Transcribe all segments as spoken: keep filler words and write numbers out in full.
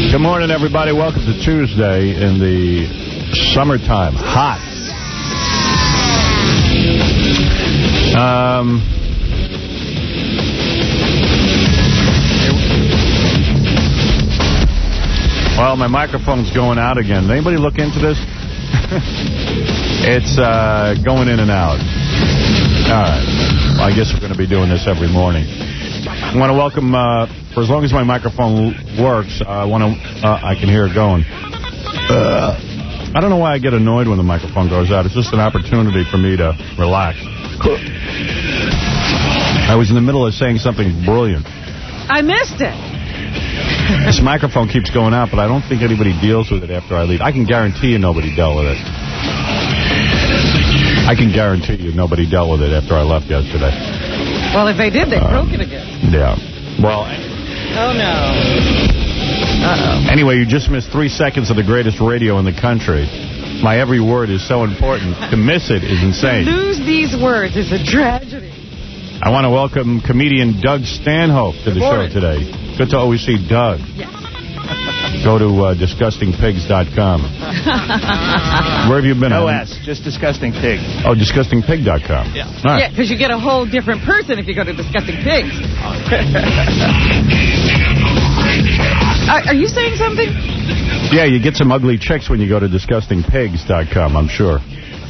Good morning, everybody. Welcome to Tuesday in the summertime. Hot. Um, well, my microphone's going out again. Anybody look into this? It's uh, going in and out. All right. Well, I guess we're going to be doing this every morning. I want to welcome, uh, for as long as my microphone works, uh, I want to, uh, I can hear it going. Uh, I don't know why I get annoyed when the microphone goes out. It's just an opportunity for me to relax. I was in the middle of saying something brilliant. I missed it. This microphone keeps going out, but I don't think anybody deals with it after I leave. I can guarantee you nobody dealt with it. I can guarantee you nobody dealt with it after I left yesterday. Well, if they did, they um, broke it again. Yeah. Well. Oh, no. Uh-oh. Anyway, you just missed three seconds of the greatest radio in the country. My every word is so important. To miss it is insane. To lose these words is a tragedy. I want to welcome comedian Doug Stanhope to the show today. Good to always see Doug. Yes. Go to uh, disgusting pigs dot com. Where have you been? No S, just Disgusting Pig. Oh, disgusting pig dot com. Yeah. All right. Yeah, because you get a whole different person if you go to Disgusting Pigs. are, are you saying something? Yeah, you get some ugly chicks when you go to disgusting pigs dot com, I'm sure.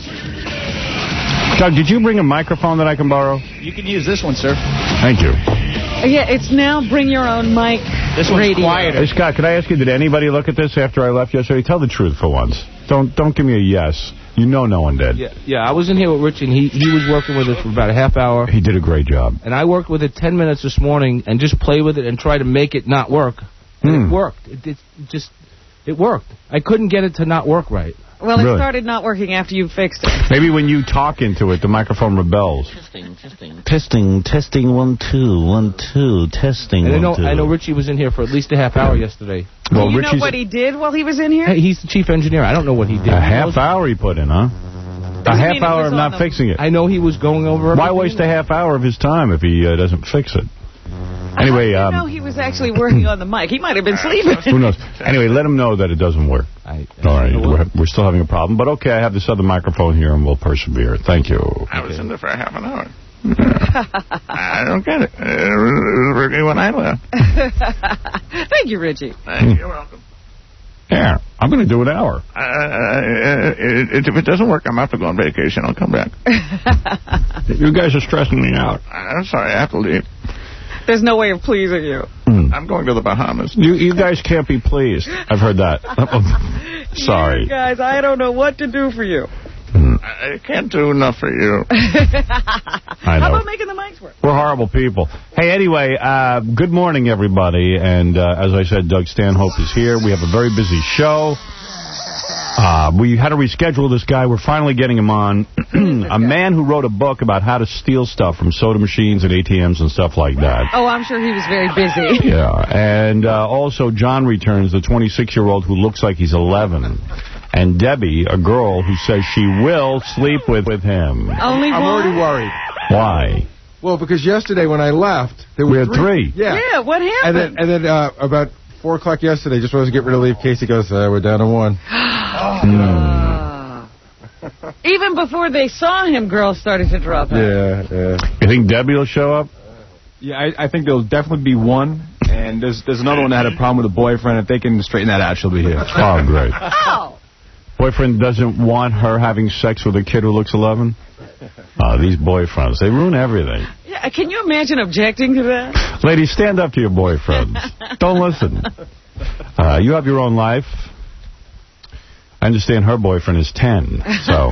Doug, did you bring a microphone that I can borrow? You can use this one, sir. Thank you. Yeah, it's now bring your own mic. This one's radio. quieter. Hey, Scott, could I ask you, did anybody look at this after I left yesterday? Tell the truth for once. Don't don't give me a yes. You know no one did. Yeah, yeah. I was in here with Rich, and he, he was working with it for about a half hour. He did a great job. And I worked with it ten minutes this morning and just played with it and tried to make it not work. And Hmm. it worked. It, it just, it worked. I couldn't get it to not work right. Well, it Really? started not working after you fixed it. Maybe when you talk into it, the microphone rebels. Testing, testing. Testing, testing, one, two, one, two, testing, And I know, one, two. I know Richie was in here for at least a half hour yesterday. Well, Do you Richie's know what he did while he was in here? Hey, he's the chief engineer. I don't know what he did. a He half knows- hour he put in, huh? A Doesn't half mean it hour was of on not the- fixing it. I know he was going over Why everything. waste a half hour of his time if he uh, doesn't fix it? Anyway, How do you um, know he was actually working on the mic? He might have been sleeping. who knows? Anyway, let him know that it doesn't work. I, I All right, know we're, what- we're still having a problem, but okay, I have this other microphone here and we'll persevere. Thank you. I was in there for a half an hour. I don't get it. It was working when I left. Thank you, Richie. Thank you. You're welcome. Yeah, I'm going to do an hour. Uh, it, if it doesn't work, I'm have to go on vacation. I'll come back. You guys are stressing me out. I'm sorry. I have to leave. There's no way of pleasing you. Mm. I'm going to the Bahamas. You, you guys can't be pleased. I've heard that. Sorry. You guys, I don't know what to do for you. Mm. I can't do enough for you. I How know. about making the mics work? We're horrible people. Hey, anyway, uh, good morning, everybody. And uh, as I said, Doug Stanhope is here. We have a very busy show. Uh, we had to reschedule this guy. We're finally getting him on. A man who wrote a book about how to steal stuff from soda machines and A T Ms and stuff like that. Oh, I'm sure he was very busy. Yeah, and uh, also John returns, the twenty-six-year-old who looks like he's eleven. And Debbie, a girl who says she will sleep with, with him. Only I'm one? already worried. Why? Well, because yesterday when I left, there We were had three. Yeah. Yeah, what And happened? then, and then uh, about four o'clock yesterday, just when I was getting ready to leave, Casey goes, uh, we're down to one. Mm. Even before they saw him, girls started to drop out. Yeah, yeah. You think Debbie will show up? Yeah, I, I think there'll definitely be one, and there's there's another one that had a problem with a boyfriend. If they can straighten that out, she'll be here. Oh, great. Oh! Boyfriend doesn't want her having sex with a kid who looks eleven? Oh, these boyfriends, they ruin everything. Yeah, can you imagine objecting to that? Ladies, stand up to your boyfriends. Don't listen. Uh, you have your own life. I understand her boyfriend is ten, so...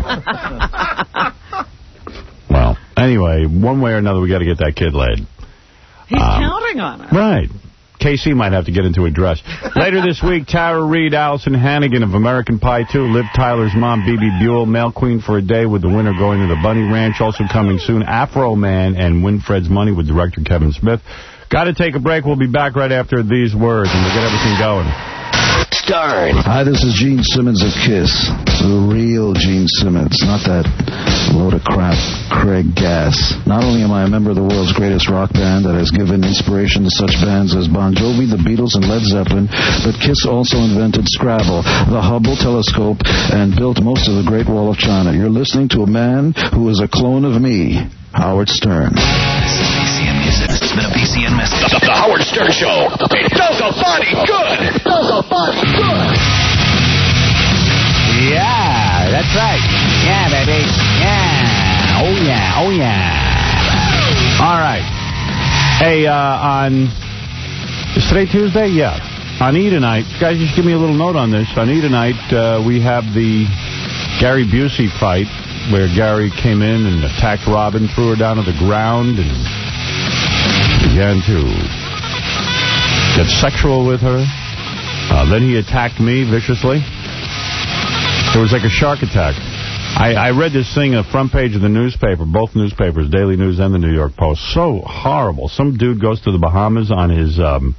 Well, anyway, one way or another, we got to get that kid laid. He's Um, counting on it. Right. K C might have to get into a dress. Later this week, Tara Reid, Allison Hannigan of American Pie two, Liv Tyler's mom, B B Buell, Male Queen for a Day with the winner going to the Bunny Ranch. Also coming soon, Afro Man and Winfred's Money with director Kevin Smith. Got to take a break. We'll be back right after these words, and we'll get everything going. Stern. Hi, this is Gene Simmons of KISS. The real Gene Simmons, not that load of crap Craig Gass. Not only am I a member of the world's greatest rock band that has given inspiration to such bands as Bon Jovi, the Beatles, and Led Zeppelin, but KISS also invented Scrabble, the Hubble telescope, and built most of the Great Wall of China. You're listening to a man who is a clone of me, Howard Stern. This has been a B C N message. The, the Howard Stern Show. It does a body good. It does a body good. Yeah, that's right. Yeah, baby. Yeah. Oh, yeah. Oh, yeah. All right. Hey, uh, on... Is today Tuesday? Yeah. On E! Tonight, guys, just give me a little note on this. On E! Tonight, uh, we have the Gary Busey fight, where Gary came in and attacked Robin, threw her down to the ground, and began to get sexual with her. Uh, then he attacked me viciously. It was like a shark attack. I, I read this thing on the front page of the newspaper, both newspapers, Daily News and the New York Post. So horrible. Some dude goes to the Bahamas on his, um,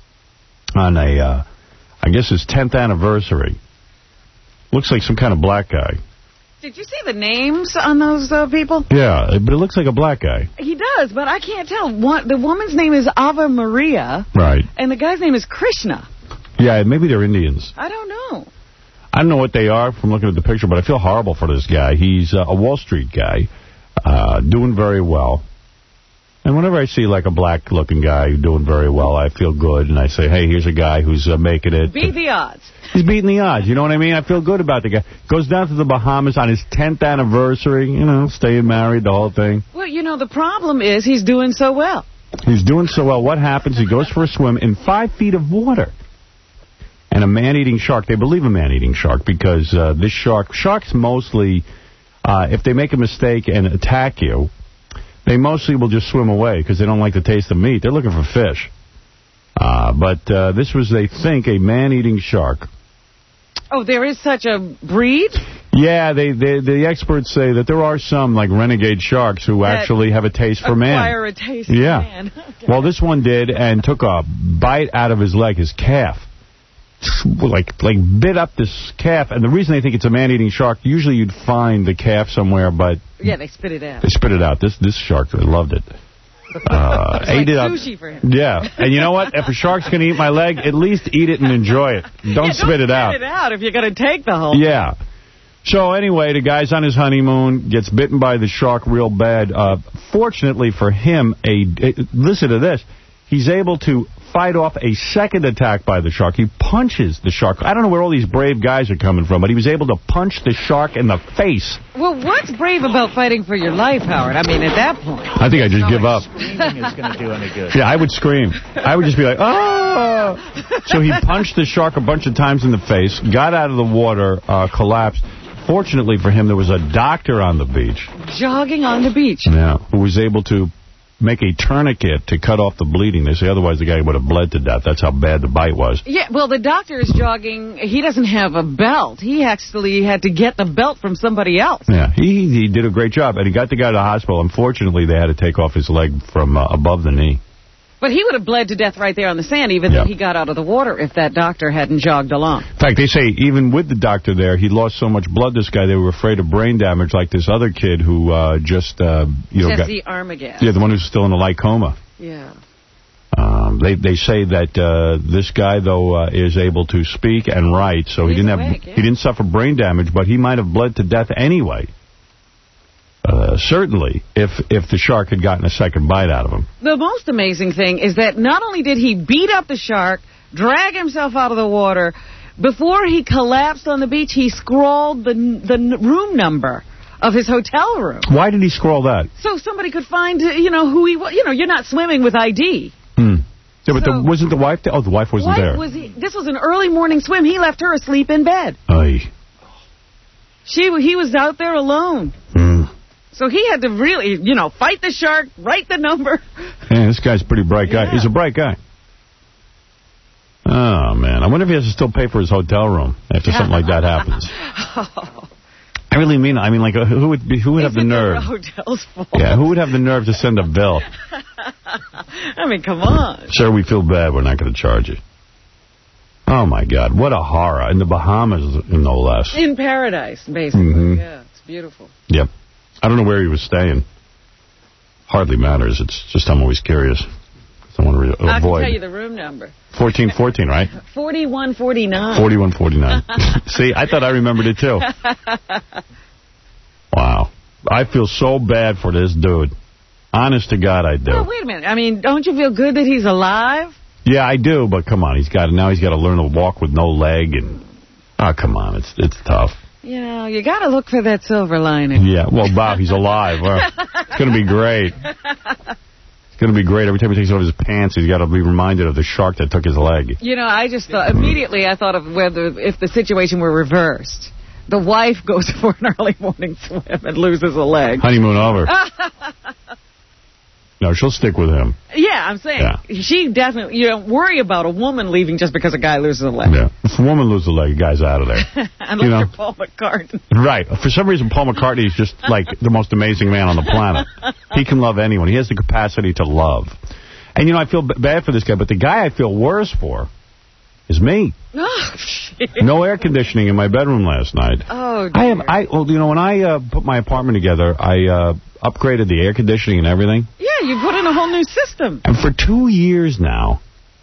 on a, uh, I guess his tenth anniversary. Looks like some kind of black guy. Did you see the names on those uh, people? Yeah, but it looks like a black guy. He does, but I can't tell. One, the woman's name is Ava Maria. Right. And the guy's name is Krishna. Yeah, maybe they're Indians. I don't know. I don't know what they are from looking at the picture, but I feel horrible for this guy. He's uh, a Wall Street guy, uh, doing very well. And whenever I see like a black-looking guy doing very well, I feel good, and I say, hey, here's a guy who's uh, making it. Beat the odds. He's beating the odds, you know what I mean? I feel good about the guy. Goes down to the Bahamas on his tenth anniversary, you know, staying married, the whole thing. Well, you know, the problem is he's doing so well. He's doing so well. What happens? He goes for a swim in five feet of water. And a man-eating shark, they believe a man-eating shark because uh, this shark, sharks mostly, uh, if they make a mistake and attack you, they mostly will just swim away because they don't like the taste of meat. They're looking for fish. Uh, but uh, this was, they think, a man-eating shark. Oh, there is such a breed? Yeah, they, they the experts say that there are some, like renegade sharks, who that actually have a taste for man. Acquire a taste yeah. for man. Okay. Well, this one did and took a bite out of his leg, his calf. Like, like bit up this calf. And the reason they think it's a man-eating shark, usually you'd find the calf somewhere, but... Yeah, they spit it out. They spit it out. This this shark, they loved it. Uh, it's ate like it up. sushi for him. Yeah. And you know what? If a shark's going to eat my leg, at least eat it and enjoy it. Don't yeah, spit don't it out. Spit it out if you're going to take the whole Yeah. So anyway, the guy's on his honeymoon, gets bitten by the shark real bad. Uh, fortunately for him, a, a listen to this. He's able to fight off a second attack by the shark. He punches the shark. I don't know where all these brave guys are coming from, but he was able to punch the shark in the face. Well, what's brave about fighting for your life, Howard? I mean, at that point. I think I'd just give up. Screaming is going to do any good. Yeah, I would scream. I would just be like, oh! So he punched the shark a bunch of times in the face, got out of the water, uh, collapsed. Fortunately for him, there was a doctor on the beach. Jogging on the beach. Yeah, who was able to make a tourniquet to cut off the bleeding. They say otherwise the guy would have bled to death. That's how bad the bite was. Yeah, well, the doctor is jogging. He doesn't have a belt. He actually had to get the belt from somebody else. Yeah, he he did a great job, and he got the guy to the hospital. Unfortunately, they had to take off his leg from uh, above the knee. But he would have bled to death right there on the sand, even yep. though he got out of the water, if that doctor hadn't jogged along. In fact, they say even with the doctor there, he lost so much blood, this guy, they were afraid of brain damage, like this other kid who uh, just, uh, you know... Jesse got, Armageddon. Yeah, the one who's still in a light coma. Yeah. Um, they they say that uh, this guy, though, uh, is able to speak and write, so He's he didn't awake, have yeah. he didn't suffer brain damage, but he might have bled to death anyway. Uh, certainly, if if the shark had gotten a second bite out of him. The most amazing thing is that not only did he beat up the shark, drag himself out of the water, before he collapsed on the beach, he scrawled the the room number of his hotel room. Why did he scrawl that? So somebody could find, you know, who he was. You know, you're not swimming with I D. Hmm. Yeah, but so, the, wasn't the wife there? Oh, the wife wasn't wife there. Was he, this was an early morning swim. He left her asleep in bed. Aye. She, he was out there alone. Hmm. So he had to really, you know, fight the shark, write the number. Yeah, this guy's a pretty bright guy. Yeah. He's a bright guy. Oh, man. I wonder if he has to still pay for his hotel room after something like that happens. Oh. I really mean, I mean, like, who would be, who would Is have the nerve? The hotel's fault? Yeah, who would have the nerve to send a bill? I mean, come on. Sir, we feel bad. We're not going to charge you. Oh, my God. What a horror. In the Bahamas, no less. In paradise, basically. Mm-hmm. Yeah, it's beautiful. Yep. I don't know where he was staying. Hardly matters. It's just I'm always curious. I want to re- avoid. I can tell you the room number. fourteen fourteen, right? forty-one forty-nine. forty-one forty-nine. See, I thought I remembered it, too. Wow. I feel so bad for this dude. Honest to God, I do. Well, wait a minute. I mean, don't you feel good that he's alive? Yeah, I do, but come on. He's got now he's got to learn to walk with no leg. and Oh, come on. It's it's tough. You know, you got to look for that silver lining. Yeah, well, Bob, he's alive. Well, it's going to be great. It's going to be great. Every time he takes off his pants, he's got to be reminded of the shark that took his leg. You know, I just thought, immediately I thought of whether, if the situation were reversed. The wife goes for an early morning swim and loses a leg. Honeymoon over. No, she'll stick with him. Yeah, I'm saying. Yeah. She definitely, you don't worry about a woman leaving just because a guy loses a leg. Yeah. If a woman loses a leg, the guy's out of there. Unless you know? you're Paul McCartney. Right. For some reason, Paul McCartney is just like the most amazing man on the planet. He can love anyone. He has the capacity to love. And, you know, I feel b- bad for this guy, but the guy I feel worse for is me. Oh, shit. No air conditioning in my bedroom last night. Oh, dear. I have, I, well, you know, when I uh, put my apartment together, I uh, upgraded the air conditioning and everything. Yeah, you put in a whole new system. And for two years now,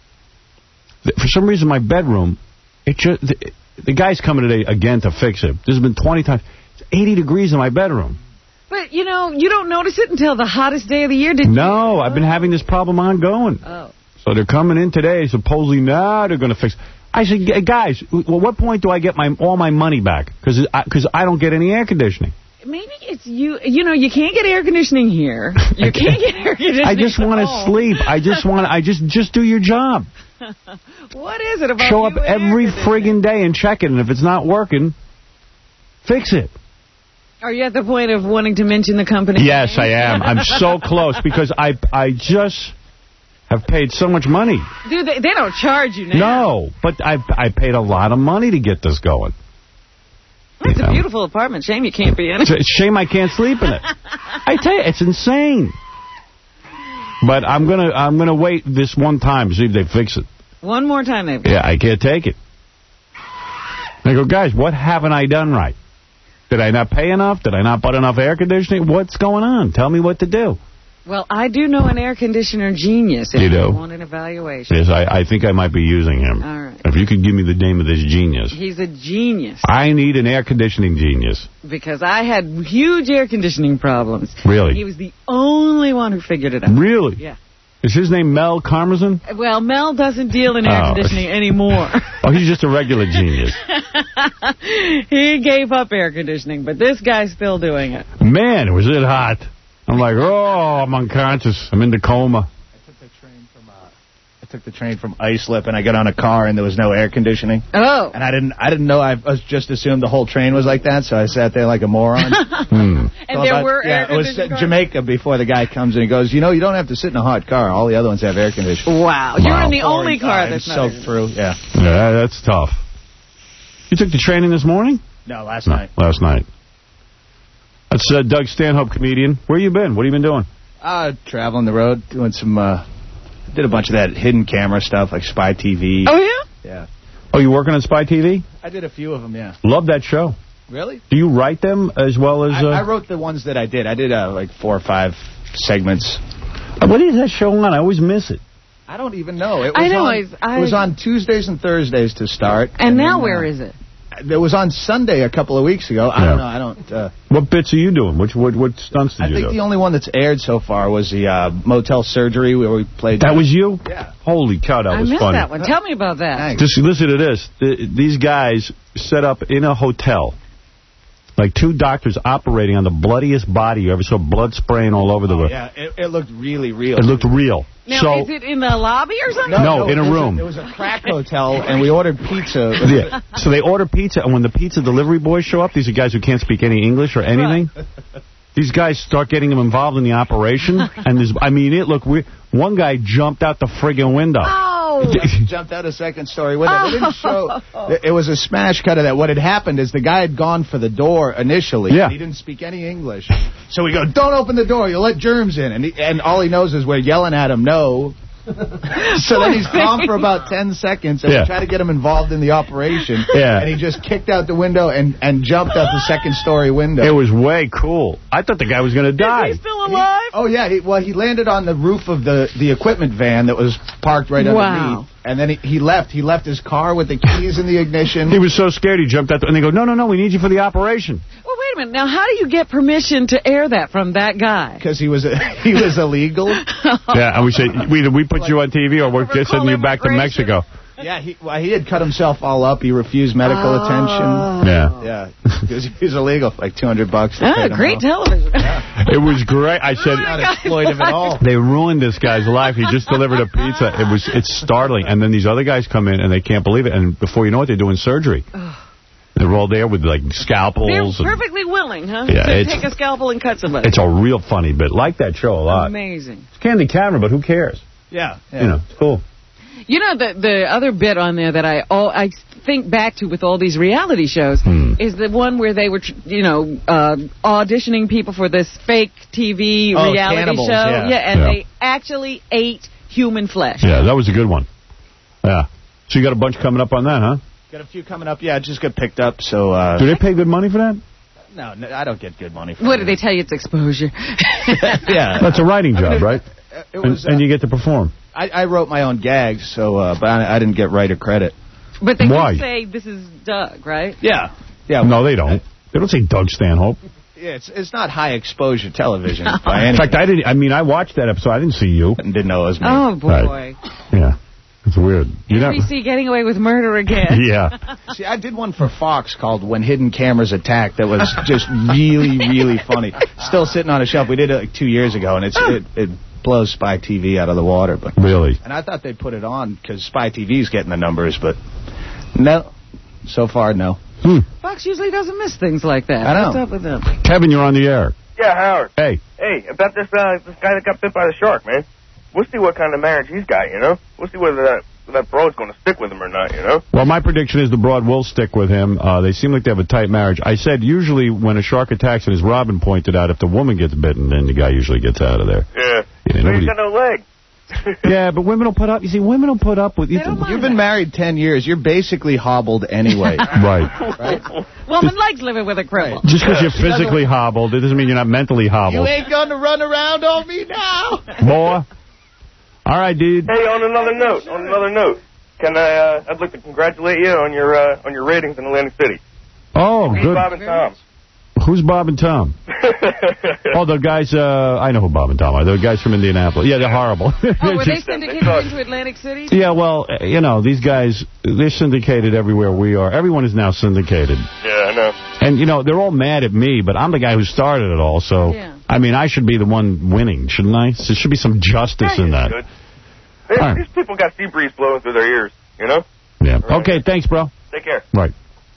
th- for some reason, my bedroom, it just, the, the guy's coming today again to fix it. There's been twenty times. It's eighty degrees in my bedroom. But, you know, you don't notice it until the hottest day of the year, did you? No, I've been having this problem ongoing. Oh. So they're coming in today, supposedly, now they're going to fix it. I said, guys, well, what point do I get my all my money back? Because I, 'cause I don't get any air conditioning. Maybe it's you. You know, you can't get air conditioning here. You can't get air conditioning. I just want to sleep. I just want. I just just do your job. What is it about Show you up and every air conditioning? friggin' day and check it, and if it's not working, fix it. Are you at the point of wanting to mention the company? Yes, name? I am. I'm so close because I I just have paid so much money. Dude, they, they don't charge you now. No, but I I paid a lot of money to get this going. It's You a know. beautiful apartment. Shame you can't be in it. It's a shame I can't sleep in it. I tell you, it's insane. But I'm gonna I'm gonna wait this one time to see if they fix it. One more time, they've Yeah, I can't take it. I go, guys, what haven't I done right? Did I not pay enough? Did I not put enough air conditioning? What's going on? Tell me what to do. Well, I do know an air conditioner genius. If You do? want an evaluation. Yes, I, I think I might be using him. All right. If you could give me the name of this genius. He's a genius. I need an air conditioning genius. Because I had huge air conditioning problems. Really? He was the only one who figured it out. Really? Yeah. Is his name Mel Karmazin? Well, Mel doesn't deal in air Oh. conditioning anymore. Oh, he's just a regular genius. He gave up air conditioning, but this guy's still doing it. Man, was it hot. I'm like, oh, I'm unconscious. I'm in the coma. I took the train from uh, I took the train from Islip, and I got on a car, and there was no air conditioning. Oh. And I didn't I didn't know. I was just assumed the whole train was like that, so I sat there like a moron. Hmm. And So there about- were yeah, air it was conditioning uh, Jamaica before the guy comes and he goes, you know, you don't have to sit in a hot car. All the other ones have air conditioning. Wow. You're Wow. in the only car I'm that's not. soaked through. Yeah. Yeah, that's tough. You took the training this morning? No, last No, night. last night. That's uh, Doug Stanhope, comedian. Where you been? What have you been doing? Uh, traveling the road, doing some. Uh, did a bunch of that hidden camera stuff like Spy T V. Oh, yeah? Yeah. Oh, you working on Spy T V? I did a few of them. Yeah. Love that show. Really? Do you write them as well as... I, Uh, I wrote the ones that I did. I did uh, like four or five segments. what is that show on? I always miss it. I don't even know. It was I know, On, it's- I- It was on Tuesdays and Thursdays to start. And now then, where uh, is it? It was on Sunday a couple of weeks ago. I Yeah. don't know. I don't. Uh, What bits are you doing? Which What, what stunts did I you think do? the only one that's aired so far was the uh, Motel Surgery where we played. That was you? Yeah. Holy cow, that I was missed funny. that one. Tell me about that. Thanks. Just listen to this. The, these guys set up in a hotel, like two doctors operating on the bloodiest body you ever saw, blood spraying all over the room. Yeah, it, it looked really real. It looked real. Now, so, is it in the lobby or something? No, in a it was room. it was a crack hotel, and we ordered pizza. yeah. So they order pizza, and when the pizza delivery boys show up, these are guys who can't speak any English or anything. These guys start getting them involved in the operation, and there's, I mean, it looked weird. One guy jumped out the friggin' window. Oh! Jumped out a second story with it. They didn't show. It was a smash cut of that. What had happened is the guy had gone for the door initially. Yeah. And he didn't speak any English. So we go, don't open the door. You'll let germs in. And he, and all he knows is we're yelling at him, no. So then he's calm for about ten seconds, and Yeah. we try to get him involved in the operation. Yeah. And he just kicked out the window and, and jumped out the second-story window. It was way cool. I thought the guy was going to die. Is he still alive? Oh, yeah. He, well, he landed on the roof of the, the equipment van that was parked right Wow. underneath. And then he, he left. He left his car with the keys in the ignition. He was so scared he jumped out. The, and they go, no, no, no, we need you for the operation. Well, wait a minute. Now, how do you get permission to air that from that guy? Because he was he was illegal. Yeah, and we say, either we put you on T V or we're Never sending call you back to immigration. Mexico. Yeah, he well, he had cut himself all up. He refused medical Oh. attention. Yeah. Yeah, because he was illegal, like two hundred bucks. to Ah, pay them great off. television. It was great. I said, Oh, my Not God. exploitive at all. they ruined this guy's life. He just delivered a pizza. It was It's startling. And then these other guys come in, and they can't believe it. And before you know it, they're doing surgery. They're all there with, like, scalpels. They're and perfectly willing, huh? Yeah, to it's- take a scalpel and cut somebody. It's a real funny bit. Like that show a lot. Amazing. It's candy camera, but who cares? Yeah, yeah. You know, it's cool. You know, the the other bit on there that I all I think back to with all these reality shows Hmm. is the one where they were, tr- you know, uh, auditioning people for this fake T V Oh, reality cannibals, show. yeah. and Yeah. they actually ate human flesh. Yeah, that was a good one. Yeah. So you got a bunch coming up on that, huh? Got a few coming up. Yeah, it just got picked up. So uh, Do they pay good money for that? no, no, I don't get good money for What it. did they tell you? It's exposure. Yeah, That's a writing job, it- right? It And, was. and uh, you get to perform. I, I wrote my own gags, so uh, but I, I didn't get writer credit. But they Why? do say this is Doug, right? Yeah, yeah. No, they don't. They don't say Doug Stanhope. Yeah, it's it's not high exposure television by any. In fact, I didn't. I mean, I watched that episode. I didn't see you. didn't know it was me. Oh boy. Right. Yeah, it's weird. You never. N B C getting away with murder again. Yeah. See, I did one for Fox called When Hidden Cameras Attack that was just really, really funny. Still sitting on a shelf. We did it like two years ago, and it's it, it blows Spy T V out of the water. But Really. And I thought they'd put it on because Spy T V's getting the numbers, but no. So far, no. Hmm. Fox usually doesn't miss things like that. I know. What's up with them? Kevin, you're on the air. Yeah, Howard. Hey. Hey, about this uh, this guy that got bit by the shark, man. We'll see what kind of marriage he's got, you know? We'll see whether that, that broad's going to stick with him or not, you know? Well, my prediction is the broad will stick with him. Uh, they seem like they have a tight marriage. I said usually when a shark attacks, and as Robin pointed out, if the woman gets bitten, then the guy usually gets out of there. Yeah. Yeah, But nobody- he's got no leg. Yeah, but women will put up. You see, women will put up with. They don't mind You've been married ten years. You're basically hobbled anyway. Right. Right? Woman likes living with a cripple. Just because you're physically hobbled, it doesn't mean you're not mentally You hobbled. ain't gonna run around on me now. Boy. All right, dude. Hey, on another note, on another note, can I, uh, I'd like to congratulate you on your, uh, on your ratings in Atlantic City. Oh, Meet good. Bob and Tom. Who's Bob and Tom? Oh, the guys, uh, I know who Bob and Tom are. The guys from Indianapolis. Yeah, they're horrible. Oh, were They're they just- syndicated into Atlantic City? Yeah, well, uh, you know, these guys, they're syndicated everywhere we are. Everyone is now syndicated. Yeah, I know. And, you know, they're all mad at me, but I'm the guy who started it all, so, Yeah. I mean, I should be the one winning, shouldn't I? There should be some justice in that. Good. Hey, All right. These people got sea breeze blowing through their ears, you know? Yeah. Right. Okay, thanks, bro. Take care. Right.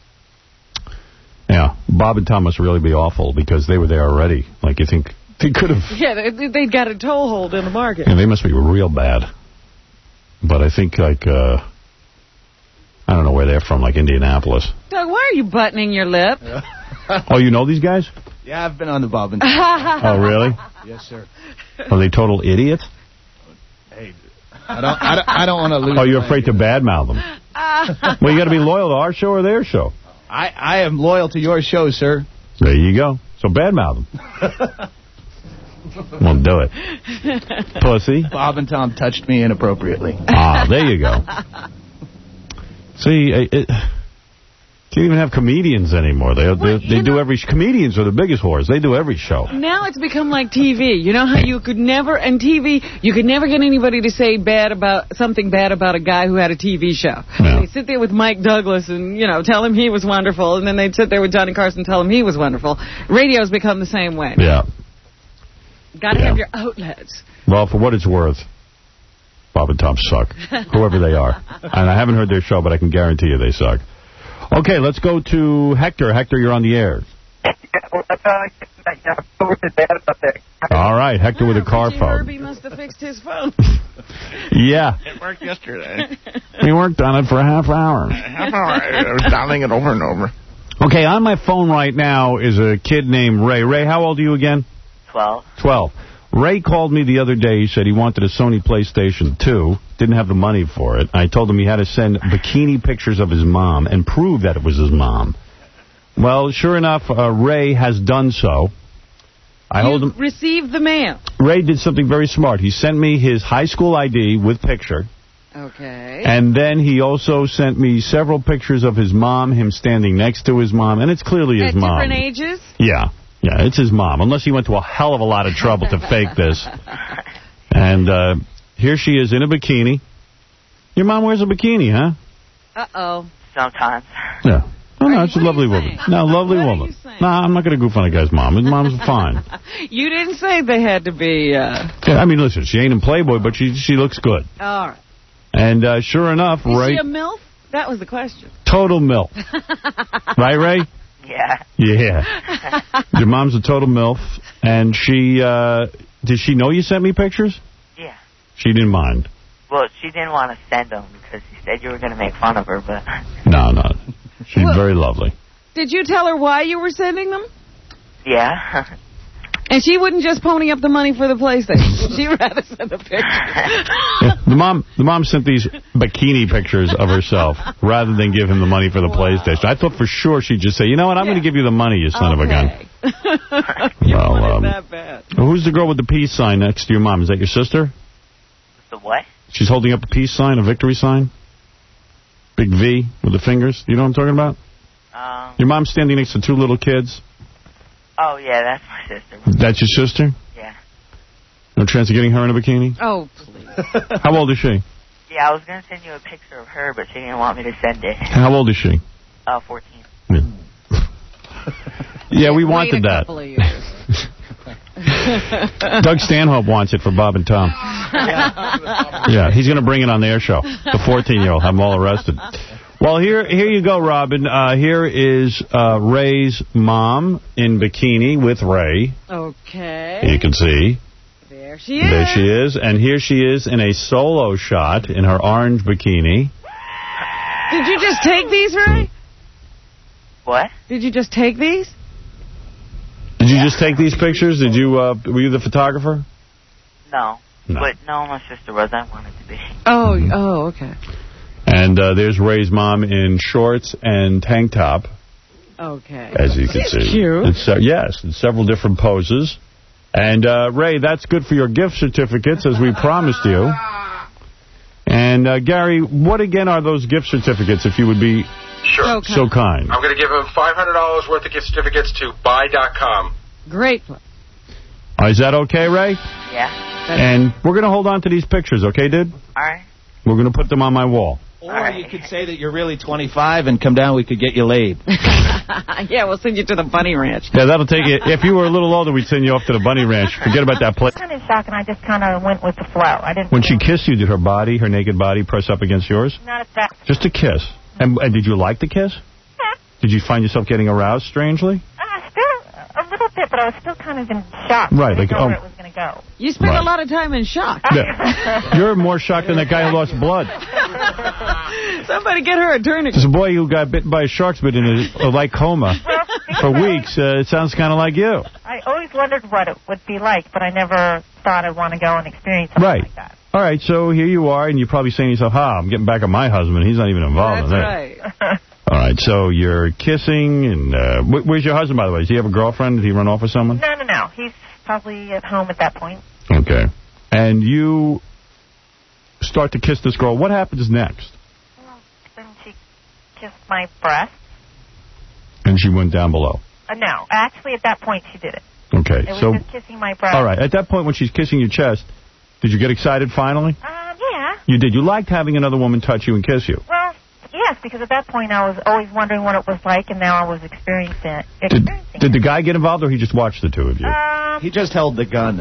Yeah, Bob and Tom must really be awful because they were there already. Like, you think they could have... Yeah, they, they got a toehold in the market. Yeah, they must be real bad. But I think, like, uh, I don't know where they're from, like Indianapolis. Doug, why are you buttoning your lip? Oh, you know these guys? Yeah, I've been on the Bob and Oh, really? Yes, sir. Are they total idiots? Hey, I don't, I don't, I don't want to lose. Oh, you're my- afraid to badmouth them. Well, you got to be loyal to our show or their show. I, I am loyal to your show, sir. There you go. So badmouth them. Won't do it. Pussy. Bob and Tom touched me inappropriately. Ah, there you go. See, it, it, can't even have comedians anymore. They they, Well, they you do know- every comedians are the biggest whores. They do every show. Now it's become like T V. You know how you could never, on T V, you could never get anybody to say bad about something bad about a guy who had a T V show. Yeah. They'd sit there with Mike Douglas and, you know, tell him he was wonderful, and then they'd sit there with Johnny Carson and tell him he was wonderful. Radio's become the same way. Yeah. Got to Yeah. have your outlets. Well, for what it's worth, Bob and Tom suck, whoever they are. And I haven't heard their show, but I can guarantee you they suck. Okay, let's go to Hector. Hector, you're on the air. All right, Hector with a car Gee, phone. Herbie must have fixed his phone. Yeah. It worked yesterday. We worked on it for a half hour. Half hour. I was dialing it over and over. Okay, on my phone right now is a kid named Ray. Ray, how old are you again? Twelve. Twelve. Ray called me the other day. He said he wanted a Sony PlayStation two. Didn't have the money for it. I told him he had to send bikini pictures of his mom and prove that it was his mom. Well, sure enough, uh, Ray has done so. I you hold him. received the mail. Ray did something very smart. He sent me his high school I D with picture. Okay. And then he also sent me several pictures of his mom, him standing next to his mom, and it's clearly his At mom. different ages? Yeah. Yeah, it's his mom, unless he went to a hell of a lot of trouble to fake this. And uh, here she is in a bikini. Your mom wears a bikini, huh? Uh-oh. Sometimes. Yeah. Oh, no, it's a What are lovely you woman. saying? No, lovely What are woman. you saying? No, I'm not going to goof on a guy's mom. His mom's fine. You didn't say they had to be... Uh... Yeah, I mean, listen, she ain't in Playboy, but she she looks good. All right. And uh, sure enough, Is Ray... she a MILF? That was the question. Total MILF. Right, Ray? Yeah. Yeah. Your mom's a total MILF. And she... Uh, did she know you sent me pictures? Yeah. She didn't mind. Well, she didn't want to send them because she said you were going to make fun of her, but... No, no. She's Well- very lovely. Did you tell her why you were sending them? Yeah. And she wouldn't just pony up the money for the PlayStation. She'd rather send a picture. Yeah, the mom the mom sent these bikini pictures of herself rather than give him the money for the wow. PlayStation. I thought for sure she'd just say, you know what, I'm yeah. going to give you the money, you son okay. of a gun. You well, wanted um, that bad. Who's the girl with the peace sign next to your mom? Is that your sister? The what? She's holding up a peace sign, a victory sign. Big V with the fingers. You know what I'm talking about? Um, your mom's standing next to two little kids. Oh, yeah, that's my sister. That's your sister? Yeah. No chance of getting her in a bikini? Oh, please. How old is she? Yeah, I was going to send you a picture of her, but she didn't want me to send it. How old is she? Uh, fourteen. Yeah, yeah we wanted Wait a that. couple of years. Doug Stanhope wants it for Bob and Tom. Yeah, he's going to bring it on their show. The fourteen-year-old, have them all arrested. Well, here here you go, Robin. Uh, here is uh, Ray's mom in bikini with Ray. Okay. You can see. There she is. There she is. And here she is in a solo shot in her orange bikini. Did you just take these, Ray? What? Did you just take these? Did you just take these pictures? Did you? Uh, were you the photographer? No. No. But no, my sister was. I wanted to be. Oh, oh, okay. And uh, there's Ray's mom in shorts and tank top. Okay. As you can She's see. Cute. It's, uh, yes, in several different poses. And, uh, Ray, that's good for your gift certificates, as we promised you. And, uh, Gary, what again are those gift certificates, if you would be sure. so, so kind? I'm going to give him five hundred dollars worth of gift certificates to buy dot com. Great place. Uh, is that okay, Ray? Yeah. And we're going to hold on to these pictures, okay, dude? All right. We're going to put them on my wall. Or right. you could say that you're really twenty-five and come down, we could get you laid. Yeah, we'll send you to the Bunny Ranch. Yeah, that'll take you. If you were a little older, we'd send you off to the Bunny Ranch. Forget about that place. I was kind of shocked, and I just kind of went with the flow. I didn't. When she kissed you, did her body, her naked body, press up against yours? Not that. Just a kiss. And, and did you like the kiss? Yeah. Did you find yourself getting aroused strangely? Uh, still a little bit, but I was still kind of in shock. Right, I didn't like, know oh. where it was going to go. You spent Right. a lot of time in shock. Yeah. You're more shocked than that guy who lost blood. Somebody get her a tourniquet. There's a boy who got bitten by a shark's bit in a, a light coma for weeks. Uh, it sounds kind of like you. I always wondered what it would be like, but I never thought I'd want to go and experience something Right. like that. All right, so here you are, and you're probably saying to yourself, ha, I'm getting back at my husband. He's not even involved That's in right. that. All right, so you're kissing, and uh, wh where's your husband, by the way? Does he have a girlfriend? Did he run off with someone? No, no, no. He's probably at home at that point. Okay. And you start to kiss this girl. What happens next? Well, then she kissed my breast. And she went down below. Uh, no, actually, at that point, she did it. Okay, It was so... just kissing my breast. All right, at that point when she's kissing your chest, did you get excited finally? Uh, yeah. You did. You liked having another woman touch you and kiss you. Well, yes, because at that point I was always wondering what it was like, and now I was experiencing it. Experiencing Did, did the guy get involved, or he just watched the two of you? Um, he just held the gun.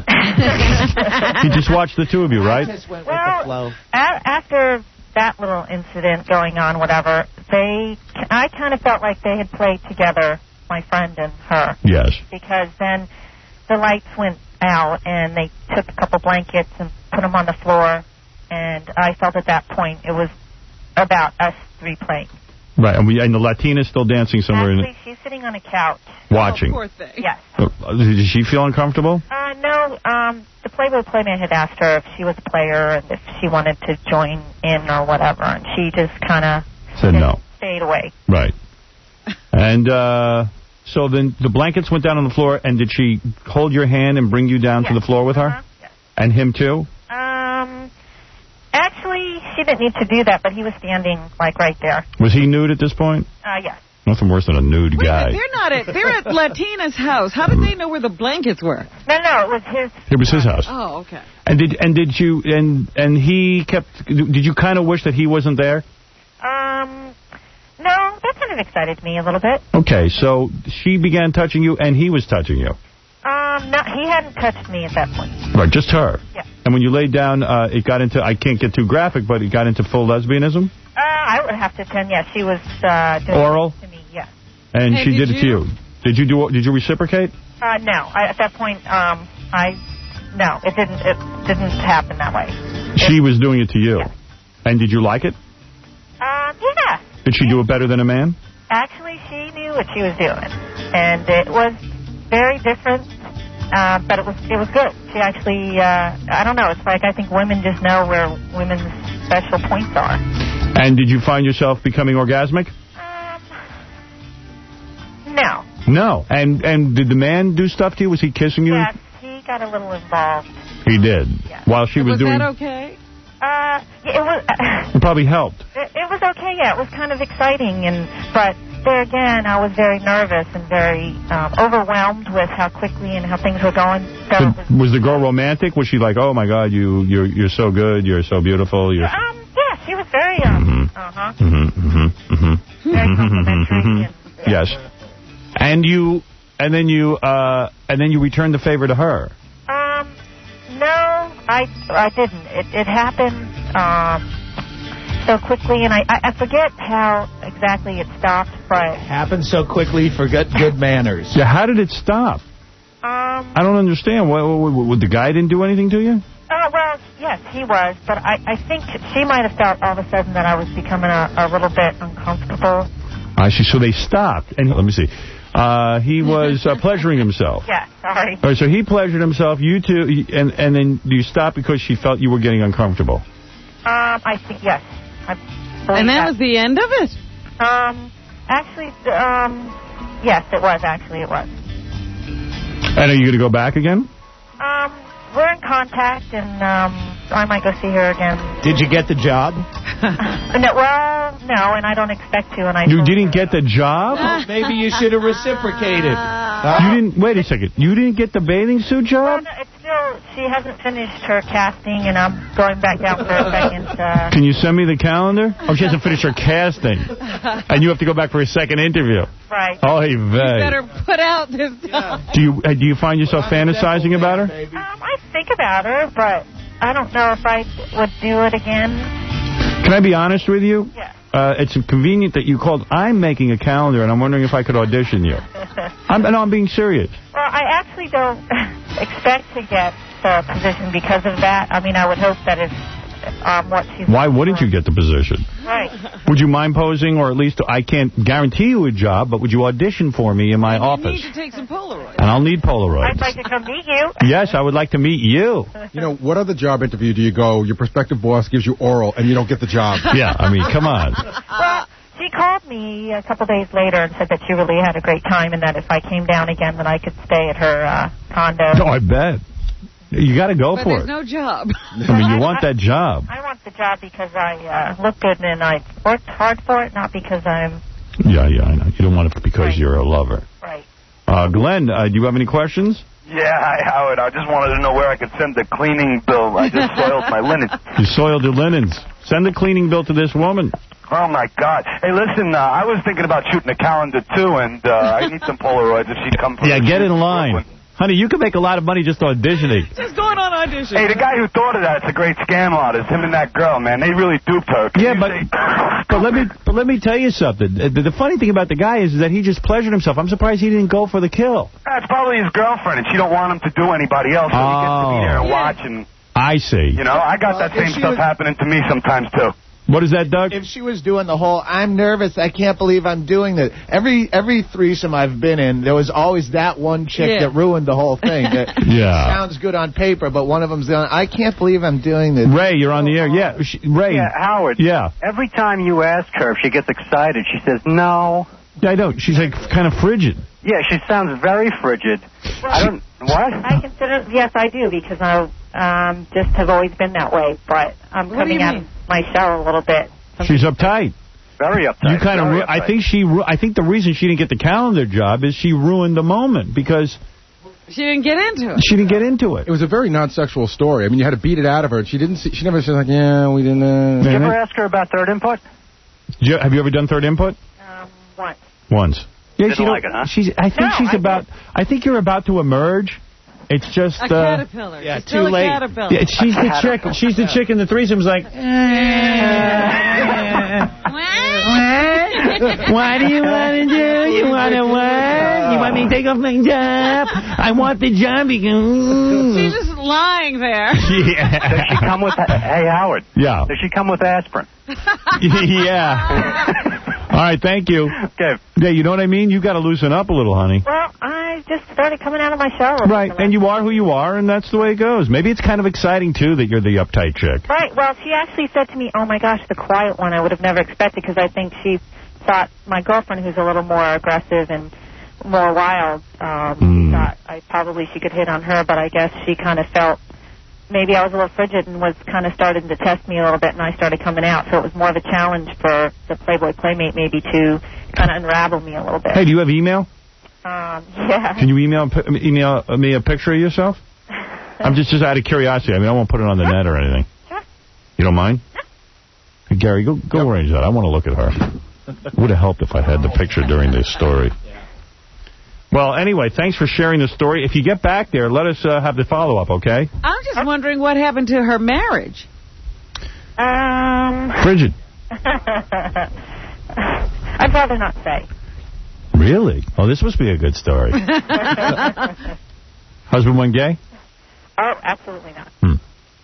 He just watched the two of you, right? Just went well, with the flow. A- after that little incident going on, whatever, they, I kind of felt like they had played together, my friend and her. Yes. Because then the lights went out, and they took a couple blankets and put them on the floor, and I felt at that point it was about us three playing. Right, and, we, and the Latina's still dancing somewhere Actually, in she's sitting on a couch. watching. Oh, poor thing. Yes. Uh, did she feel uncomfortable? Uh, no, um, the Playboy Playmate had asked her if she was a player and if she wanted to join in or whatever, and she just kind of Said no. stayed away. Right. And uh, so then the blankets went down on the floor, and did she hold your hand and bring you down yes. to the floor with her? Uh-huh. Yes. And him too? Um, actually, she didn't need to do that, but he was standing, like, right there. Was he nude at this point? Uh, yes. Nothing worse than a nude Wait, guy. they're not at, they're at Latina's house. How did they know where the blankets were? No, no, it was his. It was his house. Oh, okay. And did and did you and and he kept? Did you kind of wish that he wasn't there? Um, no, that kind of excited me a little bit. Okay, so she began touching you, and he was touching you. Um, no, he hadn't touched me at that point. Right, just her. Yeah. And when you laid down, uh, it got into. I can't get too graphic, but it got into full lesbianism. Uh, I would have to attend. Yeah, she was uh, doing Oral? it to me. Yeah. And Hey, she did did, it to you? you. Did you do? Did you reciprocate? Uh, no, I, at that point, um, I no, it didn't. It didn't happen that way. She was doing it to you. Yeah. And did you like it? Um, yeah. Did she do it better than a man? Actually, she knew what she was doing, and it was very different. Uh, but it was it was good. She actually, uh, I don't know. It's like I think women just know where women's special points are. And did you find yourself becoming orgasmic? Um, no. No. And and did the man do stuff to you? Was he kissing you? Yes, he got a little involved. He did. Yeah. While she was, Was doing. that okay? Uh, yeah, it was. It probably helped. It, it was okay. Yeah, it was kind of exciting, and but there again, I was very nervous and very um, overwhelmed with how quickly and how things were going. So Did, it was, was the girl romantic? Was she like, oh my God, you you're you're so good, you're so beautiful, you're. um, yeah, she was very um, Mm-hmm. uh huh, Mm-hmm, mm-hmm, mm-hmm. very complimentary. And, yeah. Yes. And you, and then you, uh, and then you returned the favor to her. Um, no, I I didn't. It it happened um so quickly, and I I, I forget how exactly it stopped, but Happened so quickly, forget good manners. Yeah. How did it stop? um. I don't understand. What, what, what, what, the guy didn't do anything to you? Uh, well, yes, he was, but I, I think she might have felt all of a sudden that I was becoming a, a little bit uncomfortable. I see. So they stopped. And let me see. Uh, he was uh, pleasuring himself. Yeah, sorry. All right, so he pleasured himself. You two, and and then you stopped because she felt you were getting uncomfortable. Um, I think, yes. I believe And that was the end of it? Um, actually, um, yes, it was, actually, it was. And are you going to go back again? Um, we're in contact, and um, I might go see her again. Did you get the job? No, well, no, and I don't expect to. And I You told didn't her- get the job? Maybe you should have reciprocated. You didn't. Wait a second. You didn't get the bathing suit Well, job? no, it's still, she hasn't finished her casting, and I'm going back down for a second. Uh, Can you send me the calendar? Oh, she hasn't finished her casting. And you have to go back for a second interview. right. Oh, hey, Better put out this time. Do you uh, do you find yourself fantasizing about her? Um, I think about her, but I don't know if I would do it again. Can I be honest with you? Yeah. Uh, it's convenient that you called. I'm making a calendar, and I'm wondering if I could audition you. I'm, no, I'm being serious. Well, I actually don't expect to get the position because of that. I mean, I would hope that it's um, what she's... Why wouldn't you get the position? Right. Would you mind posing, or at least I can't guarantee you a job, but would you audition for me in my You office? need to take some Polaroids. And I'll need Polaroids. I'd like to come meet you. Yes, I would like to meet you. You know, what other job interview do you go, your prospective boss gives you oral, and you don't get the job? Yeah, I mean, come on. Well, she called me a couple days later and said that she really had a great time and that if I came down again, that I could stay at her uh, condo. Oh, I bet. You got to go But for there's it. no job. I mean, you want that job. I want the job because I uh, look good and I worked hard for it, not because I'm... Yeah, yeah, I know. You don't want it because Right. you're a lover. Right. Uh, Glenn, uh, do you have any questions? Yeah, hi, Howard. I just wanted to know where I could send the cleaning bill. I just soiled my linen. You soiled your linens. Send the cleaning bill to this woman. Oh, my God. Hey, listen, uh, I was thinking about shooting a calendar, too, and uh, I need some Polaroids if she'd come for Yeah, a get shoot in line. Honey, you can make a lot of money just auditioning. Just going on audition. Hey, the guy who thought of that, it's a great scam artist. Him and that girl, man, they really duped her. Can Yeah, you but say- but let me but let me tell you something. The, the funny thing about the guy is, is that he just pleasured himself. I'm surprised he didn't go for the kill. That's probably his girlfriend, and she don't want him to do anybody else, so he gets to be there and Oh. watch. And I see. you know, I got that Well, if same she stuff was- happening to me sometimes too. What is that, Doug? If she was doing the whole, I'm nervous, I can't believe I'm doing this. Every every threesome I've been in, there was always that one chick Yeah. that ruined the whole thing. That Yeah. sounds good on paper, but one of them's going, I can't believe I'm doing this. Ray, you're on the air. Yeah, she, Ray. Yeah, Howard. Yeah. Every time you ask her if she gets excited, she says no. Yeah, I know. She's like kind of frigid. Yeah, she sounds very frigid. I don't. What? I consider, yes, I do, because I um, just have always been that way. But I'm What do coming you out mean? of my shell a little bit. She's uptight. Very uptight. You kind of. very Ru- I uptight. think she. Ru- I think the reason she didn't get the calendar job is she ruined the moment because She didn't get into it. she didn't get into it. It was a very non-sexual story. I mean, you had to beat it out of her. She didn't. See, she never said like, yeah, we didn't. Uh, Did you ever ask her about third input? Did you- have you ever done third input? Um, once. Once. Yeah, Didn't she don't- like it, huh? She's. I think No, she's I about. I think you're about to emerge. It's just. A uh, caterpillar. yeah, She's still too late. A caterpillar. Yeah, she's the chick. She's the chick in the threesome's like. What do you want to do? You want to what? You want me to take off my job? I want the job because. She's just lying there. Yeah. Does she come with? Hey, Howard. Yeah. Does she come with aspirin? Yeah. All right, thank you. Okay. Yeah, you know what I mean? You got to loosen up a little, honey. Well, I just started coming out of my shell. a Right, little. and you are who you are, and that's the way it goes. Maybe it's kind of exciting, too, that you're the uptight chick. Right. Well, she actually said to me, oh, my gosh, the quiet one. I would have never expected, because I think she thought my girlfriend, who's a little more aggressive and more wild, um, Mm. thought I probably she could hit on her, but I guess she kind of felt maybe I was a little frigid and was kind of starting to test me a little bit, and I started coming out. So it was more of a challenge for the Playboy Playmate maybe to kind of unravel me a little bit. Hey, do you have email? Um, yeah. Can you email email me a picture of yourself? I'm just, just out of curiosity. I mean, I won't put it on the net or anything. Sure. You don't mind? Hey, Gary, go go arrange that. I want to look at her. Would have helped if I had the picture during this story. Well, anyway, thanks for sharing the story. If you get back there, let us uh, have the follow-up, okay? I'm just wondering what happened to her marriage. Um, Frigid. I'd rather not say. Really? Oh, this must be a good story. Husband went gay? Oh, absolutely not. Hmm.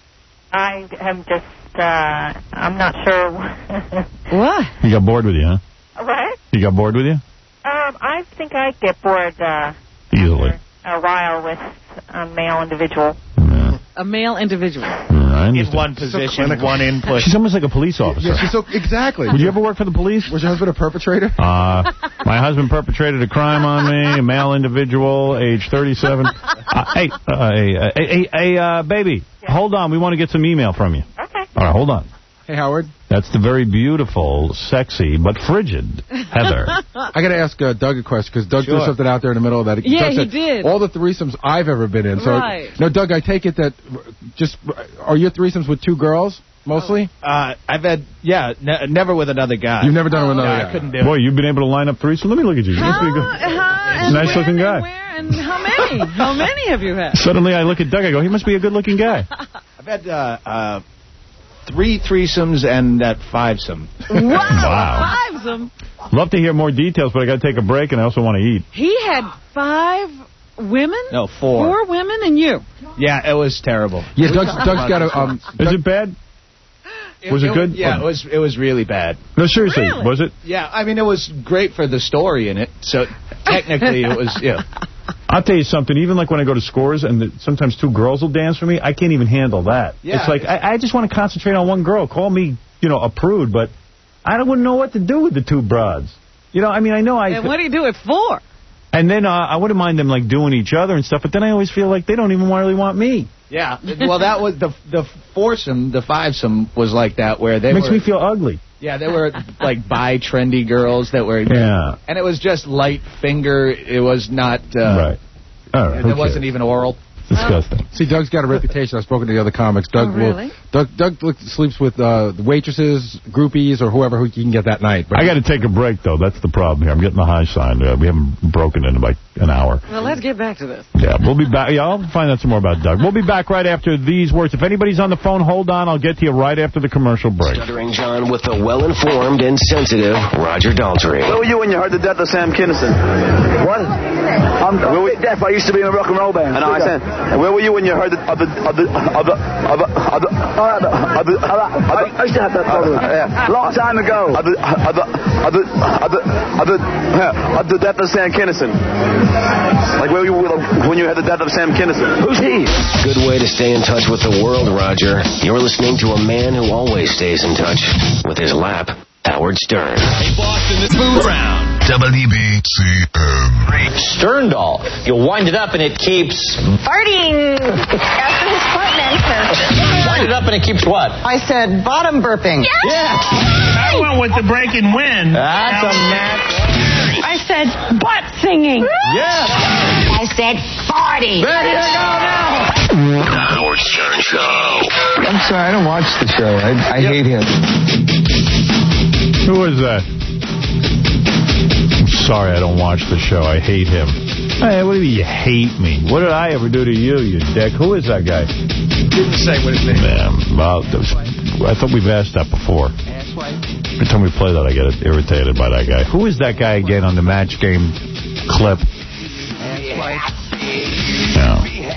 I am just, uh, I'm not sure. What? He got bored with you, huh? What? He got bored with you? Um, I think I'd get bored uh, Easily. a while with a male individual. Yeah. A male individual. Right. In one position, one input. She's almost like a police officer. yeah, she's so exactly. Would you ever work for the police? Was your husband a perpetrator? Uh, my husband perpetrated a crime on me, a male individual, age thirty-seven. Uh, hey, uh, hey, uh, hey, hey, uh, baby, Yeah. hold on. We want to get some email from you. Okay. All right, hold on. Hey, Howard. That's the very beautiful, sexy, but frigid Heather. I got to ask uh, Doug a question, because Doug Sure. threw something out there in the middle of that. Yeah, Doug he said, did. All the threesomes I've ever been in. So, Right. No, Doug, I take it that just, are your threesomes with two girls, mostly? Uh, I've had, yeah, ne- never with another guy. You've never done it with No, another I guy. couldn't do Boy, it. you've been able to line up threesomes. Let me look at you. You must be How, good. how, and Nice where looking and guy. Where and how many? How many have you had? Suddenly I look at Doug, I go, he must be a good-looking guy. I've had uh, uh, three threesomes and that fivesome. Wow. Wow. Fivesome. Love to hear more details, but I got to take a break, and I also want to eat. He had five women? No, four. Four women and you. Yeah, it was terrible. Yeah, Doug's, Doug's got a... Um, Is it bad? Was it good? Yeah, it was. It was really bad. No, seriously, Really? was it? Yeah, I mean, it was great for the story in it. So technically, it was. Yeah. I'll tell you something. Even like when I go to scores and the, sometimes two girls will dance for me, I can't even handle that. Yeah, it's like I, I just want to concentrate on one girl. Call me, you know, a prude, but I wouldn't know what to do with the two broads. You know, I mean, I know I. And what do you do it for? And then uh, I wouldn't mind them like doing each other and stuff, but then I always feel like they don't even really want me. Yeah. Well, that was the the foursome, the fivesome was like that, where they It makes were, me feel ugly. Yeah, they were like bi trendy girls that were. Yeah. And it was just light finger. It was not. Uh, Right. All right. And who it wasn't cares? even oral. Disgusting. See, Doug's got a reputation. I've spoken to the other comics. Doug Oh, really? will. Doug, Doug look, sleeps with uh, waitresses, groupies, or whoever who he can get that night. But I got to take a break, though. That's the problem here. I'm getting the high sign. Uh, we haven't broken in about an hour. Well, let's get back to this. Yeah, we'll be back. Yeah, I'll find out some more about Doug. We'll be back right after these words. If anybody's on the phone, hold on. I'll get to you right after the commercial break. Stuttering John with the well-informed and sensitive Roger Daltrey. Where were you when you heard the death of Sam Kinison? What? I'm, I'm Big Deaf. I used to be in a rock and roll band. I know, I said. And where were you when you heard the other, other, other, other, other, other, other, I used to have that problem. Yeah. Long time ago. Other, other, other, other, other, other death of Sam Kinison. Like where were you when you had the death of Sam Kinison? Who's he? Good way to stay in touch with the world, Roger. You're listening to a man who always stays in touch with his lap, Howard Stern. Hey, Boston, this food round. W B C M. Stern doll. You'll wind it up and it keeps... farting after his fart answer. Wind it up and it keeps what? I said bottom burping. Yes! I went with the break and win. That's a match. I said butt singing. Yes! I said farting. Ready to go now! The Howard Stern Show. I'm sorry, I don't watch the show. I, I yep. hate him. Who is that? I'm sorry, I don't watch the show. I hate him. Hey, what do you mean you hate me? What did I ever do to you, you dick? Who is that guy? Didn't say what his name was. Well, I thought we've asked that before. Every time we play that, I get irritated by that guy. Who is that guy again on the match game clip? No.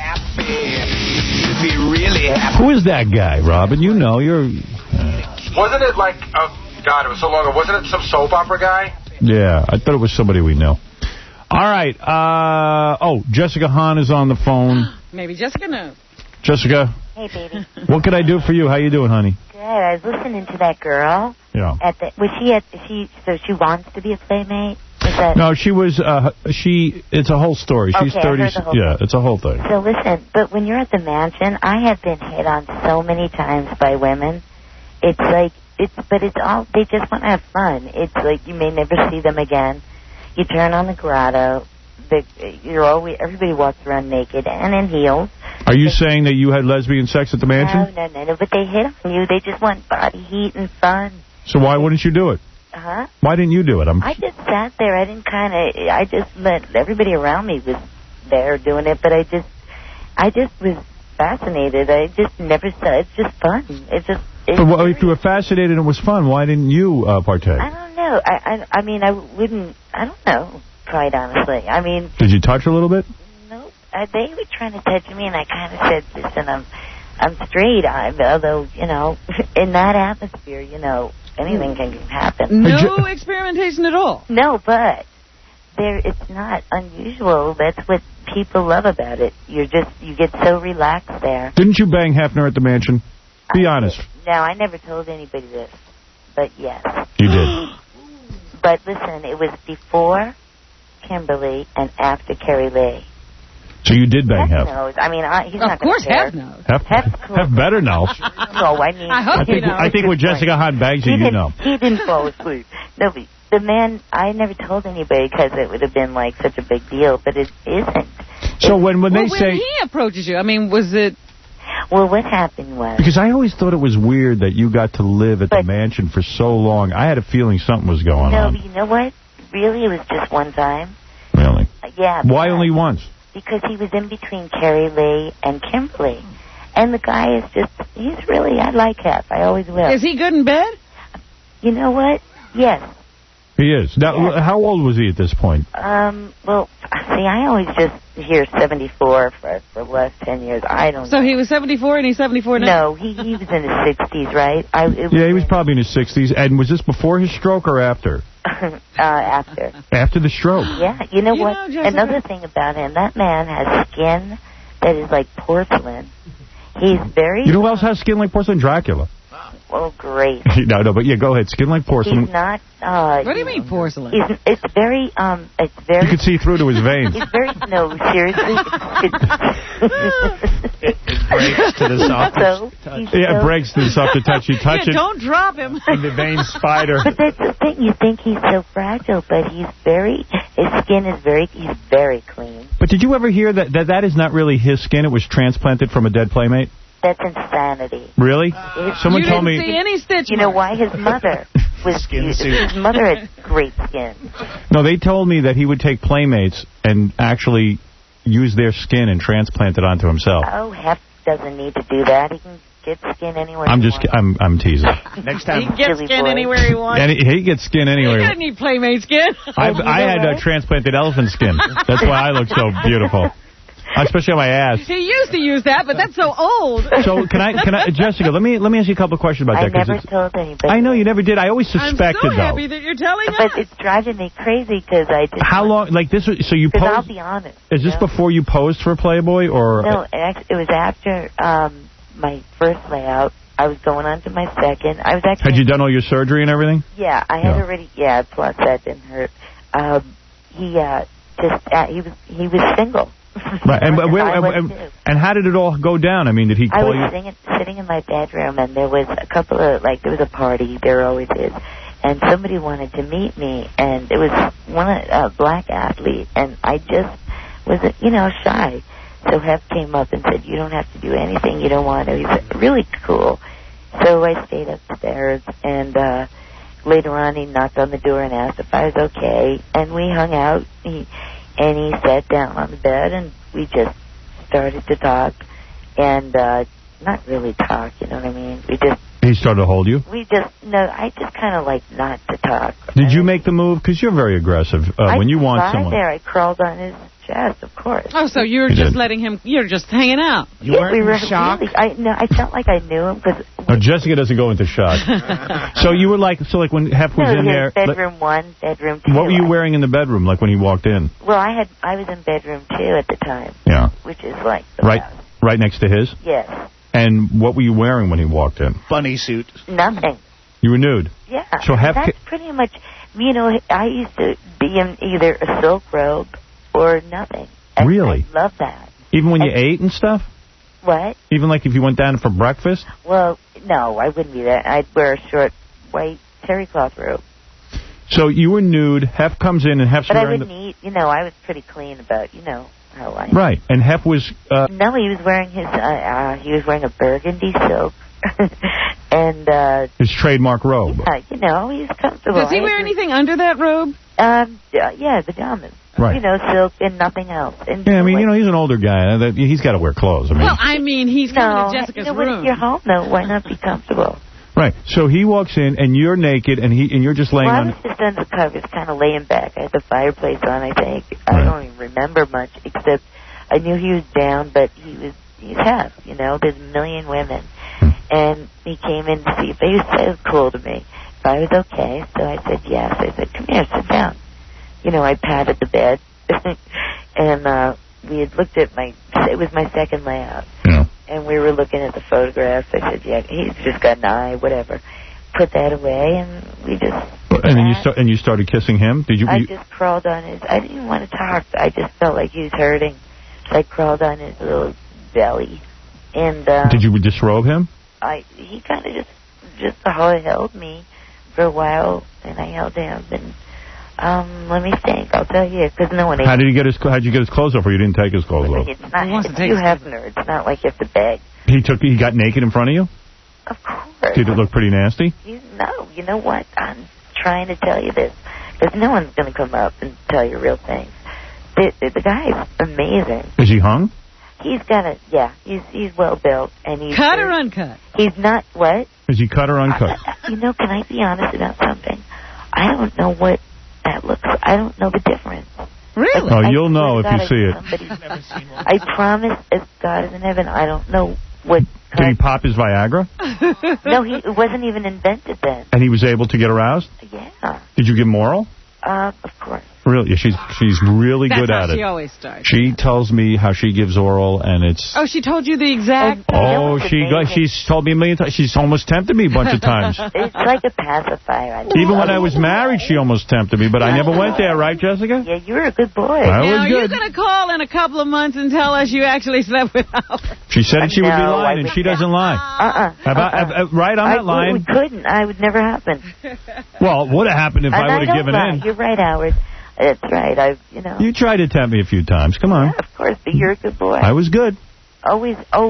Who is that guy, Robin? You know, you're... Uh... Wasn't it like... Oh, God, it was so long ago. Wasn't it some soap opera guy? Yeah, I thought it was somebody we know. All right. Uh, oh, Jessica Hahn is on the phone. Maybe Jessica knows. Jessica. Hey, baby. What can I do for you? How you doing, honey? Good. I was listening to that girl. Yeah. At the, was she at, she, so she wants to be a playmate? Is that... No, she was, uh, she, it's a whole story. She's okay, thirty. I heard the whole yeah, thing. it's a whole thing. So listen, but when you're at the mansion, I have been hit on so many times by women. It's like, it's, but it's all, they just want to have fun. It's like you may never see them again. You turn on the grotto. The, you're always, everybody walks around naked and in heels. Are you saying that you had lesbian sex at the mansion? No, no, no, no. But they hit on you. They just want body heat and fun. So why wouldn't you do it? Huh? Why didn't you do it? I'm... I just sat there. I didn't kind of, I just let everybody around me was there doing it, but I just, I just was fascinated. I just never said, it's just fun. It's just... It's but well, if you were fascinated and it was fun, why didn't you uh, partake? I don't know. I, I, I mean, I wouldn't, I don't know, quite honestly. I mean... Did you touch a little bit? No. Uh, they were trying to touch me, and I kind of said, listen, I'm, I'm straight. I'm, although, you know, in that atmosphere, you know, anything can happen. No experimentation at all? No, but there, it's not unusual. That's what people love about it. You're just, you get so relaxed there. Didn't you bang Hefner at the mansion? Be I honest. Did. No, I never told anybody this, but yes. You did. But listen, it was before Kimberly and after Kerry Lee. So you did bang Hef? knows. I mean, I, he's of not course care. Hef knows. Hef, Hef, Hef better know. No, I mean... I hope I think, you know. I think when Jessica Hahn bangs you, he you know. He didn't fall asleep. No, but the man, I never told anybody because it would have been like such a big deal, but it isn't. So when, when well, they when say... he approaches you, I mean, was it... Well, what happened was... Because I always thought it was weird that you got to live at the mansion for so long. I had a feeling something was going no, on. No, but you know what? Really, it was just one time. Really? Uh, yeah. Why only once? Because he was in between Kerry Lee and Kimberly. And the guy is just, he's really, I like Hef. I always will. Is he good in bed? You know what? Yes. He is. Now, yes. How old was he at this point? Um, well, see, I always just hear seventy-four for, for the last ten years. I don't so know. So he was seventy-four and he's seventy-four now? No, he, he was in his sixties, right? I, it was yeah, he was probably in his sixties. And was this before his stroke or after? uh, after. After the stroke? Yeah. You know you what? Know, Another thing about him, that man has skin that is like porcelain. He's very... You know who else has skin like porcelain? Dracula. Well, great. no, no, but yeah, go ahead. Skin like porcelain. He's not... Uh, what do you mean porcelain? He's, it's very... um, It's very... You can see through to his veins. It's very... No, seriously. it, it breaks to the soft so, touch. Yeah, so, it breaks to the soft touch. You touch yeah, it. Don't drop him. And the vein spider. But that's the thing. You think he's so fragile, but he's very... His skin is very... He's very clean. But did you ever hear that that, that is not really his skin? It was transplanted from a dead playmate? That's insanity. Really? Uh, Someone you told didn't me... see any stitch You know why? His mother was... Skin his, suit. his mother had great skin. No, they told me that he would take playmates and actually use their skin and transplant it onto himself. Oh, Hef doesn't need to do that. He can get skin anywhere I'm you just, want. I'm, I'm teasing. Next He time. can get Silly skin boy. anywhere he wants. And he, he gets skin He anyway. doesn't need Playmate skin. I've, I had uh, transplanted elephant skin. That's why I look so beautiful. Especially on my ass. He used to use that, but that's so old. So can I, can I, Jessica? Let me let me ask you a couple of questions about I that. 'cause never it's- told anybody. I know you never did. I always suspected I'm so though. happy that you're telling us. But it's driving me crazy because I just. How long? Like this? was- So you Because I'll posed? be honest. Is this you know? before you posed for Playboy or? No, it act- it was after um, my first layout. I was going on to my second. I was actually. Had you done all your surgery and everything? Yeah, I had already. Yeah, plus that didn't hurt. Um, he uh, just uh, he was he was single. Right. And, but where, I was and, too. and how did it all go down? I mean, did he I call was you? sitting, sitting in my bedroom, and there was a couple of, like, there was a party, there always is, and somebody wanted to meet me, and it was one a black athlete, and I just was, you know, shy. So Hef came up and said, you don't have to do anything you don't want to. He's really cool. So I stayed upstairs, and uh, later on he knocked on the door and asked if I was okay, and we hung out. He, and he sat down on the bed, and we just started to talk, and uh, not really talk, you know what I mean? We just, He started to hold you. we just, no, I just kind of like not to talk. Did you make the move? Because you're very aggressive uh, I when you want lied someone. there. I crawled on his chest, of course. Oh, so you were You just did. letting him, you're just hanging out. You Yeah, weren't we in were shock? Really, I, no, I felt like I knew him because No, Jessica doesn't go into shock. So you were like, so like when Hef was no, in there. his bedroom one, bedroom two. like, what were you I- wearing in the bedroom? Like when he walked in? Well, I had, I was in bedroom two at the time, Yeah. which is like the Right, best. right next to his. Yes, And what were you wearing when he walked in? Bunny suit. nothing. You were nude. Yeah, So Hef that's ca- pretty much. You know, I used to be in either a silk robe or nothing. And Really? I love that. Even when you And- ate and stuff? What? Even like if you went down for breakfast? Well, no, I wouldn't be that. I'd wear a short white terry cloth robe. So you were nude. Hef comes in and Hef's But I wearing wouldn't eat. You know, I was pretty clean about. You know how I. the... Right. And Hef was... Uh, No, he was wearing his. Uh, uh, he was wearing a burgundy silk, and uh, his trademark robe. uh, you know, he's comfortable. Does he I wear agree. anything under that robe? Um, yeah, yeah, pajamas. Right. You know, silk and nothing else. And Yeah, I mean, you know, he's an older guy. That- He's got to wear clothes. I mean, Well, I mean, he's no, coming to Jessica's you know what, room. if you're home though, why not be comfortable? right. So he walks in, and you're naked, and he and you're just laying Well, I on... was just under covers, kind of laying back. I had the fireplace on, I think. I don't even remember much, except I knew he was down, but he was, he's half, you know. There's a million women. And he came in to see if he was so cool to me. If I was okay, so I said yes. I said, come here, sit down. You know, I patted the bed. and uh, we had looked at my, it was my second layout. Yeah. And we were looking at the photographs. I said, yeah, he's just got an eye, whatever. Put that away, and we just... And then you start, and you started kissing him? Did you... I you just crawled on his... I didn't even want to talk. I just felt like he was hurting. So I crawled on his little belly. And uh, did you disrobe him? I he kind of just just held me for a while, and I held him. And um, let me think. I'll tell you, because no one... How did he get his How did you get his clothes off, or you didn't take his clothes off? It's not... It's you have nerds. It's not like you have to beg. He took. He got naked in front of you? Of course. Did it look pretty nasty? You know, you know what? I'm trying to tell you this. Because no one's going to come up and tell you real things. The, the, the guy's amazing. Is he hung? He's got a, yeah, he's he's well built. And he's Cut or uncut? He's not, what? Is he cut or uncut? You know, can I be honest about something? I don't know what that looks like. I don't know the difference. Really? Oh, I you'll know if swear you to see God, it. somebody- I promise, as God is in heaven, I don't know what. Did he pop his Viagra? No, he it wasn't even invented then. And he was able to get aroused? Yeah, Did you give him oral? uh, of course. Really? Yeah, she's she's really That's good how at she it. always starts. She tells me how she gives oral, and it's... Oh, she told you the exact... Oh, she got, she's told me a million times. She's almost tempted me a bunch of times. It's like a pacifier. I Even when I was married, she almost tempted me, but I never went there, right, Jessica? Yeah, you were a good boy. I was Now, you're good. going to call in a couple of months and tell us you actually slept with Howard. She said that she would be No, lying, I and would she doesn't lie. Uh-uh. Have I- uh-uh. have- right, I'm I, not lying. We couldn't. I would never happen. Well, would have happened if And I would have don't given lie. in. You're right, Howard. That's right. I, you know. You tried to tempt me a few times. Come on. Of course, but you're a good boy. I was good. Always, always.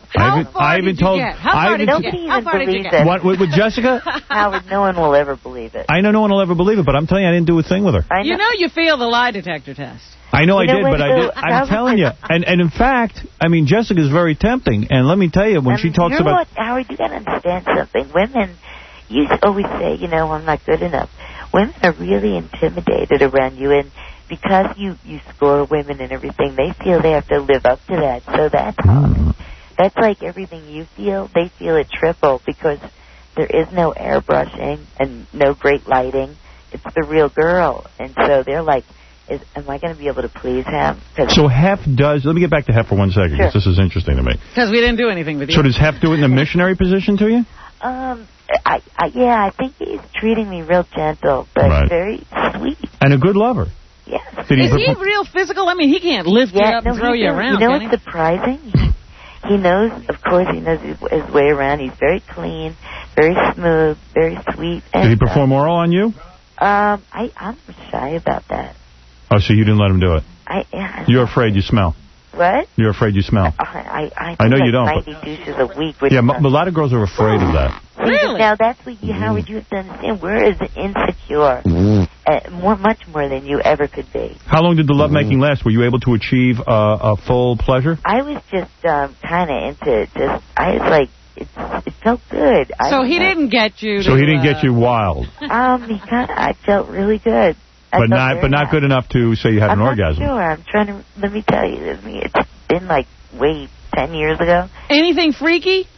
I How haven't, far I did haven't you told. get? How I far haven't did you t- get? Nobody How even far did you believes get? it. What, with, with Jessica? Howard, no one will ever believe it. I know no one will ever believe it, but I'm telling you, I didn't do a thing with her. I You know you failed the lie detector test. I know You I know did, what, but I though? did. I'm Howard, telling you, and and in fact, I mean, Jessica's very tempting. And let me tell you, when I she mean, talks you know about, what, Howard, you got to understand something. Women, you always say, you know, I'm not good enough. Women are really intimidated around you, and because you you score women and everything, they feel they have to live up to that. So that's mm. that's like everything you feel, they feel it triple because there is no airbrushing and no great lighting. It's the real girl, and so they're like, Is, am I going to be able to please him? so Hef does. Let me get back to Hef for one second, because Sure. this is interesting to me. Because we didn't do anything with you. So does Hef do it in the missionary position to you? Um, I, I yeah, I think he's treating me real gentle, but Right. very sweet. And a good lover. Yes. Did he Is he perform- real physical? I mean, he can't lift you Yeah, up no, and throw he you does. around, You know can what's surprising? He, he knows, of course, he knows his, his way around. He's very clean, very smooth, very sweet. And, Did he perform oral on you? Uh, um, I, I'm shy about that. Oh, so you didn't let him do it? I, yeah, You're afraid you smell. What? You're afraid you smell. I, I, I, I know do you like don't, ninety douches a week. Which Yeah, is m- a lot of girls are afraid of that. Really? Now that's what you, Howard, you have to understand. We're as insecure, uh, more, much more than you ever could be. How long did the lovemaking last? Were you able to achieve uh, a full pleasure? I was just um, kind of into it. Just, I was like, it, it felt good. I So don't he know. didn't get you. So to, he didn't uh, get you wild, Um, he kind of. I felt really good. I but felt not very but not happy. good enough to say you had I'm an not orgasm. sure. I'm trying to. Let me tell you. Let me, it's been like way ten years ago. Anything freaky?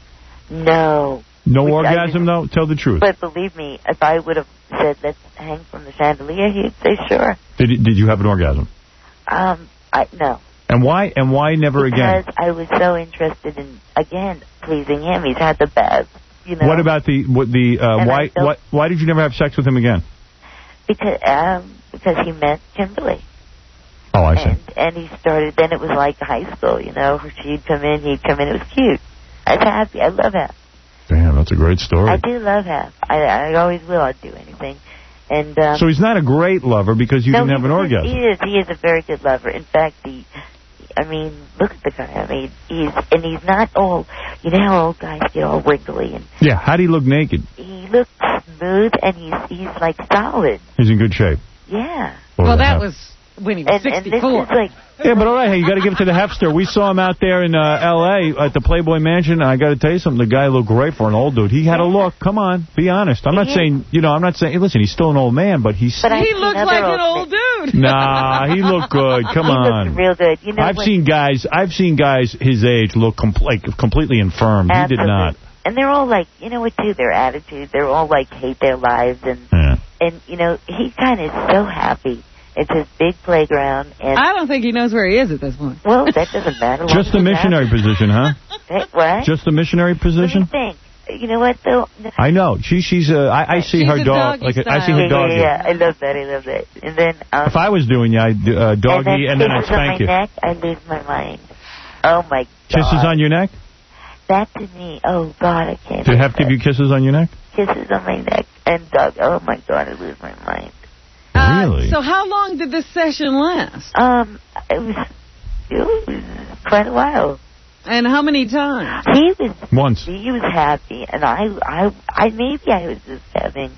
No. No Which I orgasm, though? Tell the truth. But believe me, if I would have said let's hang from the chandelier, he'd say sure. Did did you have an orgasm? Um, I no. And why and why never again? Because I was so interested in again pleasing him. He's had the best, you know. What about the what the uh, And why I felt- what why did you never have sex with him again? Because um because he met Kimberly. Oh, I see. And and he started. Then it was like high school, you know. She'd come in, he'd come in. It was cute. I was happy. I love Hef. Damn, that's a great story. I do love Hef. I I always will. I'd do anything. And um, So he's not a great lover because you no, didn't have an he's- orgasm. He is. He is a very good lover. In fact, he. I mean, look at the guy. I mean, he's and he's not all. You know how old guys get all wrinkly, and Yeah, how do you look naked? he looks smooth, and he's he's like solid. He's in good shape. Yeah. Well, that was when he was And, and this sixty-four. is like. Yeah, but all right, hey, you got to give it to the Hefster. We saw him out there in uh, L A at the Playboy Mansion, and I got to tell you something. The guy looked great for an old dude. He had a look. Come on, be honest. I'm not He is. saying, you know, I'm not saying. Hey, listen, he's still an old man, but he's. But I've He seen looks other like an old old dude. Nah, he looked good. Come he on. looks real good. You know I've what? seen guys. I've seen guys his age look com- like completely infirm. He did Absolutely. not. And they're all like, you know what, too? Their attitude. They're all like hate their lives, and Yeah. and you know he kind of is so happy. It's his big playground, and I don't think he knows where he is at this point. well, that doesn't matter. Just the missionary position, huh? Hey, what? Just the missionary Let me position. think. You know what, though? I know. She she's uh, I, I see She's her a dog doggy like a, I see yeah, her yeah, doggy. yeah, I love that. I love that. And then um, If I was doing you, I'd uh, doggy and and then then I'd kisses on spank my you. neck, I lose my mind. Oh my God. Kisses on your neck? That to me, oh God, I can't. Did Hef give you kisses on your neck? Kisses on my neck and dog. Oh my God, I lose my mind. Uh, Really? So how long did this session last? Um, it was, it was quite a while. And how many times? He was Once. he was happy, and I, I, I maybe I was just having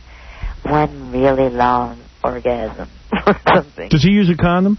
one really long orgasm or something. Does he use a condom?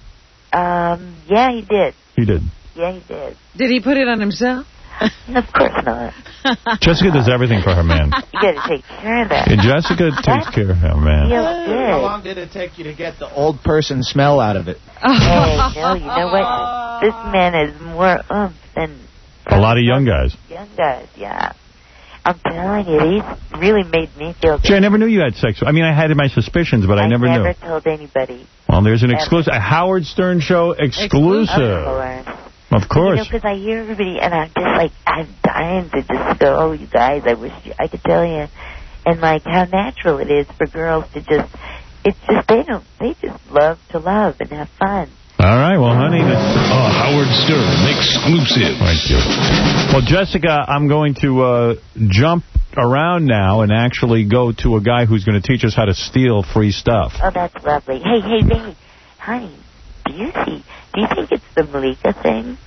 Um, yeah, he did. He did. Yeah, he did. Did he put it on himself? Of course not. Jessica does everything for her man. You got to take care of that. And Jessica takes care of her man. Feels good. How long did it take you to get the old person smell out of it? Hey, no, you know what? This man has more oomph than A lot of young guys. young guys. Yeah, I'm telling you, he's really made me feel good. Gee, I never knew you had sex. I mean, I had my suspicions, but I, never, never knew. told anybody. Well, there's an Ever. exclusive, a Howard Stern Show exclusive. Of course. Of course. You know, because I hear everybody, and I'm just like, I'm dying to just go, oh, you guys, I wish you, I could tell you. And, like, how natural it is for girls to just, it's just, they don't, they just love to love and have fun. All right, well, honey, that's... A Howard Stern exclusive. Thank you. Well, Jessica, I'm going to uh, jump around now and actually go to a guy who's going to teach us how to steal free stuff. Oh, that's lovely. Hey, hey, babe, honey, do you see, do you think it's the Malika thing?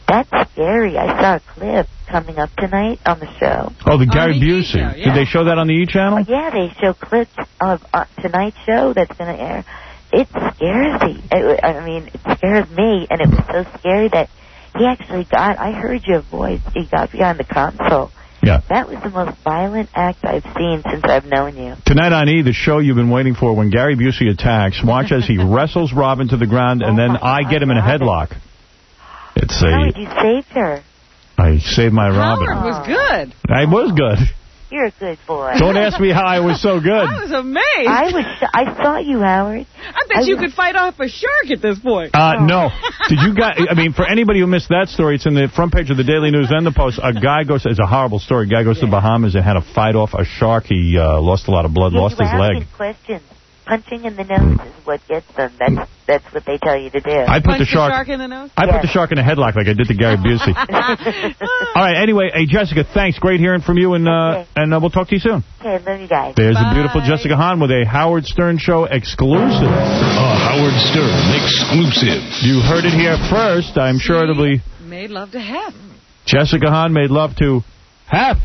That's scary. I saw a clip coming up tonight on the show. Oh, the Gary Busey. Show, yeah. Did they show that on the E! channel? Yeah, they show clips of uh, tonight's show that's going to air. It scares me. It, I mean, it scares me, and it was so scary that he actually got, I heard your voice, he got behind the console. Yeah. That was the most violent act I've seen since I've known you. Tonight on E! the show you've been waiting for, when Gary Busey attacks, watch as he wrestles Robin to the ground, and then I get him in a headlock. It's a... Howard, you saved her. I saved my Robin. Howard was good. I was good. You're a good boy. Don't ask me how I was so good. I was amazed. I was. I saw you, Howard. I bet I you was... could fight off a shark at this point. Uh, no. Did you guys... I mean, for anybody who missed that story, it's in the front page of the Daily News and the Post. A guy goes... It's a horrible story. A guy goes yeah. to the Bahamas and had to fight off a shark. He uh, lost a lot of blood, yeah, lost his leg. Questions. Punching in the nose is what gets them. That's that's what they tell you to do. I put Punch the shark, the shark in the nose? I yes. put the shark in a headlock like I did to Gary Busey. All right, anyway, hey, Jessica, thanks. Great hearing from you, and uh, okay. and uh, we'll talk to you soon. Okay, love you guys. There's Bye. the beautiful Jessica Hahn with a Howard Stern Show exclusive. A Howard Stern exclusive. You heard it here first. I'm sure it'll be... Made love to Hef. Jessica Hahn made love to Hef.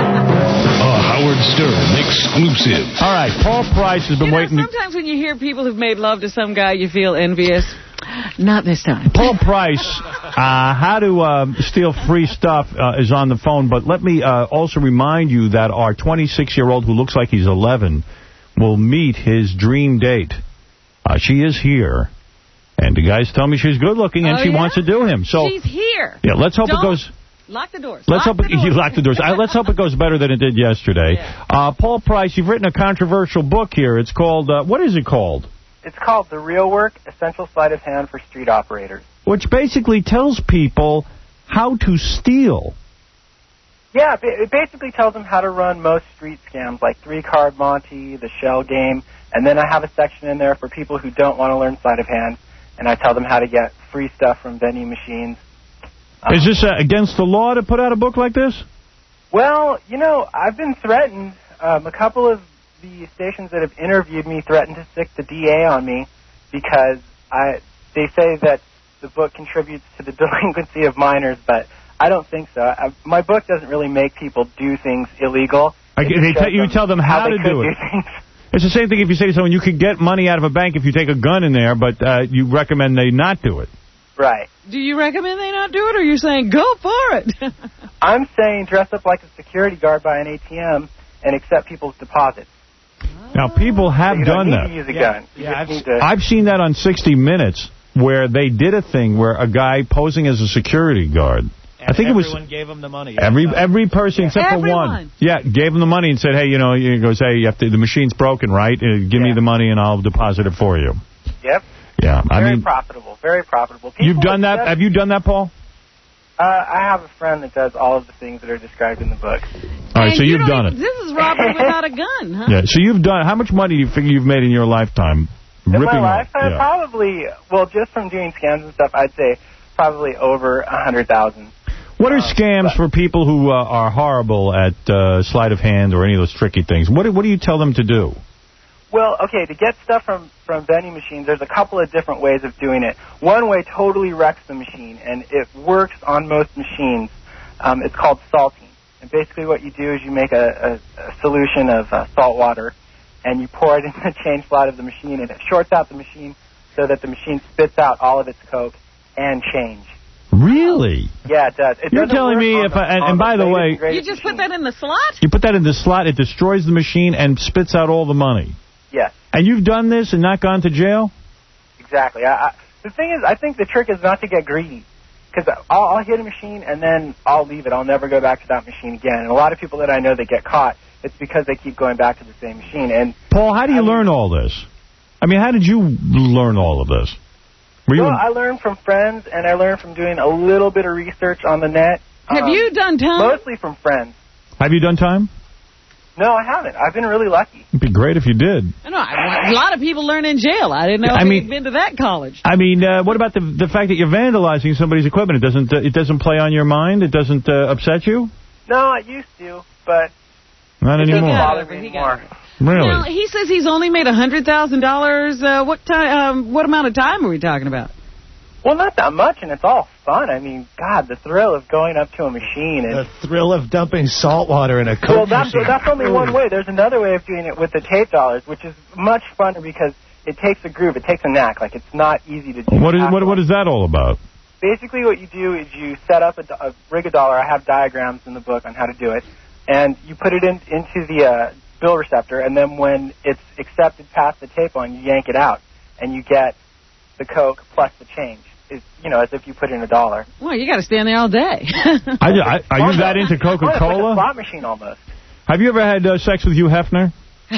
A Howard Stern exclusive. All right, Paul Price has been you know, waiting... Sometimes when you hear people who've made love to some guy, you feel envious. Not this time. Paul Price, uh, how to uh, steal free stuff uh, is on the phone, but let me uh, also remind you that our twenty-six-year-old who looks like he's eleven will meet his dream date. Uh, she is here, and the guys tell me she's good-looking and oh, she yeah? wants to do him. So she's here. Yeah, let's hope Don't it goes... Lock the doors. Let's lock hope the it, doors. you lock the doors. Uh, let's hope it goes better than it did yesterday. Yeah. Uh, Paul Price, you've written a controversial book here. It's called, uh, what is it called? It's called The Real Work, Essential Sleight of Hand for Street Operators. Which basically tells people how to steal. Yeah, it basically tells them how to run most street scams, like Three-Card Monte, the Shell Game, and then I have a section in there for people who don't want to learn sleight of hand, and I tell them how to get free stuff from vending machines. Um, Is this uh, against the law to put out a book like this? Well, you know, I've been threatened. Um, a couple of the stations that have interviewed me threatened to stick the D A on me because I they say that the book contributes to the delinquency of minors, but I don't think so. I, my book doesn't really make people do things illegal. I, they te you them tell them how, how to do do it. Do it's the same thing if you say to someone, you could get money out of a bank if you take a gun in there, but uh, you recommend they not do it. Right. Do you recommend they not do it, or you're saying go for it? I'm saying dress up like a security guard by an A T M and accept people's deposits. Now, people have so you done don't that. need to use a yeah. gun. You Yeah, just I've, need to... I've seen that on sixty minutes where they did a thing where a guy posing as a security guard. And I think it was everyone gave him the money. every every person yeah. except Everyone. for one. Yeah, gave him the money and said, hey, you know, he goes, hey, you have to, the machine's broken, right? Uh, give yeah. me the money and I'll deposit it for you. Yep. Yeah, I very mean, profitable. Very profitable. People you've done that. accept- Have you done that, Paul? Uh, I have a friend that does all of the things that are described in the book. All right, And so you you've don't done even, it. This is robbery without a gun, huh? Yeah, so you've done. How much money do you figure you've made in your lifetime? In ripping my off- lifetime, yeah. probably, well, just from doing scams and stuff, I'd say probably over a hundred thousand. What are Um, scams but- for people who uh, are horrible at uh, sleight of hand or any of those tricky things? What do, what do you tell them to do? Well, okay, to get stuff from, from vending machines, there's a couple of different ways of doing it. One way totally wrecks the machine, and it works on most machines. Um, it's called salting. And basically what you do is you make a, a, a solution of uh, salt water, and you pour it in the change slot of the machine, and it shorts out the machine so that the machine spits out all of its Coke and change. Really? Yeah, it does. It You're doesn't telling work me on if the, I, and, on and by the latest way, and greatest You just machines. put that in the slot? you put that in the slot, it destroys the machine and spits out all the money. Yes, And you've done this and not gone to jail? exactly. I, I, the thing is, I think the trick is not to get greedy. Because I'll, I'll hit a machine and then I'll leave it. I'll never go back to that machine again. And a lot of people that I know that get caught, it's because they keep going back to the same machine. And Paul, how do you I learn mean, all this? I mean, how did you learn all of this? Were you well, in... I learned from friends, and I learned from doing a little bit of research on the net. Have um, you done time? Mostly from friends. Have you done time? No, I haven't. I've been really lucky. It'd be great if you did. I know. I, a lot of people learn in jail. I didn't know I if mean, you'd been to that college. I mean, uh, what about the the fact that you're vandalizing somebody's equipment? It doesn't uh, it doesn't play on your mind? It doesn't uh, upset you? No, it used to, but Not it doesn't anymore. bother me anymore. Really? Now, he says he's only made one hundred thousand dollars. Uh, what time? Um, what amount of time are we talking about? Well, not that much, and it's all fun. I mean, God, the thrill of going up to a machine and The thrill of dumping salt water in a Coke well, that's machine. that's only one way. There's another way of doing it with the tape dollars, which is much funner because it takes a groove, it takes a knack. Like it's not easy to do. What is what what is that all about? Basically, what you do is you set up a, do- a rig a dollar. I have diagrams in the book on how to do it, and you put it in, into the uh, bill receptor, and then when it's accepted past the tape on, you yank it out, and you get the Coke plus the change. It's, you know, as if you put in a dollar. Well, you got to stand there all day. I, I, are you that into Oh, it's like a Coca-Cola? slot machine almost. Have you ever had uh, sex with Hugh Hefner? Oh,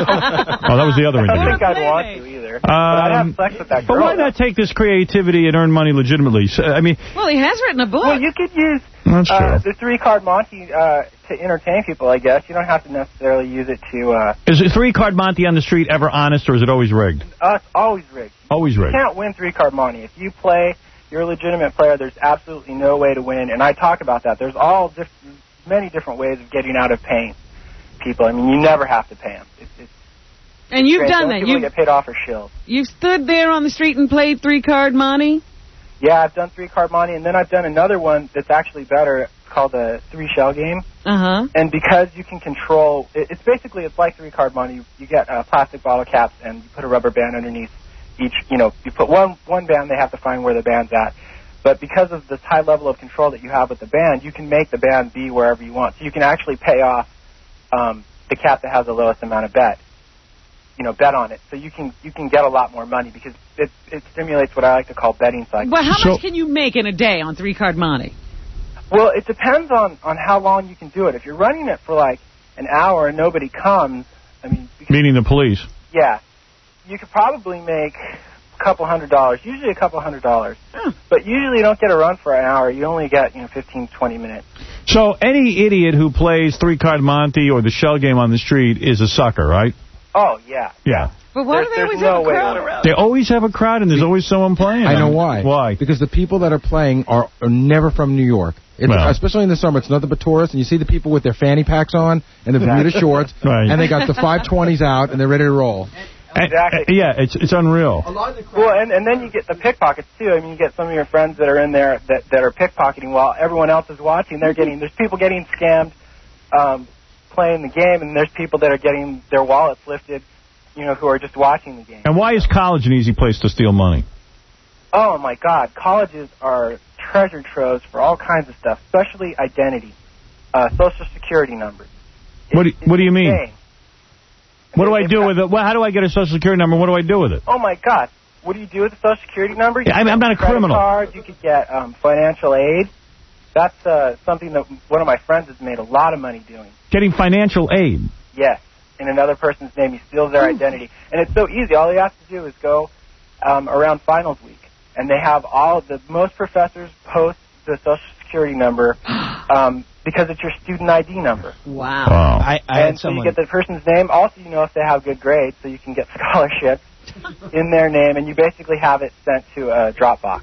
that was the other I don't interview. think I'd want to either. but I'd have Um, sex with that but girl. why not take this creativity and earn money legitimately? So, I mean, Well, he has written a book. Well, you could use That's uh, true. the three-card Monty uh, to entertain people, I guess. You don't have to necessarily use it to... Uh, is a three-card Monty on the street ever honest, or is it always rigged? us, always rigged. Always You rigged. can't win three-card Monty. If you play, you're a legitimate player, there's absolutely no way to win. And I talk about that. There's all diff- many different ways of getting out of paying people. I mean, you never have to pay them. It's, it's And you've great. done Most that. people You've, get paid off for shills. you've stood there on the street and played three-card money? Yeah, I've done three-card Monty, and then I've done another one that's actually better. It's called a three-shell game. Uh-huh. And because you can control, it, it's basically, it's like three-card Monty. You, you get uh, plastic bottle caps, and you put a rubber band underneath each, you know, you put one, one band, they have to find where the band's at. But because of this high level of control that you have with the band, you can make the band be wherever you want. So you can actually pay off um, the cap that has the lowest amount of bet. You know, bet on it. So you can you can get a lot more money because it it stimulates what I like to call betting cycles. Well, how much can you make in a day on three-card money? Well, it depends on, on how long you can do it. If you're running it for like an hour and nobody comes, I mean, Meaning the police. yeah, you could probably make a couple hundred dollars, usually a couple hundred dollars. But usually you don't get a run for an hour. You only get, you know, fifteen, twenty minutes. So any idiot who plays three-card Monty or the shell game on the street is a sucker, right? Oh, yeah. Yeah. But why There's- do they always there's have no a way crowd to- around? They always have a crowd, and there's always someone playing. I know why. Why? Because the people that are playing are, are never from New York. It's, Well. Especially in the summer, it's nothing but tourists, and you see the people with their fanny packs on and the Bermuda shorts, Right. and they got the five twenties out, and they're ready to roll. Exactly. Yeah, it's it's unreal. Well, and, and then you get the pickpockets, too. I mean, you get some of your friends that are in there that, that are pickpocketing while everyone else is watching. They're getting, there's people getting scammed um, playing the game, and there's people that are getting their wallets lifted, you know, who are just watching the game. And why is college an easy place to steal money? Oh, my God. Colleges are treasure troves for all kinds of stuff, especially identity, uh, Social Security numbers. What do, what do you mean? Insane. What do I do with it? Well, how do I get a Social Security number? What do I do with it? Oh, my God. What do you do with the Social Security number? You Yeah, I'm- I'm not a credit criminal. Cards, you could get um, financial aid. That's uh, something that one of my friends has made a lot of money doing. Getting financial aid. Yes, in another person's name. He steals their identity. And it's so easy. All he has to do is go um, around finals week. And they have all the most professors post the Social Security number um, because it's your student I D number. Wow. Wow. I, I had And so someone. you get the person's name. Also, you know if they have good grades, so you can get scholarships in their name. And you basically have it sent to a Dropbox.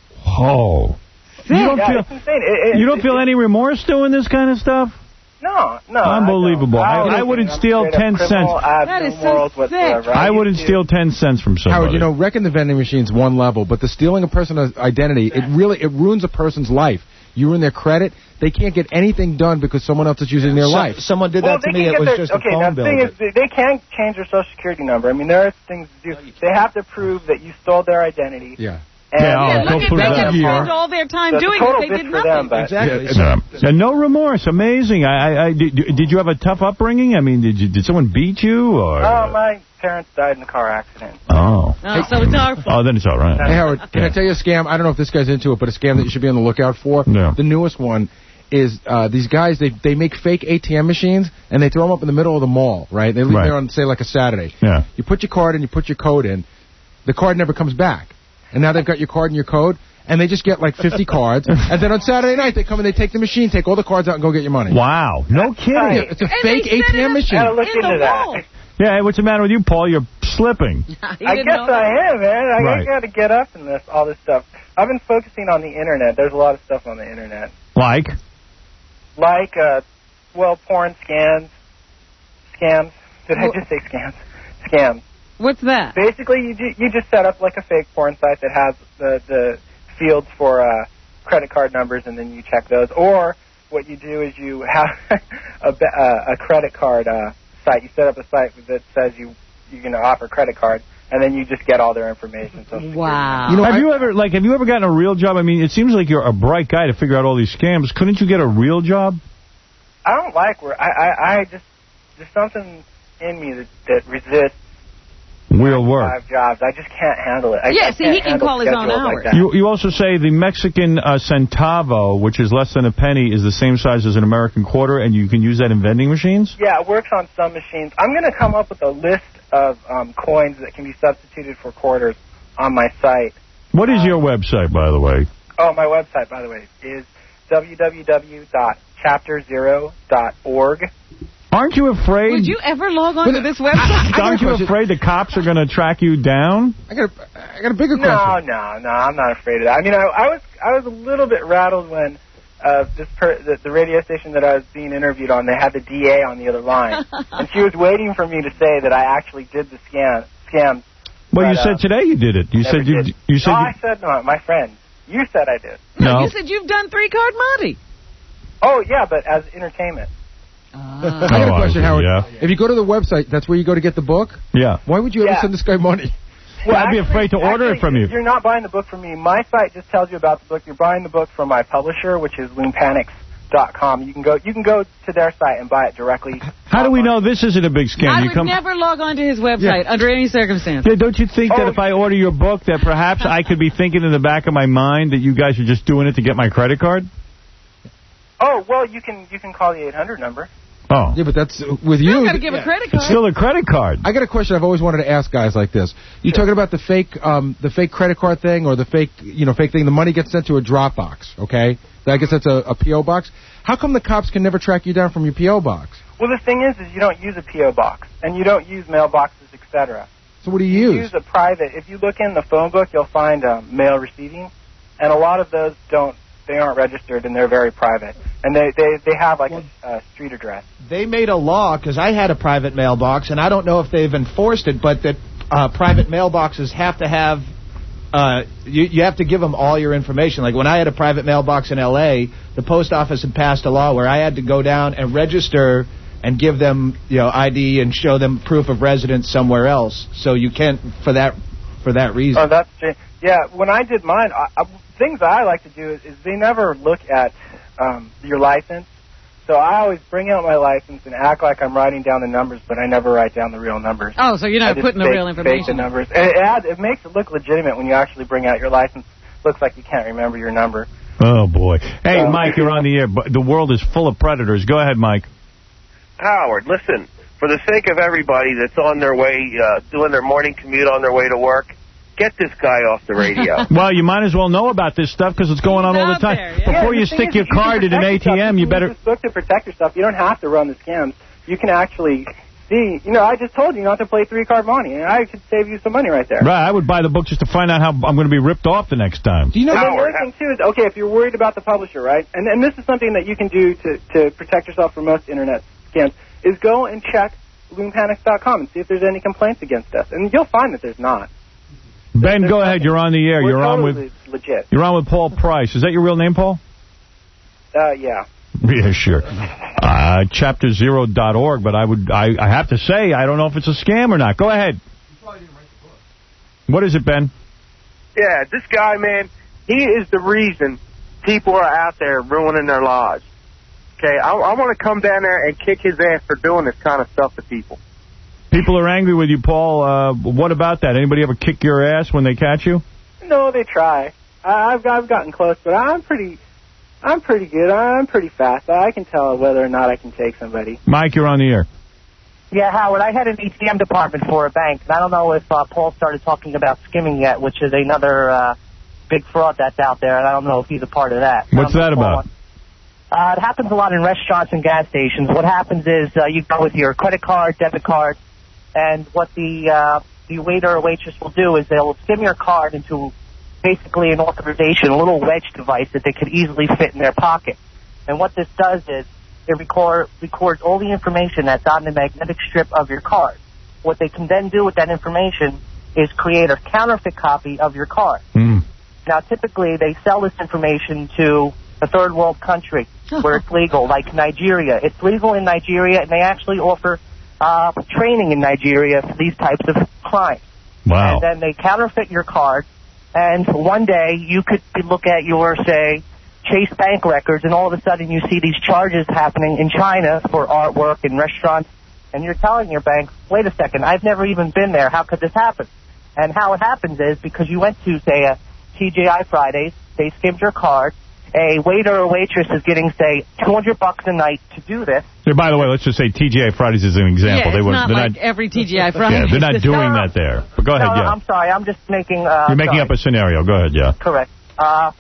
Oh. You don't yeah, feel it's insane. It, it, you don't it, feel any remorse doing this kind of stuff? No, no. Unbelievable. I, I, don't. I wouldn't I'm steal straight up ten criminal. cents. I have That no is so morals sick. whatsoever. I used wouldn't to- steal ten cents from somebody. Howard, you know, wrecking the vending machine's one level, but the stealing a person's identity, it really it ruins a person's life. You ruin their credit. They can't get anything done because someone else is using their So- life. Someone did well, that to they me. can It get was their, just okay, a now phone the bill. thing is, they, they can change their Social Security number. I mean, there are things to do. They have to prove that you stole their identity. Yeah. And Yeah, oh, Yeah, don't look at prove they that. could have Here. spent all their time That's a doing total it. They bitch did for nothing. them, but Exactly. Yeah. And no remorse. Amazing. I, I, I did, did you have a tough upbringing? I mean, did you did someone beat you or? oh, my parents died in a car accident. Oh. Oh, so it's our fault. Oh, then it's all right. Hey, Howard, can I tell you a scam? I don't know if this guy's into it, but a scam that you should be on the lookout for. Yeah. The newest one is uh, these guys, they they make fake A T M machines, and they throw them up in the middle of the mall, right? They leave Right. there on, say, like a Saturday. Yeah. You put your card in, you put your code in. The card never comes back. And now they've got your card and your code, and they just get like fifty cards. And then on Saturday night, they come and they take the machine, take all the cards out, and go get your money. Wow. No kidding. Right. It's a And fake they A set T it M up machine. Gotta look in into the that. wall. Yeah, hey, what's the matter with you, Paul? You're slipping. He I didn't guess know that. I am, man. I Right. got to get up in this, all this stuff. I've been focusing on the internet. There's a lot of stuff on the internet, Like? like uh, well, porn scams, scams. Did I just say scams? Scams. What's that? Basically, you ju- you just set up like a fake porn site that has the the fields for uh, credit card numbers, and then you check those. Or what you do is you have a, be- uh, a credit card uh, site. You set up a site that says you you're going to offer credit cards, and then you just get all their information. So wow. You know, have you ever like have you ever gotten a real job? I mean, it seems like you're a bright guy to figure out all these scams. Couldn't you get a real job? I don't like work. I, I, I just there's something in me that, that resists real work. Five jobs. I just can't handle it. I, Yeah, I see, can't he can handle call his own schedules hours. Like that. You you also say the Mexican uh, centavo, which is less than a penny, is the same size as an American quarter, and you can use that in vending machines? Yeah, it works on some machines. I'm going to come up with a list of um, coins that can be substituted for quarters on my site. What is your website, by the way? Oh, my website, by the way, is w w w dot chapter zero dot org. Aren't you afraid? Would you ever log on to this website? Aren't you afraid the cops are going to track you down? I got a, I got a bigger no, question. No, no, no, I'm not afraid of that. I mean, I, I was I was a little bit rattled when uh, this per, the, the radio station that I was being interviewed on, they had the D A on the other line, and she was waiting for me to say that I actually did the scam. Scam. Well, but, you said uh, today you did it. You never said you did. you said No, you, I said no. My friend, you said I did. No, No. you said you've done three-card Monty. Oh yeah, but as entertainment. I got a Oh, question, I see, Howard. yeah. If you go to the website, that's where you go to get the book? Yeah. Why would you ever Yeah. send this guy money? Well, I'd be actually- afraid to order actually, it from you. You're not buying the book from me. My site just tells you about the book. You're buying the book from my publisher, which is loon panics dot com. You can go. You can go to their site and buy it directly. How do we know this isn't a big scam? I you would come. never log on to his website under any circumstance. Yeah, don't you think that Oh, if I order your book, that perhaps I could be thinking in the back of my mind that you guys are just doing it to get my credit card? Oh well, you can you can call the eight hundred number. Oh. Yeah, but that's uh, with you. You got to give a credit card. It's still a credit card. I got a question I've always wanted to ask guys like this. You talking about the fake, um, the fake credit card thing, or the fake, you know, fake thing? The money gets sent to a drop box. Okay, I guess that's a, a P O box. How come the cops can never track you down from your P O box? Well, the thing is, is you don't use a P O box, and you don't use mailboxes, et cetera. So what do you You use? use a private. If you look in the phone book, you'll find um, mail receiving, and a lot of those don't. They aren't registered, and they're very private, and they they, they have like a uh, street address. They made a law, because I had a private mailbox, and I don't know if they've enforced it, but that uh, private mailboxes have to have, uh, you, you have to give them all your information. Like when I had a private mailbox in L A, the post office had passed a law where I had to go down and register and give them, you know, I D and show them proof of residence somewhere else. So you can't, for that for that reason. Oh, that's yeah. When I did mine, I, I, things I like to do is, is they never look at um, your license. So I always bring out my license and act like I'm writing down the numbers, but I never write down the real numbers. Oh, so you're I not just putting the fake- real Fake the information. numbers. And it, adds, it makes it look legitimate when you actually bring out your license. Looks like you can't remember your number. Oh, boy. Hey, So- Mike, you're on the air. But the world is full of predators. Go ahead, Mike. Howard, listen, for the sake of everybody that's on their way, uh, doing their morning commute on their way to work, get this guy off the radio. Well, you might as well know about this stuff because it's going on all the out time. there, yeah. Before Yeah, you the thing stick is, your you can card in an A protect T M, yourself. you can better... use this book to protect yourself. You don't have to run the scams. You can actually see, you know, I just told you not to play three-card money, and I could save you some money right there. Right, I would buy the book just to find out how I'm going to be ripped off the next time. Do you know? And then the Howard, other thing, too, is, okay, if you're worried about the publisher, right, and, and this is something that you can do to, to protect yourself from most Internet scams, is go and check loon panics dot com and see if there's any complaints against us. And you'll find that there's not. Ben, go ahead. You're on the air. We're You're on with totally legit. You're on with Paul Price. Is that your real name, Paul? Uh, yeah. Yeah, sure. Uh, chapter zero dot org, but I would I, I have to say I don't know if it's a scam or not. Go ahead. What is it, Ben? Yeah, this guy, man, he is the reason people are out there ruining their lives. Okay, I, I want to come down there and kick his ass for doing this kind of stuff to people. People are angry with you, Paul. Uh, what about that? Anybody ever kick your ass when they catch you? No, they try. I, I've I've gotten close, but I'm pretty, I'm pretty good. I'm pretty fast. I can tell whether or not I can take somebody. Mike, you're on the air. Yeah, Howard, I had an A T M department for a bank, and I don't know if uh, Paul started talking about skimming yet, which is another uh, big fraud that's out there, and I don't know if he's a part of that. What's that about? Uh, it happens a lot in restaurants and gas stations. What happens is uh, you go with your credit card, debit card, and what the uh, the waiter or waitress will do is they'll skim your card into basically an authorization, a little wedge device that they could easily fit in their pocket. And what this does is it record, records all the information that's on the magnetic strip of your card. What they can then do with that information is create a counterfeit copy of your card. Mm. Now, typically, they sell this information to a third world country where it's legal, like Nigeria. It's legal in Nigeria, and they actually offer uh, training in Nigeria for these types of crimes. Wow. And then they counterfeit your card, and one day you could look at your, say, Chase Bank records, and all of a sudden you see these charges happening in China for artwork and restaurants, and you're telling your bank, wait a second, I've never even been there. How could this happen? And how it happens is because you went to, say, a T G I Fridays, they skimmed your card, a waiter or waitress is getting, say, two hundred bucks a night to do this. Yeah, by the way, let's just say T G I Fridays is an example. Yeah, it's they not they're like not, every T G I Friday. Yeah, they're not doing No, no. that there. But go ahead, no, yeah. I'm sorry, I'm just making... Uh, You're making sorry. up a scenario. Go ahead, yeah. Correct. Uh,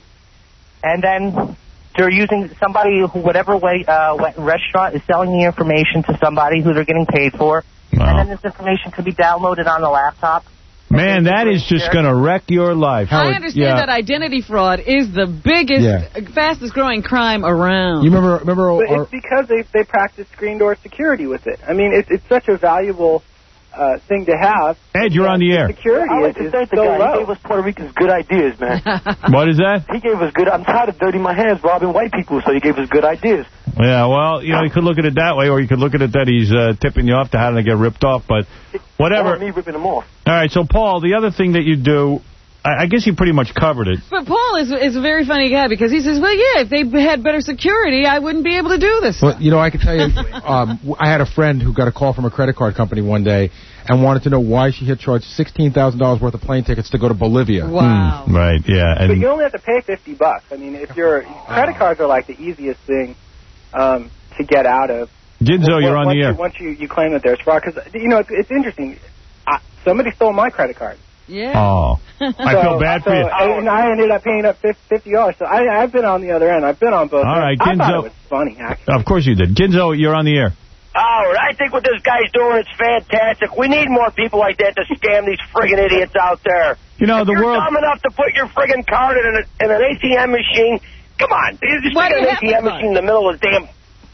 and then they're using somebody who, whatever way, uh, what restaurant is selling the information to somebody who they're getting paid for. Wow. And then this information could be downloaded on the laptop. Man, that is just going to wreck your life. I understand yeah. that identity fraud is the biggest, Yeah. fastest growing crime around. You remember? Remember? But Our, it's because they they practice screen door security with it. I mean, it's it's such a valuable uh, thing to have. Ed, you're on the air. Security I like is, to is thank the so guy. low. He gave us Puerto Ricans good ideas, man. What is that? He gave us good... I'm tired of dirtying my hands robbing white people, so he gave us good ideas. Yeah, well, you know, you could look at it that way, or you could look at it that he's uh, tipping you off to having to get ripped off, but whatever. Or me ripping them off. All right, so, Paul, the other thing that you do, I, I guess you pretty much covered it. But Paul is is a very funny guy because he says, well, yeah, if they had better security, I wouldn't be able to do this. Well, you know, I can tell you, um, w- I had a friend who got a call from a credit card company one day and wanted to know why she had charged sixteen thousand dollars worth of plane tickets to go to Bolivia. Wow. Hmm, right, yeah. But And you only have to pay fifty bucks. I mean, if your credit cards are like the easiest thing um, to get out of. Ginzo, you're on once the air. You, once you, you claim that there's fraud, because you know it's, it's interesting. I, somebody stole my credit card. Yeah. Oh, I So- feel bad for so you. I, and I ended up paying up fifty dollars. So I, I've been on the other end. I've been on both. All right, ends. I thought Ginzo. it was funny, actually. Of course you did. Ginzo, you're on the air. Oh, I think what this guy's doing is fantastic. We need more people like that to scam these friggin' idiots out there. You know, if the you're world... dumb enough to put your friggin' card in, an in an A T M machine, come on. You just Why stick do an you A T M have to machine in the middle of the damn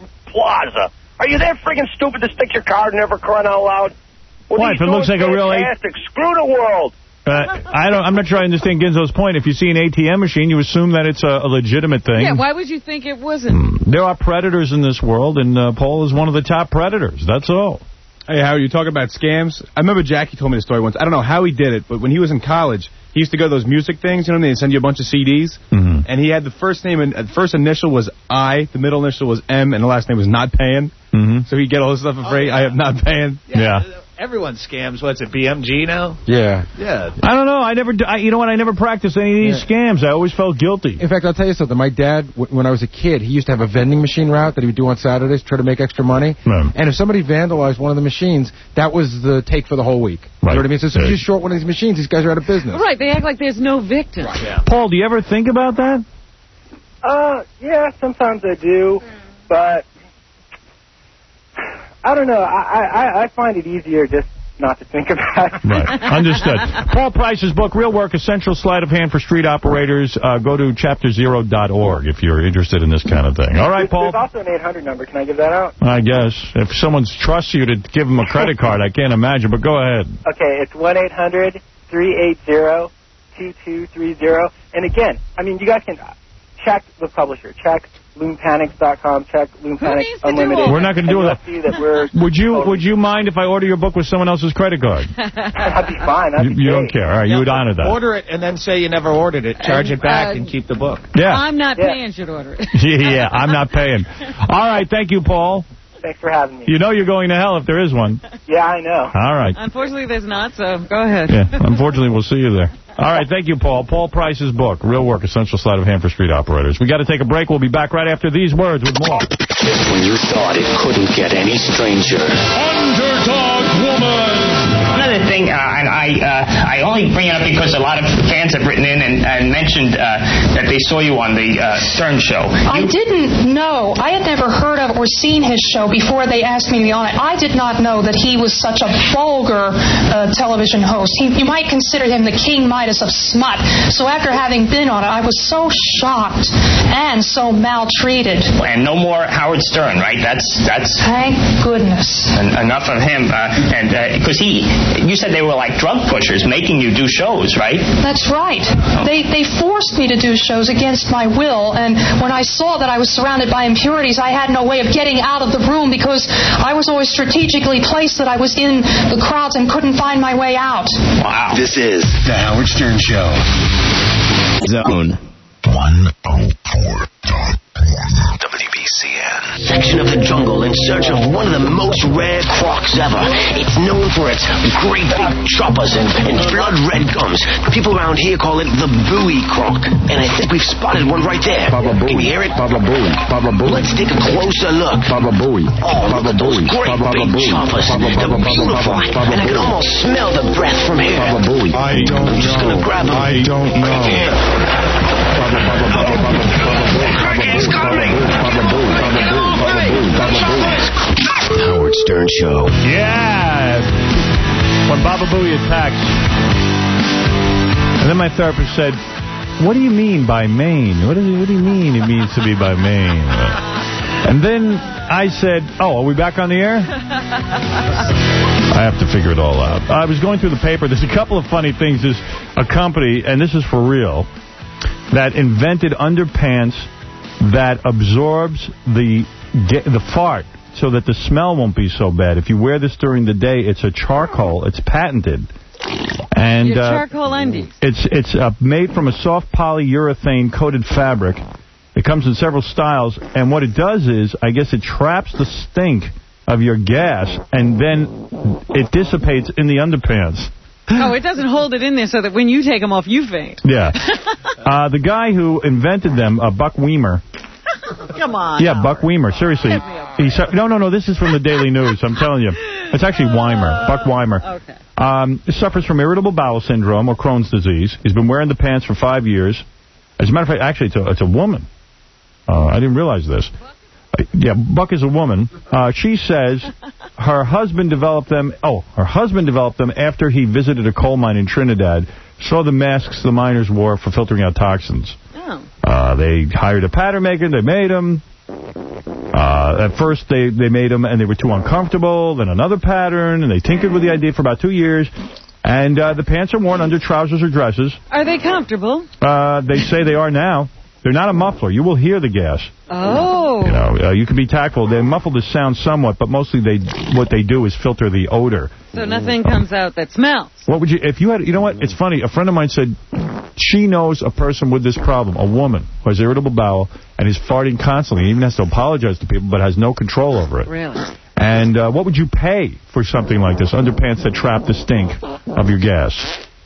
plaza. Are you that friggin' stupid to stick your card in ever crying out loud? What Why, he's if it looks doing like a real A- fantastic. Screw the world. Uh, I don't, I'm not sure I understand Ginzo's point. If you see an A T M machine, you assume that it's a, a legitimate thing. Yeah, why would you think it wasn't? There are predators in this world, and uh, Paul is one of the top predators. That's all. Hey, Howard, you talk about scams. I remember Jackie told me the story once. I don't know how he did it, but when he was in college, he used to go to those music things, you know, and they'd send you a bunch of C Ds. Mm-hmm. And he had the first name, and the first initial was I, the middle initial was M, and the last name was not paying. Mm-hmm. So he'd get all this stuff for free. I am not paying. Yeah. Everyone scams. What's it, B M G now? Yeah. Yeah. I don't know. I never. do- I, you know what? I never practiced any of these scams. I always felt guilty. In fact, I'll tell you something. My dad, w- when I was a kid, he used to have a vending machine route that he would do on Saturdays to try to make extra money. Hmm. And if somebody vandalized one of the machines, that was the take for the whole week. You Right. know what I mean? So as soon as Yeah. you short one of these machines, these guys are out of business. Right, they act like there's no victim. Yeah. Paul, do you ever think about that? Uh, yeah, sometimes I do, but I don't know. I, I, I find it easier just not to think about it. Right. Understood. Paul Price's book, Real Work, Essential Sleight of Hand for Street Operators. Uh, go to chapter zero dot org if you're interested in this kind of thing. All right, Paul? There's also an eight hundred number. Can I give that out? I guess. If someone trusts you to give them a credit card, I can't imagine, but go ahead. Okay, it's one eight hundred three eight zero two two three zero. And again, I mean, you guys can check the publisher. Check loon panics dot com. Check Loon Panics Unlimited. We're not going to do and that. you'll see that we're Would you totally- Would you mind if I order your book with someone else's credit card? That'd be fine. That'd You, be you great. don't care. All right, you would honor that. Order it and then say you never ordered it. Charge it back uh, and keep the book. Yeah. I'm not Yeah. paying, should order it. Yeah, I'm not paying. All right, thank you, Paul. Thanks for having me. You know you're going to hell if there is one. Yeah, I know. All right. Unfortunately, there's not, so go ahead. Yeah, unfortunately, we'll see you there. All right, thank you, Paul. Paul Price's book, Real Work, Essential Sleight of Hand for Street Operators. We got to take a break. We'll be back right after these words with more. Just when you thought it couldn't get any stranger. Underdog Woman. Another thing, uh, and I uh, I only bring it up because a lot of fans have written in and, and mentioned uh, that they saw you on the uh, Stern Show. I didn't know. I had never heard of or seen his show before they asked me to be on it. I did not know that he was such a vulgar uh, television host. He, you might consider him the King Midas of smut. So after having been on it, I was so shocked and so maltreated. And no more Howard Stern, right? That's that's Thank goodness. en- enough of him. Uh, and because he you said they were like drug pushers, making you do shows, right? That's right. They they forced me to do shows against my will, and when I saw that I was surrounded by impurities, I had no way of getting out of the room because I was always strategically placed that I was in the crowds and couldn't find my way out. Wow. This is The Howard Stern Show. Zone one oh four point one W B C N. Section of the jungle in search of one of the most rare crocs ever. It's known for its great big choppers and, and blood-red gums. People around here call it the Bowie croc. And I think we've spotted one right there. Baba Booey. Can you hear it? Baba Booey. Baba Booey. Let's take a closer look. Baba Booey. Oh, Baba look at those Booey. great Baba big Booey. choppers. Baba They're Baba beautiful. Baba Baba And I can Booey. almost smell the breath from here. Baba Booey. I don't I'm just know. gonna grab them. I don't know. Right here. Baba Baba Baba Baba Baba Booey. It's coming. Baba Booey. Baba Booey. Baba Booey. Baba Booey. The Howard Stern Show. Yeah. When Baba Booey attacks. And then my therapist said, what do you mean by Maine? What do you, what do you mean it means to be by Maine? And then I said, oh, are we back on the air? I have to figure it all out. I was going through the paper. There's a couple of funny things. There's a company, and this is for real, that invented underpants that absorbs the the fart so that the smell won't be so bad. If you wear this during the day, it's a charcoal. It's patented. And Your uh, charcoal undies. It's it's uh, made from a soft polyurethane coated fabric. It comes in several styles, and what it does is, I guess it traps the stink of your gas, and then it dissipates in the underpants. Oh, it doesn't hold it in there so that when you take them off, you faint. Yeah. uh, the guy who invented them, uh, Buck Weimer. Come on. Yeah, Buck Weimer. Seriously. He said, no, no, no, this is from the Daily News. I'm telling you. It's actually Weimer. Buck Weimer. Okay. Um, he suffers from irritable bowel syndrome or Crohn's disease. He's been wearing the pants for five years. As a matter of fact, actually, it's a, it's a woman. Uh, I didn't realize this. Uh, yeah, Buck is a woman. Uh, she says her husband developed them. Oh, her husband developed them after he visited a coal mine in Trinidad, saw the masks the miners wore for filtering out toxins. Oh. Uh, they hired a pattern maker. They made them. Uh, at first, they, they made them, and they were too uncomfortable. Then another pattern, and they tinkered with the idea for about two years. And uh, the pants are worn under trousers or dresses. Are they comfortable? Uh, they say they are now. They're not a muffler. You will hear the gas. Oh. You know, uh, you can be tactful. They muffle the sound somewhat, but mostly they what they do is filter the odor. So nothing comes out that smells. What would you, if you had, you know what, it's funny, a friend of mine said she knows a person with this problem, a woman who has irritable bowel and is farting constantly, even has to apologize to people, but has no control over it. Really? And uh, what would you pay for something like this, underpants that trap the stink of your gas?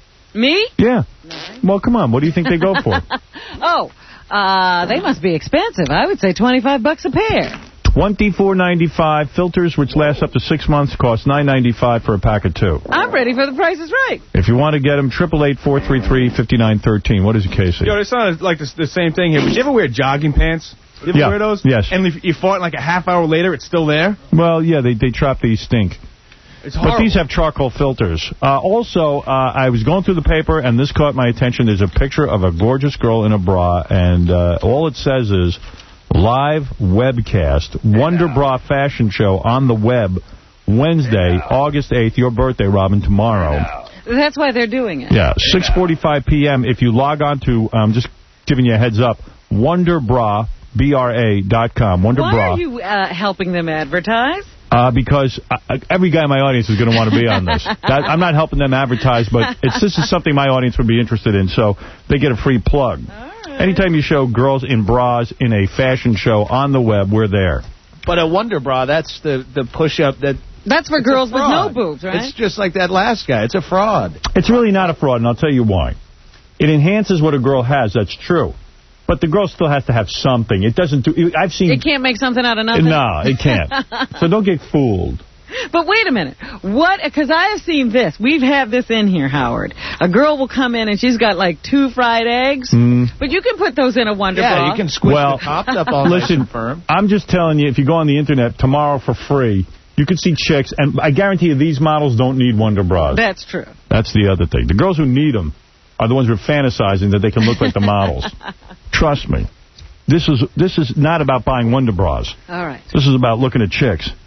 Me? Yeah. Well, come on, what do you think they go for? oh, uh, they must be expensive. I would say twenty-five bucks a pair. twenty-four ninety-five. Filters, which last up to six months, cost nine ninety-five for a pack of two. I'm ready for the Price is Right. If you want to get them, triple eight four three three five nine one three. What is it, Casey? Yo, it's not like the, the same thing here. Would you ever wear jogging pants? You ever Yeah. wear those? Yes. And if you fart like a half hour later, it's still there? Well, yeah, they, they trap these stink. It's But horrible. these have charcoal filters. Uh, also, uh, I was going through the paper, and this caught my attention. There's a picture of a gorgeous girl in a bra, and uh, all it says is, live webcast, Wonder Bra Fashion Show on the web, Wednesday, August eighth, your birthday, Robin, tomorrow. That's why they're doing it. Yeah, six forty-five p m If you log on to, I'm um, just giving you a heads up, Wonderbra, B R A dot com, Wonder Why Bra. are you uh, helping them advertise? Uh, because uh, every guy in my audience is going to want to be on this. That, I'm not helping them advertise, but it's this is something my audience would be interested in, so they get a free plug. Right. Anytime you show girls in bras in a fashion show on the web, we're there. But a Wonder Bra, that's the, the push-up that... That's for it's a girls with no fraud. boobs, right? It's just like that last guy. It's a fraud. It's really not a fraud, and I'll tell you why. It enhances what a girl has, that's true. But the girl still has to have something. It doesn't do... I've seen... It can't make something out of nothing? No, it can't. So don't get fooled. But wait a minute. What? Because I have seen this. We've had this in here, Howard. A girl will come in and she's got like two fried eggs. Mm. But you can put those in a Wonder yeah, Bra. you can squish well, the top up all listen, nice and firm. I'm just telling you, if you go on the Internet tomorrow for free, you can see chicks, and I guarantee you these models don't need Wonder Bras. That's true. That's the other thing. The girls who need them are the ones who are fantasizing that they can look like the models. Trust me. This is this is not about buying Wonder Bras. All right. This is about looking at chicks.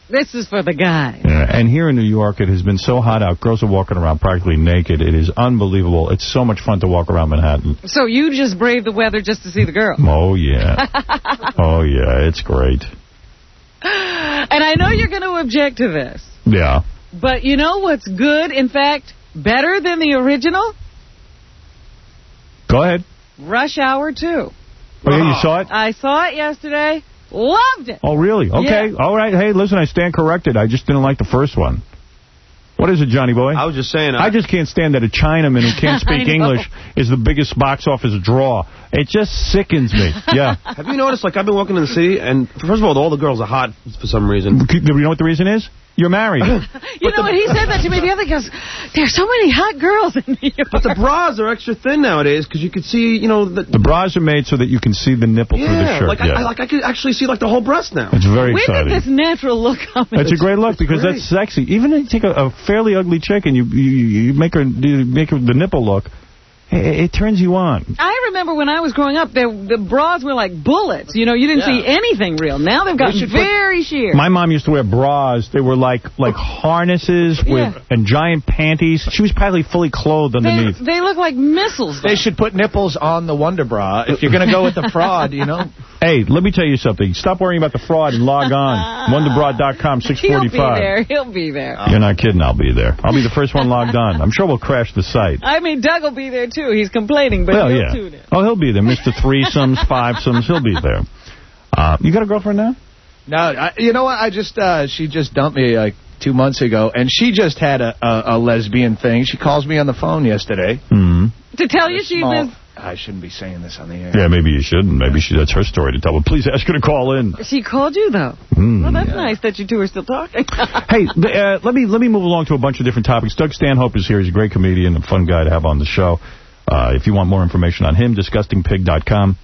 This is for the guy. Yeah, and here in New York, it has been so hot out. Girls are walking around practically naked. It is unbelievable. It's so much fun to walk around Manhattan. So you just brave the weather just to see the girl. Oh, yeah. Oh, yeah. It's great. And I know you're going to object to this. Yeah. But you know what's good, in fact, better than the original? Go ahead. Rush Hour two. Oh, yeah, you saw it? I saw it yesterday. Loved it. Oh, really? Okay. Yeah. All right. Hey, listen, I stand corrected. I just didn't like the first one. What is it, Johnny Boy? I was just saying. I, I just can't stand that a Chinaman who can't speak English is the biggest box office draw. It just sickens me. Yeah. Have you noticed, like, I've been walking in the city, and first of all, all the girls are hot for some reason. You know what the reason is? You're married. You know what? He said that to me the other day. Goes, there's so many hot girls in New York. But the bras are extra thin nowadays because you can see, you know... The, the bras are made so that you can see the nipple yeah, through the shirt. Like, yeah, I, like I could actually see, like, the whole breast now. It's very When exciting. When did this natural look come in? It's a great look because great. that's sexy. Even if you take a, a fairly ugly chick and you, you, you make her you make her the nipple look, it, it turns you on. I remember when I was growing up, they, the bras were like bullets. You know, you didn't Yeah. see anything real. Now they've gotten very put, sheer. My mom used to wear bras. They were like like harnesses with Yeah. and giant panties. She was practically fully clothed They, underneath. they look like missiles. They should put nipples on the Wonder Bra if you're going to go with the fraud, you know. Hey, let me tell you something. Stop worrying about the fraud and log on. Wonder Bra dot com, six forty-five. He'll be there. He'll be there. You're not kidding. I'll be there. I'll be the first one logged on. I'm sure we'll crash the site. I mean, Doug will be there, too. He's complaining, but well, he'll yeah. tune in. Oh, he'll be there. Mister Threesomes, Fivesomes, he'll be there. Uh, you got a girlfriend now? No, I, you know what? I just uh, she just dumped me like two months ago, and she just had a, a, a lesbian thing. She calls me on the phone yesterday. Mm-hmm. To tell you she's Small, this... I shouldn't be saying this on the air. Yeah, maybe you shouldn't. Maybe she, that's her story to tell. But please ask her to call in. She called you, though. Mm, well, that's yeah. nice that you two are still talking. Hey, uh, let me let me move along to a bunch of different topics. Doug Stanhope is here. He's a great comedian, a fun guy to have on the show. Uh, if you want more information on him, disgusting pig dot com.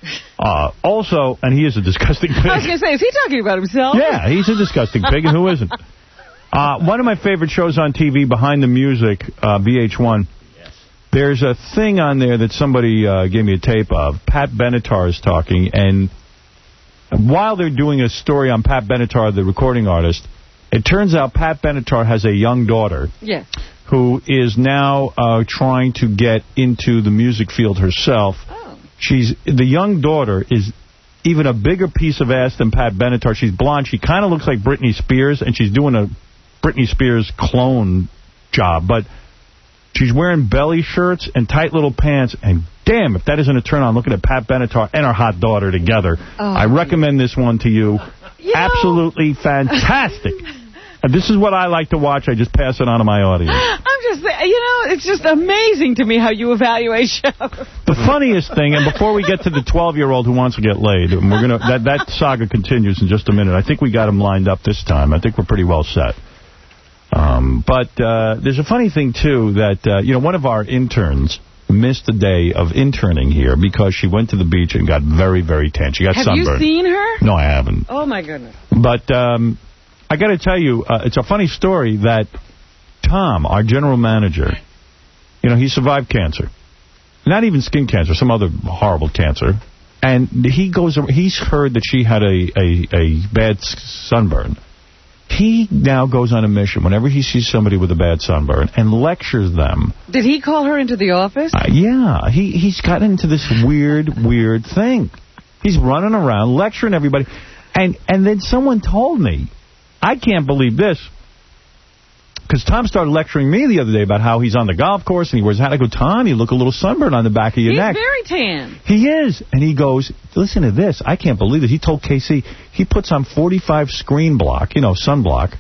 Uh, also, and he is a disgusting pig. I was going to say, is he talking about himself? Yeah, he's a disgusting pig, and who isn't? Uh, one of my favorite shows on T V, Behind the Music, uh, V H one. There's a thing on there that somebody uh, gave me a tape of. Pat Benatar is talking, and while they're doing a story on Pat Benatar, the recording artist, it turns out Pat Benatar has a young daughter. Yes. Who is now uh, trying to get into the music field herself. Oh. She's the young daughter is even a bigger piece of ass than Pat Benatar. She's blonde. She kind of looks like Britney Spears, and she's doing a Britney Spears clone job, but she's wearing belly shirts and tight little pants, and damn, if that isn't a turn on, looking at Pat Benatar and her hot daughter together. Oh, I recommend this one to you. you Absolutely know. fantastic. And this is what I like to watch. I just pass it on to my audience. I'm just saying, you know, it's just amazing to me how you evaluate shows. The funniest thing, and before we get to the twelve-year-old who wants to get laid, and we're gonna that, that saga continues in just a minute. I think we got him lined up this time. I think we're pretty well set. Um, but uh, there's a funny thing, too, that, uh, you know, one of our interns missed a day of interning here because she went to the beach and got very, very tan. She got Have sunburned. you seen her? No, I haven't. Oh, my goodness. But um, I got to tell you, uh, it's a funny story that Tom, our general manager, you know, he survived cancer. Not even skin cancer, some other horrible cancer. And he goes, he's heard that she had a, a, a bad sunburn. He now goes on a mission whenever he sees somebody with a bad sunburn and lectures them. Did he call her into the office? Uh, yeah, he, he's gotten into this weird, weird thing. He's running around lecturing everybody. And, and then someone told me, I can't believe this, because Tom started lecturing me the other day about how he's on the golf course and he wears a hat. I go, Tom, you look a little sunburned on the back of your He's neck. He's very tan. He is. And he goes, listen to this. I can't believe it. He told K C he puts on forty-five screen block, you know, sunblock,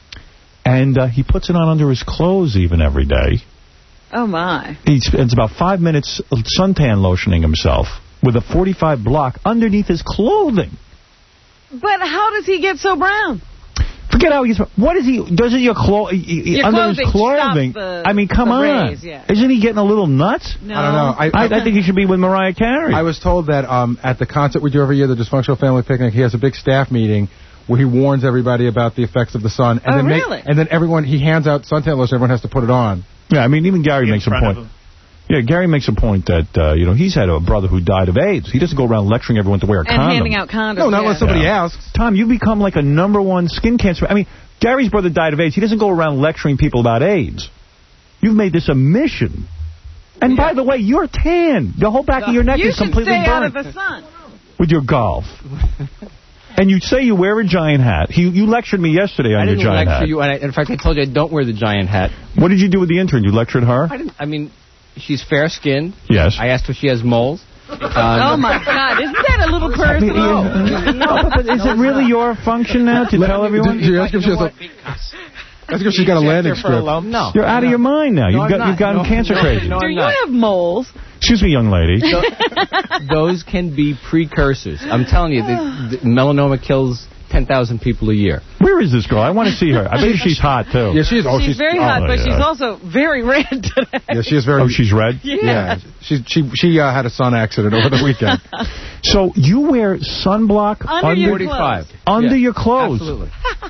and uh, he puts it on under his clothes even every day. Oh, my. He spends about five minutes suntan lotioning himself with a forty-five block underneath his clothing. But how does he get so brown? Forget how he's... What is he... Doesn't your, clo your under clothing his clothing... the, I mean, come the on. rays, yeah. Isn't he getting a little nuts? No. I don't know. I, I, I think he should be with Mariah Carey. I was told that um, at the concert we do every year, the Dysfunctional Family Picnic, he has a big staff meeting where he warns everybody about the effects of the sun. And oh, then really? Make, and then everyone, he hands out suntan lotion, everyone has to put it on. Yeah, I mean, even Gary In makes a front point. of him. Yeah, Gary makes a point that, uh, you know, he's had a brother who died of AIDS. He doesn't go around lecturing everyone to wear a and condom. And handing out condoms. No, not yeah. unless somebody yeah. asks. Tom, you become like a number one skin cancer. I mean, Gary's brother died of AIDS. He doesn't go around lecturing people about AIDS. You've made this a mission. And yeah. by the way, you're tan. The whole back no. of your neck you is completely burnt. You should stay burnt. out of the sun. With your golf. And you say you wear a giant hat. He, you lectured me yesterday on I your giant hat. I didn't lecture you. And I, in fact, I told you I don't wear the giant hat. What did you do with the intern? You lectured her? I didn't. I mean, she's fair-skinned. Yes. I asked if she has moles. Um, oh, my God. Isn't that a little personal? I mean, no, but is it really your function now to tell everyone? Did you ask if she has a... Ask if she's got a landing strip. No. You're out no. of your mind now. No, You've, got, you've gotten no, cancer no, crazy. No, Do you not. have moles? Excuse me, young lady. Those can be precursors. I'm telling you, the, the melanoma kills ten thousand people a year. Where is this girl? I want to see her. I bet she's hot, too. Yeah, she's, oh, she's, she's very oh, hot, but yeah. she's also very red today. Yeah, she is very... Oh, she's red? Yeah. yeah. She, she, she uh, had a sun accident over the weekend. So you wear sunblock under, under your forty-five. clothes. Under yeah, your clothes? Absolutely.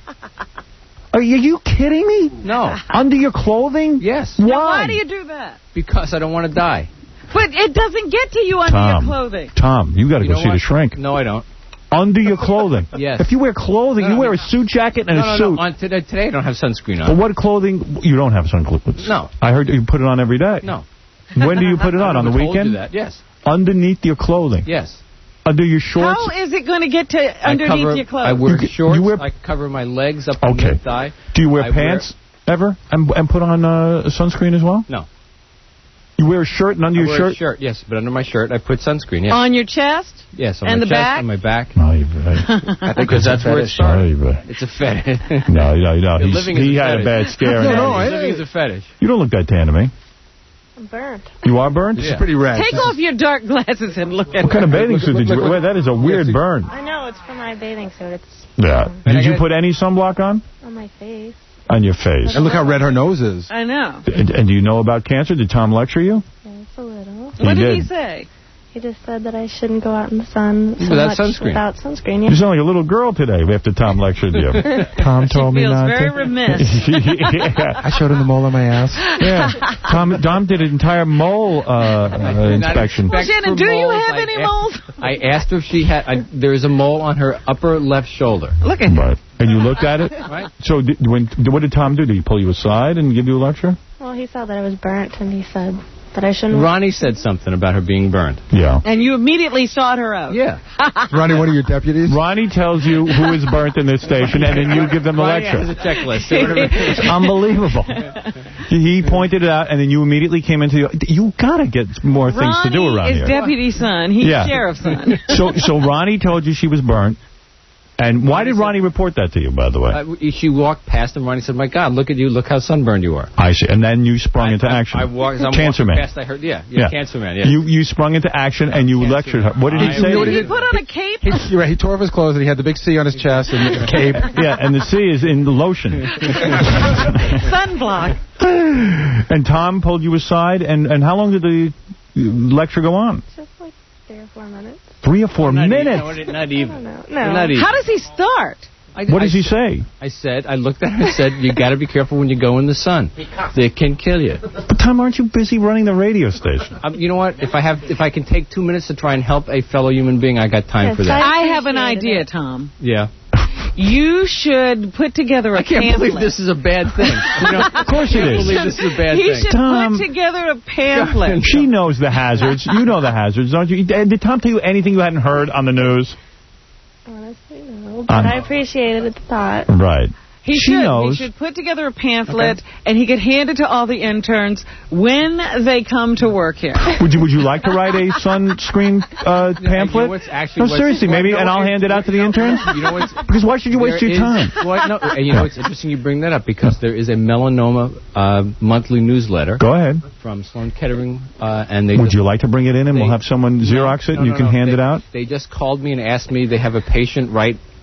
Are you, are you kidding me? No. Under your clothing? Yes. Why? Now, why do you do that? Because I don't want to die. But it doesn't get to you under Tom, your clothing. Tom, you got to you go know see what? the shrink. No, I don't. Under your clothing? Yes. If you wear clothing, no, you no, wear no. a suit jacket and no, a no, suit. No, on today, today I don't have sunscreen on. But what clothing? You don't have sunscreen. No. I heard you put it on every day. No. When do you put it on? On the told weekend? You that. Yes. Underneath your clothing? Yes. Under your shorts? How is it going to get to I underneath cover, your clothes? I wear you, shorts. You wear... I cover my legs up okay. to the thigh. Do you wear I pants wear... ever and, and put on uh, sunscreen as well? No. You wear a shirt and under I your wear shirt? A shirt, yes, but under my shirt I put sunscreen. Yes. On your chest? Yes, on and my the chest, back? on my back. No, you're right. I think because that's where it started. No, right. It's a fetish. No, no, no. You're He's, living he as a had a bad fetish. scare. No, no, no, I, living as a fetish. You don't look that tan to me. I'm burnt. You are burnt? This yeah. is pretty red. Take off your dark glasses and look at What her. kind of bathing suit did you wear? That is a weird burn. I know, it's for my bathing suit. It's Yeah. Did you put any sunblock on? on my face. On your face. And look how red her nose is. I know. And, and do you know about cancer? Did Tom lecture you? Yes, a little. He What did, did he say? He just said that I shouldn't go out in the sun so without much sunscreen. without sunscreen. Yeah. You sound like a little girl today after Tom lectured you. Tom told she me not feels very to. remiss. yeah. I showed him the mole on my ass. Yeah. Tom, Tom did an entire mole uh, uh, inspection. Well, Shannon, do you have I any asked, moles? I asked her if she had... I, there's a mole on her upper left shoulder. Look at Right. And you looked at it? Right. So did, when, what did Tom do? Did he pull you aside and give you a lecture? Well, he saw that I was burnt, and he said that I shouldn't... Ronnie said something about her being burned. Yeah. And you immediately sought her out. Yeah. Ronnie, one of your deputies? Ronnie tells you who is burnt in this station, and then you give them a Ronnie lecture. has a checklist. It's unbelievable. He pointed it out, and then you immediately came into the... You got to get more things Ronnie to do around is here. deputy son. He's Yeah. sheriff's son. So, so Ronnie told you she was burnt. And why did Ronnie report that to you, by the way? Uh, she walked past and Ronnie said, my God, look at you. Look how sunburned you are. I see. And then you sprung I, into I, action. I walked, as I'm Cancer walking man. past, I heard, yeah, yeah, Yeah. Cancer man, yeah. You you sprung into action and you Cancer lectured her. man. What did he I- say? You know what Did he put on a cape? He, you're right, he tore off his clothes and he had the big C on his chest and the cape. Yeah, and the C is in the lotion. Sunblock. And Tom pulled you aside, and, and how long did the lecture go on? Just like three or four minutes. Three or four not minutes? Even, no, not even. No. Not even. How does he start? I, What I, does he say? I said, I looked at her and said, you got to be careful when you go in the sun. They can kill you. But Tom, aren't you busy running the radio station? Um, you know what? If I have, if I can take two minutes to try and help a fellow human being, I got time Yes, for that. I have an appreciated idea, it. Tom. Yeah. You should put together a I can't pamphlet. believe this is a bad thing. You know, Of course I it can't is. believe this is a bad he thing. should Tom. put together a pamphlet. She knows the hazards. You know the hazards, don't you? Did Tom tell you anything you hadn't heard on the news? Honestly, no. But Um, I appreciated the thought. Right. He She should. knows. He should put together a pamphlet, and he could hand it to all the interns when they come to work here. Would you Would you like to write a sunscreen uh, You know pamphlet? what's actually No, what's- seriously, what- maybe, no, and I'll it- hand it out to the no, interns? You know what's... Because why should you waste There your is- time? Well, no, and you know, it's interesting you bring that up because there is a melanoma uh, monthly newsletter. Go ahead. From Sloan Kettering, uh, and they. Would just, you like to bring it in and they, we'll have someone Xerox it no, and you no, can no, hand they, it out? They just called me and asked me. They have a patient right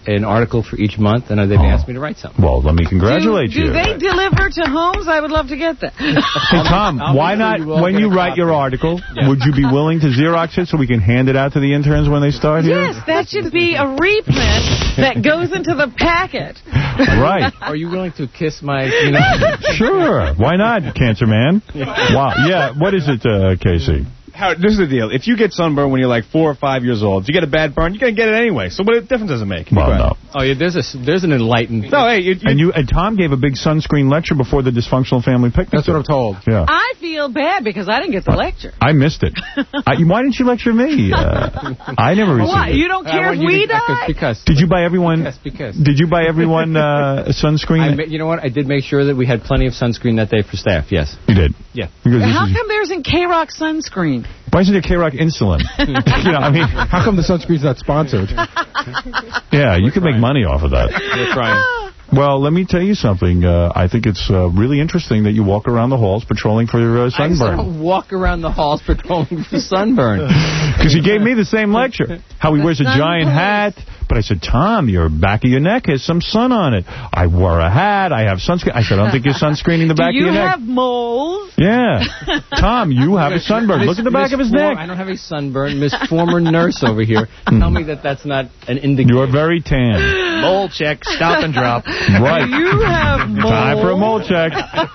an article for each month, and they've asked me to write something. Well, let me congratulate do, you. Do they deliver to homes? I would love to get that. Hey, Tom, I'll why sure not, you will when get you a write copy. your article, Yeah. would you be willing to Xerox it so we can hand it out to the interns when they start here? Yes, that should be a reprint that goes into the packet. Right. Are you willing to kiss my, you know? Sure. Why not, Cancer Man? Wow. Yeah. What is it, uh, Casey? Howard, this is the deal. If you get sunburn when you're like four or five years old, if you get a bad burn, you're going to get it anyway. So what difference does it make? Well, Go ahead. no. Oh, yeah, there's a, there's an enlightened... No, hey, you, you, And you and Tom gave a big sunscreen lecture before the dysfunctional family picnic. That's what I'm told. Yeah. I feel bad because I didn't get the lecture. I missed it. I, why didn't you lecture me? Uh, I never received What? it. You don't care I if want you we to- die? Because, Did you buy everyone? because, because. Did you buy everyone uh, a sunscreen? I ma- you know what? I did make sure that we had plenty of sunscreen that day for staff, yes. You did. Yeah. Because this How is, come there isn't K-Rock sunscreen? why isn't there K-Rock insulin? you know, I mean, How come the sunscreen's not sponsored? yeah, you could make money off of that. We're trying. Well, let me tell you something. Uh, I think it's uh, really interesting that you walk around the halls patrolling for uh, I sunburn. don't walk around the halls patrolling for sunburn. Because he gave me the same lecture. How he wears a giant hat. But I said, Tom, your back of your neck has some sun on it. I wore a hat. I have sunscreen. I said, I don't think you're sunscreening the back Do you of your neck. have moles? Yeah. Tom, you have a sunburn. Look at the back Miss of his For- neck. I don't have a sunburn. Miss former nurse over here. Tell me that that's not an indicator. You're very tan. mole check, stop and drop. Right. You have moles. Time for a mole check.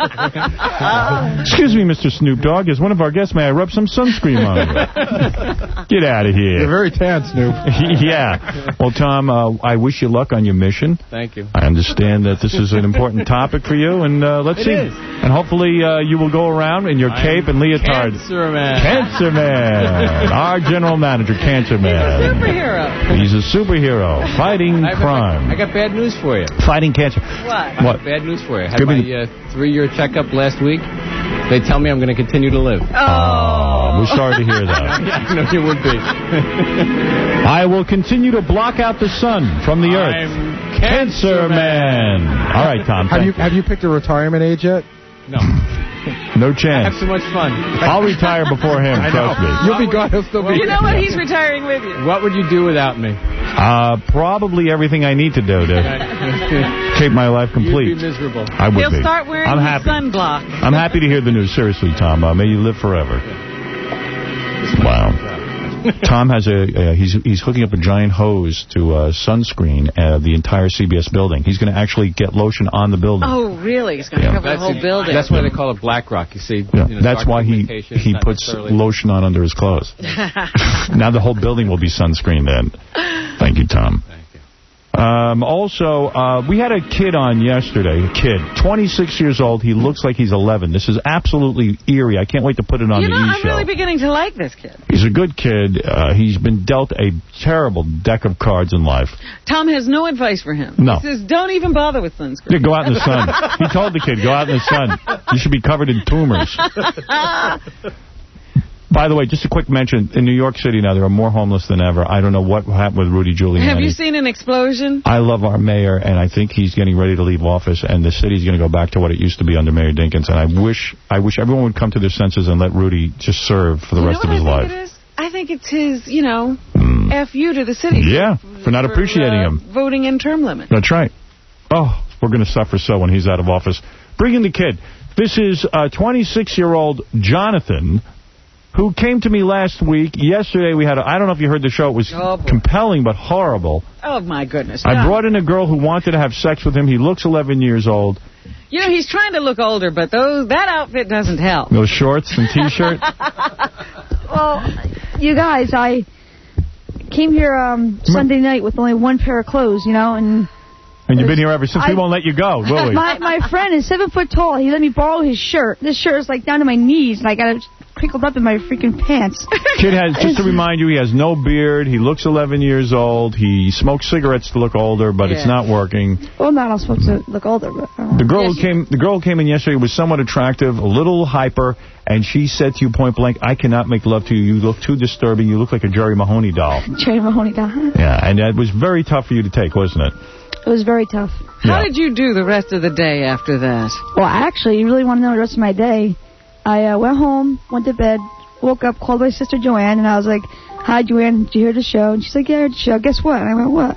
Excuse me, Mister Snoop Dogg. As one of our guests, may I rub some sunscreen on you? Get out of here. You're very tan, Snoop. Yeah. Well, Tom, uh, I wish you luck on your mission. Thank you. I understand that this is an important topic for you, and uh, let's It see. is. And hopefully uh, you will go around in your I'm cape and leotard. Cancer Man. Cancer Man. Our general manager, Cancer Man. Superhero. He's a superhero fighting I, crime. I, I got bad news for you. Fighting cancer. What? What? Bad news for you. I had Give my me uh, three-year checkup last week. They tell me I'm going to continue to live. Oh, we're sorry to hear that. Yeah, I know you would be. I will continue to block out the sun from the earth. I'm Cancer Man. All right, Tom. Have you thank have you picked a retirement age yet? No. No I have chance. so much fun. I'll retire before him, I know. trust me. You'll be gone. He'll still be. You know what? He's retiring with you. What would you do without me? Uh, probably everything I need to do to keep my life complete. You'd be miserable. I would He'll be. start wearing I'm his happy. sunblock. I'm happy to hear the news. Seriously, Tom. Uh, may you live forever. Wow. Tom has a, uh, he's he's hooking up a giant hose to uh, sunscreen uh, the entire C B S building. He's going to actually get lotion on the building. Oh, really? He's going to Yeah. cover the whole building. That's why they call it Black Rock. You see, Yeah, you know, that's dark why he, pigmentation, he not puts necessarily- lotion on under his clothes. Now the whole building will be sunscreened then. Thank you, Tom. Thank you. Um, also, uh, we had a kid on yesterday, a kid, twenty-six years old. He looks like he's eleven. This is absolutely eerie. I can't wait to put it on You the know, I'm E-show. really beginning to like this kid. He's a good kid. Uh, he's been dealt a terrible deck of cards in life. Tom has no advice for him. No. He says, don't even bother with sunscreen. Yeah, go out in the sun. He told the kid, go out in the sun. You should be covered in tumors. By the way, just a quick mention, in New York City now, there are more homeless than ever. I don't know what happened with Rudy Giuliani. Have you seen an explosion? I love our mayor, and I think he's getting ready to leave office, and the city's going to go back to what it used to be under Mayor Dinkins. And I wish I wish everyone would come to their senses and let Rudy just serve for the You rest know of his what I life. think it is? I think it's his, you know, Mm. F you to the city. Yeah, for not appreciating uh, him. Voting in term limit. That's right. Oh, we're going to suffer so when he's out of office. Bring in the kid. This is uh, twenty-six-year-old Jonathan, who came to me last week. Yesterday we had a, I don't know if you heard the show. It was Oh, boy. compelling but horrible. Oh, my goodness. I No. brought in a girl who wanted to have sex with him. He looks eleven years old. You know, he's trying to look older, but those that outfit doesn't help. Those shorts and T-shirt. Well, you guys, I came here um, Sunday night with only one pair of clothes, you know, and And you've been here ever since. I- We won't let you go, will we? my my friend is seven foot tall. He let me borrow his shirt. This shirt is like down to my knees, and I got it crinkled up in my freaking pants. Kid has, just to remind you, he has no beard. He looks eleven years old. He smokes cigarettes to look older, but it's Yeah. not working. Well, not I'm supposed to look older, but uh, The girl who came, the girl who came in yesterday was somewhat attractive, a little hyper, and she said to you point blank, "I cannot make love to you. You look too disturbing. You look like a Jerry Mahoney doll." Cherry Mahoney down. Yeah, and it was very tough for you to take, wasn't it? It was very tough. How did you do the rest of the day after that? Well, actually, you really want to know the rest of my day. I uh, went home, went to bed, woke up, called my sister Joanne, and I was like, "Hi, Joanne, did you hear the show?" And she's like, "Yeah, I heard the show. Guess what?" And I went, "What?"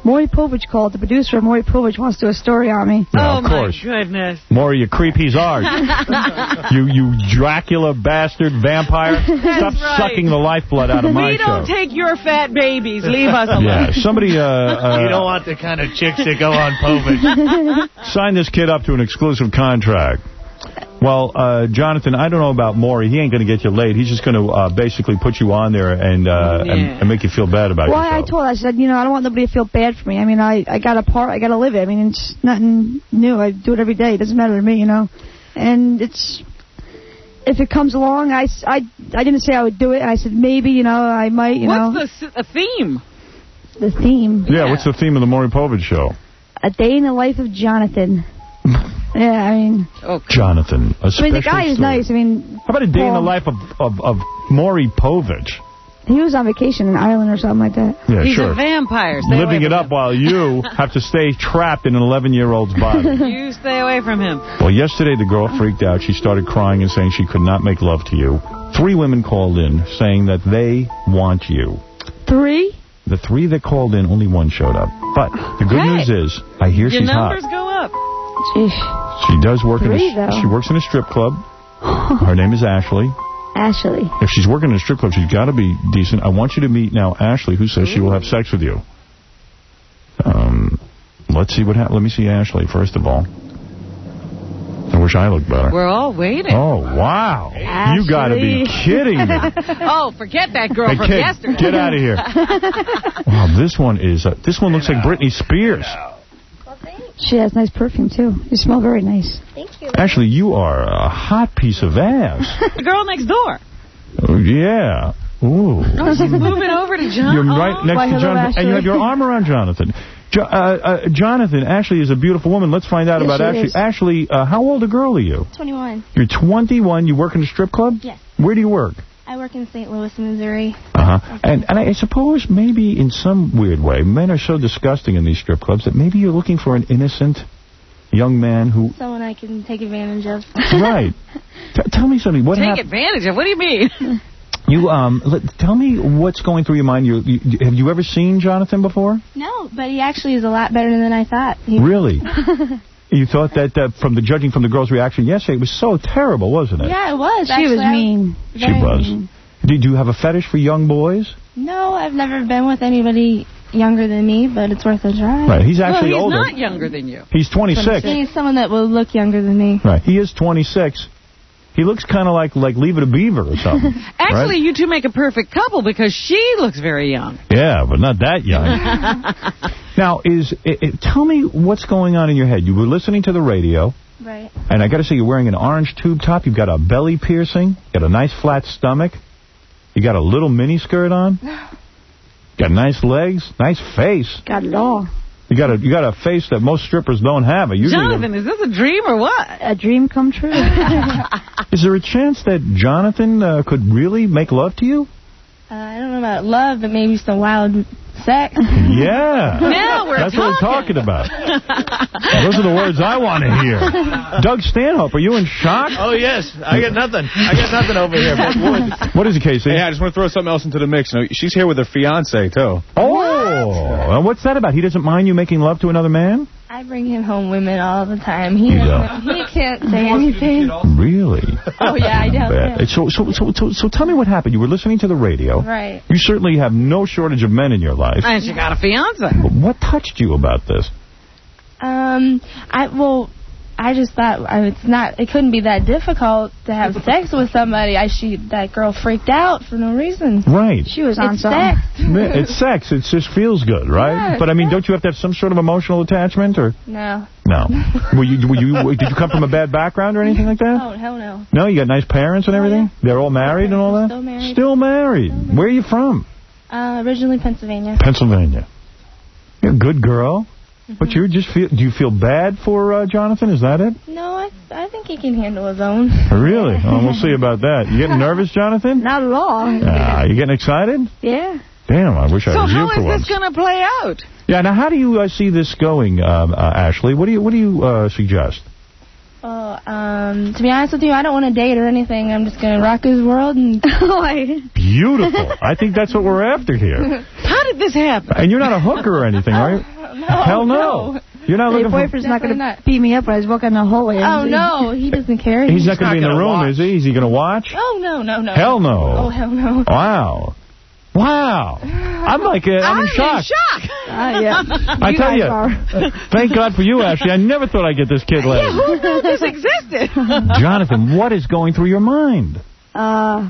Maury Povich called. The producer of Maury Povich wants to do a story on me. Yeah, oh, of course. my goodness. Maury, you creep, he's ours. you you Dracula bastard vampire. Stop right. sucking the lifeblood out of my we don't show. take your fat babies. Leave us alone. Yeah, somebody... Uh, uh, you don't want the kind of chicks that go on Povich. Sign this kid up to an exclusive contract. Well, uh, Jonathan, I don't know about Maury. He ain't going to get you laid. He's just going to uh, basically put you on there and, uh, yeah. and and make you feel bad about well, yourself. I told her, I said, you know, I don't want nobody to feel bad for me. I mean, I, I got a part, I got to live it. I mean, it's nothing new. I do it every day. It doesn't matter to me, you know. And it's, if it comes along, I, I, I didn't say I would do it. I said maybe, you know, I might, you What's know. What's the uh, theme? The theme? Yeah, yeah, what's the theme of the Maury Povich show? A day in the life of Jonathan. Yeah, I mean... Okay. Jonathan, a I mean, the guy is story. nice. I mean... How about a day Paul, in the life of, of, of Maury Povich? He was on vacation in Ireland or something like that. Yeah, He's sure. a vampire. Stay Living away it from up him. while you have to stay trapped in an eleven-year-old's body. You stay away from him. Well, yesterday the girl freaked out. She started crying and saying she could not make love to you. Three women called in saying that they want you. Three? The three that called in, only one showed up. But the good Hey. news is, I hear Your she's numbers hot. go up. Jeez. She does work Three, in a, though. she works in a strip club. Her name is Ashley. Ashley. If she's working in a strip club, she's got to be decent. I want you to meet now Ashley, who says she will have sex with you. Um, let's see what happens. Let me see Ashley, first of all. I wish I looked better. We're all waiting. Oh, wow. Ashley. You got to be kidding me. Oh, forget that girl Hey, from kid, yesterday. get out of here. Wow, this one is, uh, this one looks like Britney Spears. She has nice perfume, too. You smell very nice. Thank you. Actually, you are a hot piece of ass. The girl next door. Oh, yeah. Ooh. Oh, she's moving over to John. You're right Oh. next Why, to hello, Jonathan, and you have your arm around Jonathan. Jo uh, uh, Jonathan, Ashley is a beautiful woman. Let's find out Yes, about she Ashley. is. Ashley, uh, how old a girl are you? twenty-one. You're twenty-one. You work in a strip club? Yes. Where do you work? I work in Saint Louis, Missouri. Uh-huh. And, and I suppose maybe in some weird way, men are so disgusting in these strip clubs that maybe you're looking for an innocent young man who... Someone I can take advantage of. Right. T tell me something. What Take happened? advantage of? What do you mean? You, um, let, tell me what's going through your mind. You, you, have you ever seen Jonathan before? No, but he actually is a lot better than I thought. He Really? You thought that uh, from the judging from the girl's reaction yesterday, it was so terrible, wasn't it? Yeah, it was. She actually. was mean. I She very was. mean. Did you have a fetish for young boys? No, I've never been with anybody younger than me, but it's worth a try. Right, he's actually well, he's older. not younger than you. He's twenty-six. He's someone that will look younger than me. Right, he is twenty-six. He looks kind of like like Leave It a Beaver or something. Actually, right? you two make a perfect couple because she looks very young. Yeah, but not that young. Now, is it, it, tell me what's going on in your head. You were listening to the radio. Right. And I got to say, you're wearing an orange tube top. You've got a belly piercing. Got a nice flat stomach. You got a little mini skirt on. Got nice legs. Nice face. Got it all. You got a you got a face that most strippers don't have. Usually Jonathan, is this a dream or what? A dream come true. is there a chance that Jonathan uh, could really make love to you? Uh, I don't know about love, but maybe some wild sex. Yeah. Now we're That's talking. what we're talking about. Those are the words I want to hear. Doug Stanhope, are you in shock? Oh, yes. I got nothing. I got nothing over here. But what? What is it, Casey? Hey, I just want to throw something else into the mix. You know, she's here with her fiance too. Oh, and what's that about? He doesn't mind you making love to another man? I bring him home women all the time. He You doesn't, he can't say anything. Really? Oh, yeah, I know. Bad. So, so, so, so, so tell me what happened. You were listening to the radio. Right. You certainly have no shortage of men in your life. And she got a fiance. What touched you about this? Um, I well, I just thought I, it's not. It couldn't be that difficult to have sex with somebody. I she that girl freaked out for no reason. Right. She was on It's something. sex. It's sex. It just feels good, right? Yeah, but I mean, don't you have to have some sort of emotional attachment, or No. no? were you? Were you? Did you come from a bad background or anything like that? Oh hell no. No, you got nice parents and everything. They're all married and all that. Still married. Still married. Where are you from? Uh, originally Pennsylvania. Pennsylvania. You're a good girl. But you just feel? Do you feel bad for uh, Jonathan? Is that it? No, I I think he can handle his own. Really? Oh, we'll see about that. You getting nervous, Jonathan? Not at all. Ah, you getting excited? Yeah. Damn, I wish I So was how you for is once. this going to play out? Yeah. Now, how do you uh, see this going, um, uh, Ashley? What do you What do you uh, suggest? Well, um, to be honest with you, I don't want to date or anything. I'm just gonna rock his world and. Beautiful. I think that's what we're after here. How did this happen? And you're not a hooker or anything, right? No, Hell no. no. You're not My looking for... boyfriend's not going to beat me up when I was walking in the hallway. Oh, no, he doesn't care. He's not going to be in the room, is he? Is he going to watch? Oh, no, no, no. Hell no. Oh, hell no. Wow. Wow. I'm like, uh, I'm, I'm in shock. in shock. Uh, yeah. I You tell guys you, are. thank God for you, Ashley. I never thought I'd get this kid laid. Yeah, who knew this existed? Jonathan, what is going through your mind? Uh,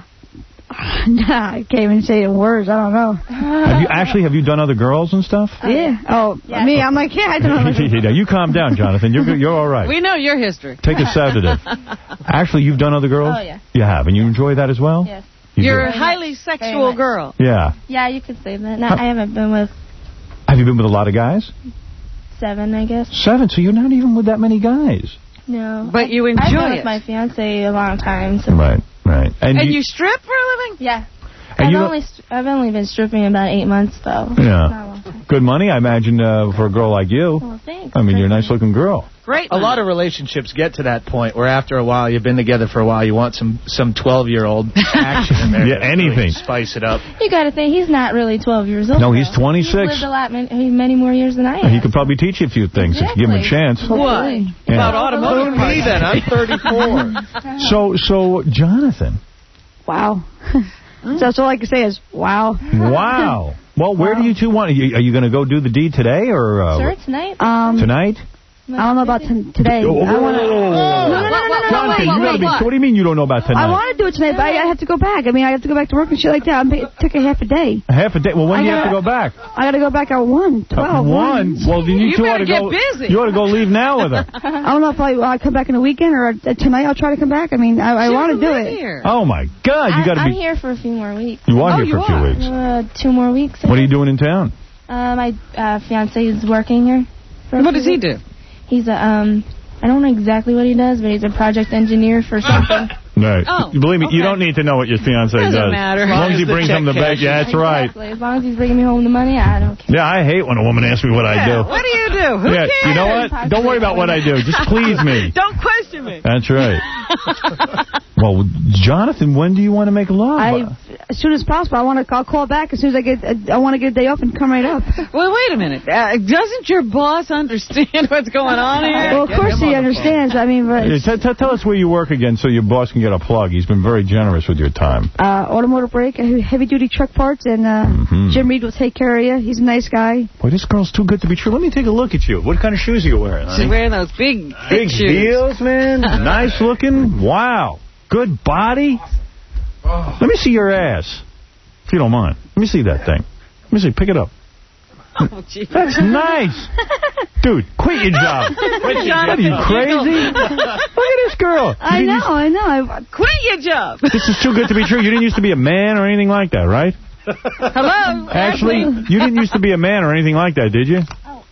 nah, I can't even say it in words. I don't know. Have you Ashley, have you done other girls and stuff? Yeah. Oh, Yeah. me, I'm like, yeah, I don't know. You calm down, Jonathan. You're you're all right. We know your history. Take a sedative. Actually, you've done other girls? Oh, yeah. You have, and you enjoy that as well? Yes. You You're do? a highly sexual much. girl. Yeah. Yeah, you could say that. No, I haven't been with Have you been with a lot of guys? seven, I guess. Seven, so you're not even with that many guys. No. But you I've enjoy been it. with my fiance a long time. So. Right, right. And, you, you strip for a living? Yeah. And I've you only st- I've only been stripping about eight months though. Not a Yeah. long time. Good money, I imagine, uh, for a girl like you. Well, thanks. I mean, you're a nice-looking girl. Great. A lot of relationships get to that point where after a while, you've been together for a while, you want some some twelve-year-old action in there. Yeah, to anything. really spice it up. You got to think he's not really twelve years old. No, he's though. twenty-six. He's lived a lot, many, many more years than I have. He could probably teach you a few things if you give him a chance. What? Yeah. About automotive Who me parts. then? I'm thirty-four. So, so Jonathan. Wow. So that's all I can say is, wow. Wow. Well, where do you two want? Are you, are you going to go do the deed today or uh, Sure, tonight. Um, tonight? I don't know about t- today. Oh, I want to. oh, oh, oh, oh. No, no, no, no, no, no, Jonathan, wait, you gotta wait, be, wait. what do you mean you don't know about tonight? I want to do it tonight, but I I have to go back. I mean, I have to go back to work and shit like that. I'm, it took a half a day. A half a day. Well, when I do you have to gotta- go back? I got to go back at one, twelve. Uh, one. Well, then you, You two ought better to get go. busy. You ought to go leave now with her. I don't know if I, I come back in the weekend or uh, tonight. I'll try to come back. I mean, I, I want to do it. Here. Oh my God, you I, got to I'm be. here for a few more weeks. You are Oh, here for you a few are. weeks. Uh, two more weeks. I What are you guess. doing in town? Uh, my uh, fiance is working here. for a What few does he weeks. do? He's a um. I don't know exactly what he does, but he's a project engineer for something. Right. Oh, Believe me, you okay. don't need to know what your fiance Doesn't does. matter. As long as he As long as the brings check home the bag. cashes. Yeah, that's right. Exactly. As long as he's bringing me home the money, I don't care. Yeah, I hate when a woman asks me what I Yeah, do. what do you do? Who yeah, cares? you know what? Don't worry about what I do. Just please me. Don't question me. That's right. Well, Jonathan, when do you want to make love? I, as soon as possible. I want to. I'll call back as soon as I get. I want to get a day off and come right up. Well, wait a minute. Uh, doesn't your boss understand what's going on here? Well, of course he understands. I mean, but Yeah, t- t- tell us where you work again so your boss can get a plug. He's been very generous with your time. uh, automotive brake, heavy duty truck parts, and uh, Mhm. Jim Reed will take care of you. He's a nice guy. Boy, this girl's too good to be true. Let me take a look at you. What kind of shoes are you wearing? She's honey? wearing those big, Big thick shoes. heels, man. Nice looking. Wow. Good body. Let me see your ass, if you don't mind. Let me see that thing. Let me see. Pick it up. Oh, gee. That's nice. Dude, quit your job. Quit your job. What are you, crazy? Look at this girl. You I didn't know, used- I know. I, Quit your job. This is too good to be true. You didn't used to be a man or anything like that, right? Hello? Actually, you didn't used to be a man or anything like that, did you?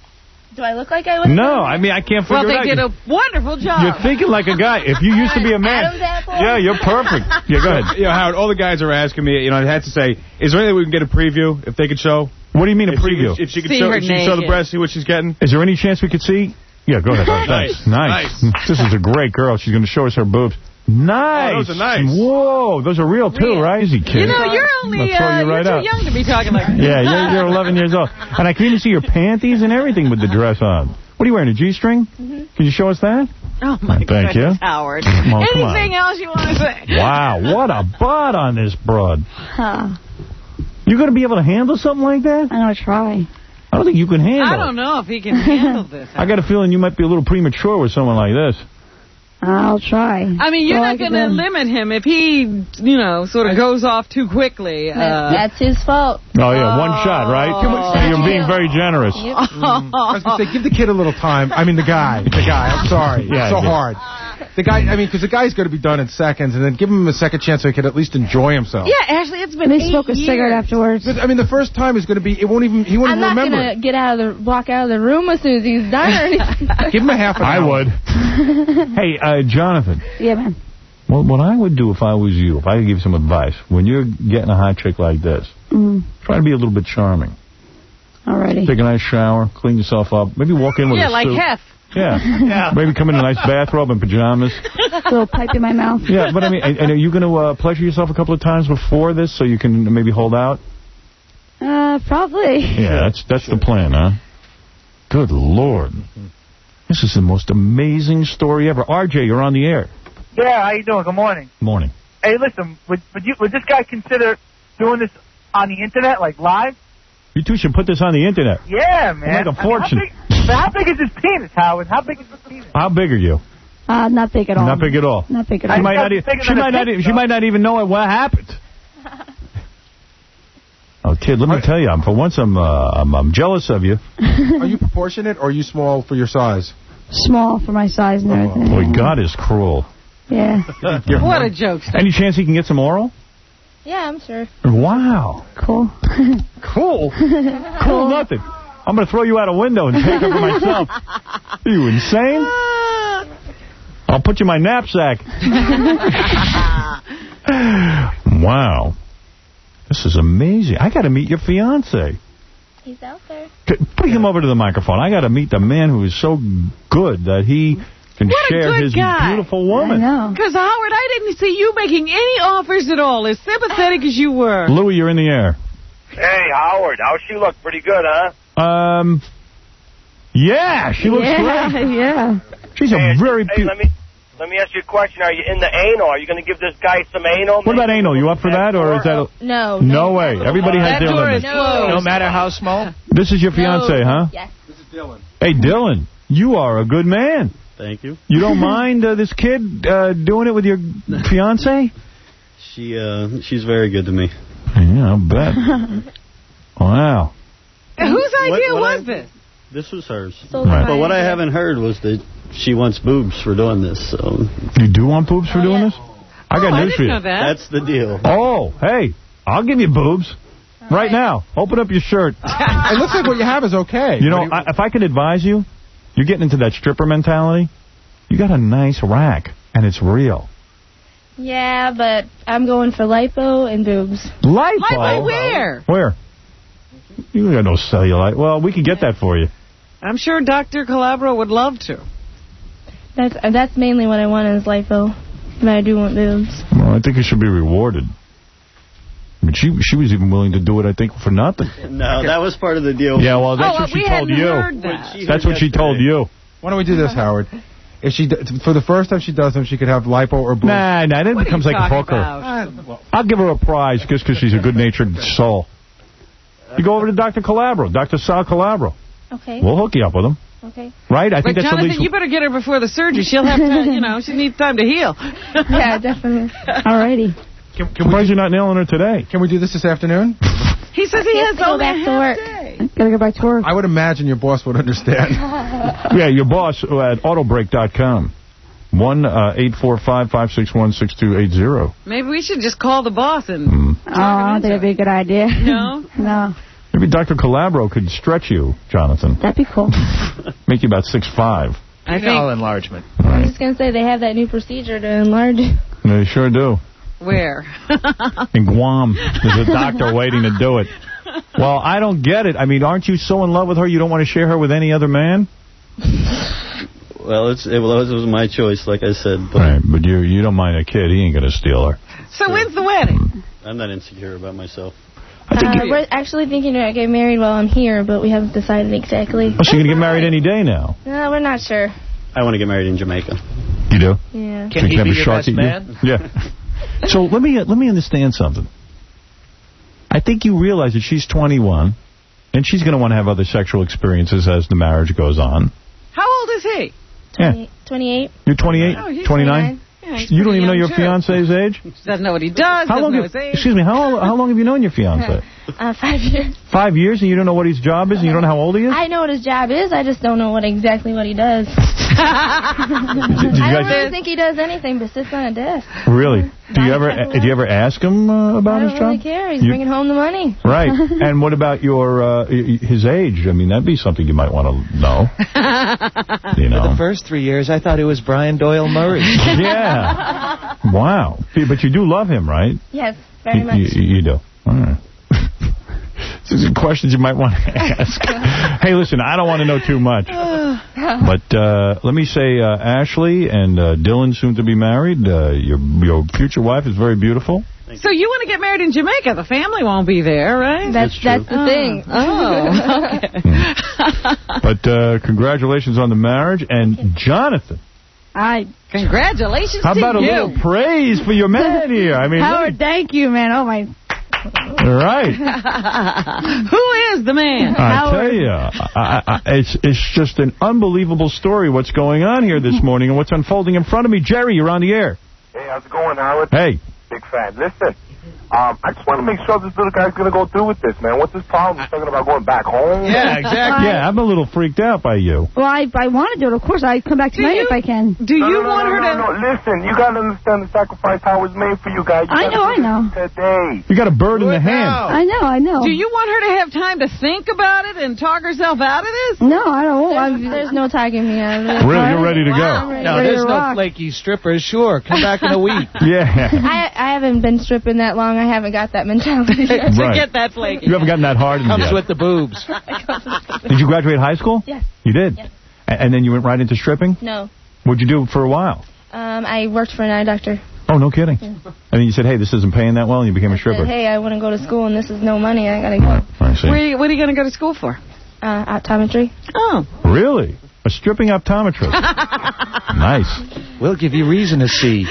Do I look like I was? No, I mean, I can't figure Well, it out. they did a wonderful job. You're thinking like a guy. If you used to be a man. Adam's apple? Yeah, you're perfect. Yeah, go ahead. You know, Howard, all the guys are asking me, you know, I had to say, is there anything we can get a preview, if they could show? What do you mean a If she preview? could- If she could See show, her if she could show the naked. breast, see what she's getting? Is there any chance we could see? Yeah, go ahead. Nice. Nice. This is a great girl. She's going to show us her boobs. Nice. Oh, those are nice. Whoa, those are real too, right? Easy, kid. You know, you're only I'll throw uh, you you're right too out. young to be talking like that. Yeah, you're, you're eleven years old. And I can even see your panties and everything with the dress on. What are you wearing, a G-string? Mm-hmm. Can you show us that? Oh, my Thank goodness, you. Howard. Come on, come Anything else you want to say? Wow, what a butt on this broad. huh. You going to be able to handle something like that? I'm gonna try. I don't think you can handle I don't know if he can handle this. it. I got a feeling you might be a little premature with someone like this. I'll try. I mean, you're Well, I not could going to do. limit him if he, you know, sort of goes off too quickly. Uh, That's his fault. Oh, yeah, one shot, right? Oh. You're being very generous. Yep. I was going to say, give the kid a little time. I mean, the guy. The guy. I'm sorry. Yeah, it's so yeah. hard. The guy, I mean, because the guy's going to be done in seconds, and then give him a second chance so he can at least enjoy himself. Yeah, Ashley, it's been Let me eight smoke a years. cigarette afterwards. But, I mean, the first time is going to be, it won't even, he won't I'm even not remember gonna it. get out of the walk out of the room as soon as he's done or anything. Give him a half an I hour. would. Hey, uh, Jonathan. Yeah, man. Well, what I would do if I was you, if I could give you some advice, when you're getting a hot chick like this, Mm. try to be a little bit charming. Alrighty. Take a nice shower, clean yourself up, maybe walk in with Yeah, a like suit. Hef. Yeah. yeah. Maybe come in a nice bathrobe and pajamas. Little pipe in my mouth. Yeah, but I mean, and, and are you going to uh, pleasure yourself a couple of times before this so you can maybe hold out? Uh, probably. Yeah, that's that's the plan, huh? Good Lord. This is the most amazing story ever. R J, you're on the air. Yeah, how you doing? Good morning. Morning. Hey, listen, would would you would this guy consider doing this on the internet, like live? You two should put this on the internet. Yeah, man. We'll make a I mean, fortune. how, big, how big is his penis, Howard? How big is his penis? How big are you? Uh, not big at all. Not big at all. Not big at She all. might not, e she, might not e she might not even know what happened. Oh, kid, let me tell you, I'm, for once I'm, uh, I'm I'm jealous of you. Are you proportionate or are you small for your size? Small for my size and everything. Boy, God is cruel. Yeah. What a joke. Any chance he can get some oral? Yeah, I'm sure. Wow. Cool. Cool? Cool nothing. I'm going to throw you out a window and take it for myself. Are you insane? I'll put you in my knapsack. Wow. This is amazing. I got to meet your fiance. He's out there. Bring him over to the microphone. I got to meet the man who is so good that he can What a share good his guy. beautiful woman. Because, Howard, I didn't see you making any offers at all, as sympathetic as you were. Louis, you're in the air. Hey, Howard, how's she look? Pretty good, huh? Um, yeah, she looks yeah, great. Yeah. She's hey, a very hey, beautiful... let me let me ask you a question. Are you in the anal? Are you going to give this guy some anal? What about anal? You up for that, or is that... A... No. No way. Everybody has their limits. No. no matter how small? This is your fiance, No. huh? Yes. This is Dylan. Hey, Dylan, you are a good man. Thank you. You don't mind uh, this kid uh, doing it with your fiance? She, uh, she's very good to me. Yeah, I'll bet. Wow. Whose idea what was I, this? This was hers. So Right. But what I haven't heard was that she wants boobs for doing this. So You do want boobs for Oh, doing yeah. this? I got Oh, I news for didn't you. know that. that's the deal. Oh, hey, I'll give you boobs. Right now. Open up your shirt. It looks like what you have is okay. You know, What do I, if I could advise you, you're getting into that stripper mentality. You got a nice rack, and it's real. Yeah, but I'm going for lipo and boobs. Lipo? Lipo where? Where? You got no cellulite. Well, we can get that for you. I'm sure Doctor Calabro would love to. That's uh, that's mainly what I want is lipo, but I do want boobs. Well, I think you should be rewarded. I mean, she she was even willing to do it, I think, for nothing. No, that was part of the deal. Yeah, well, that's oh, what she we told hadn't you. heard that. She That's heard what she told yesterday. you. Why don't we do this, Howard? If she d- for the first time she does them, she could have lipo or boobs. Nah, nah, then it What are becomes you like a talking hooker. about? I'll give her a prize just because she's a good-natured soul. You go over to Doctor Calabro, Doctor Sal Calabro. Okay. We'll hook you up with him. Okay. Right? I But think that's Jonathan, the least... you better get her before the surgery. She'll have to, you know, she needs time to heal. Yeah, definitely. Alrighty. Can, can Surprised we you're not nailing her today. can we do this this afternoon? He says he has to go only back a to half work. day. Gotta go back to work. I would imagine your boss would understand. Yeah, your boss at autobreak dot com. one eight four five, five six one, six two eight zero. Maybe we should just call the boss and... Mm. Oh, I don't think it'd be a good idea. No? No. Maybe Doctor Calabro could stretch you, Jonathan. That'd be cool. Make you about six five. I Penile think... enlargement. I was just gonna say they have that new procedure to enlarge. They sure do. Where? In Guam, there's a doctor waiting to do it. Well, I don't get it. I mean, aren't you so in love with her you don't want to share her with any other man? Well, it's it was, it was my choice, like I said. But Right, but you you don't mind a kid. He ain't going to steal her. So when's the wedding? I'm not insecure about myself. I think Uh, we're actually thinking to get married while I'm here, but we haven't decided exactly. Oh, so you're going to get married any day now? No, we're not sure. I want to get married in Jamaica. You do? Yeah. So Can you he have be a your shark best eat you? man? Yeah. So let me uh, let me understand something. I think you realize that she's twenty-one, and she's going to want to have other sexual experiences as the marriage goes on. How old is he? Yeah. twenty-eight. You're twenty-eight? Oh, he's twenty-nine? Yeah, he's You don't pretty even know young, your too. fiance's age? Doesn't know what he does. How doesn't long? know Have, his age. excuse me. How how long have you known your fiance? Uh, five years. Five years, and you don't know what his job is, and you don't know how old he is? I know what his job is. I just don't know what exactly what he does. Did you I don't guys- really think he does anything but sits on a desk. Really? Do you ever did you ever ask him uh, about I his don't job? really care. He's You- bringing home the money. Right. And what about your uh, y- his age? I mean, that'd be something you might want to know. You For know. the first three years, I thought it was Brian Doyle Murray. Yeah. Wow. But you do love him, right? Yes, very you, much. You, you do. All right. These are questions you might want to ask. Hey, listen, I don't want to know too much. But uh, let me say, uh, Ashley and uh, Dylan, soon to be married, uh, your your future wife is very beautiful. So you want to get married in Jamaica? The family won't be there, right? That's that's, the oh. thing. Oh, okay. But uh, congratulations on the marriage. And Jonathan. I Congratulations How to about you. a little praise for your man here? I mean, Howard, thank you, man. Oh, my. right. Who is the man? I Howard. tell you, I, I, it's, it's just an unbelievable story what's going on here this morning and what's unfolding in front of me. Jerry, you're on the air. Hey, how's it going, Howard? Hey. Big fan. Listen, um, I just want to make sure this little guy's going to go through with this, man. What's his problem? He's talking about going back home? Yeah, exactly. Yeah, I'm a little freaked out by you. Well, I I want to do it. Of course, I'd come back tonight if I can. Do no, you no, want no, her no, to... No, no, listen, you got to understand the sacrifice Howard's made for you guys. You I know, I know. Today. You got a bird in the hand. I know, I know. Do you want her to have time to think about it and talk herself out of this? No, I don't. There's, there's no talking me out of it. Really? You're ready to Wow. go? No, there's no flaky strippers. Sure, come back in a week. Yeah. I I haven't been stripping that long. I haven't got that mentality yet. To Right. get that flaky. You haven't gotten that hard Comes yet. with the boobs. Did you graduate high school? Yes. You did? Yes. A- And then you went right into stripping? No. What'd you do for a while? Um, I worked for an eye doctor. Oh, no kidding. And then you said, hey, this isn't paying that well, and you became a I said, stripper. hey, I want to go to school, and this is no money. I got to go. I see. Where are you, what are you going to go to school for? Uh, optometry. Oh. Really? A stripping optometrist. Nice. We'll give you reason to see.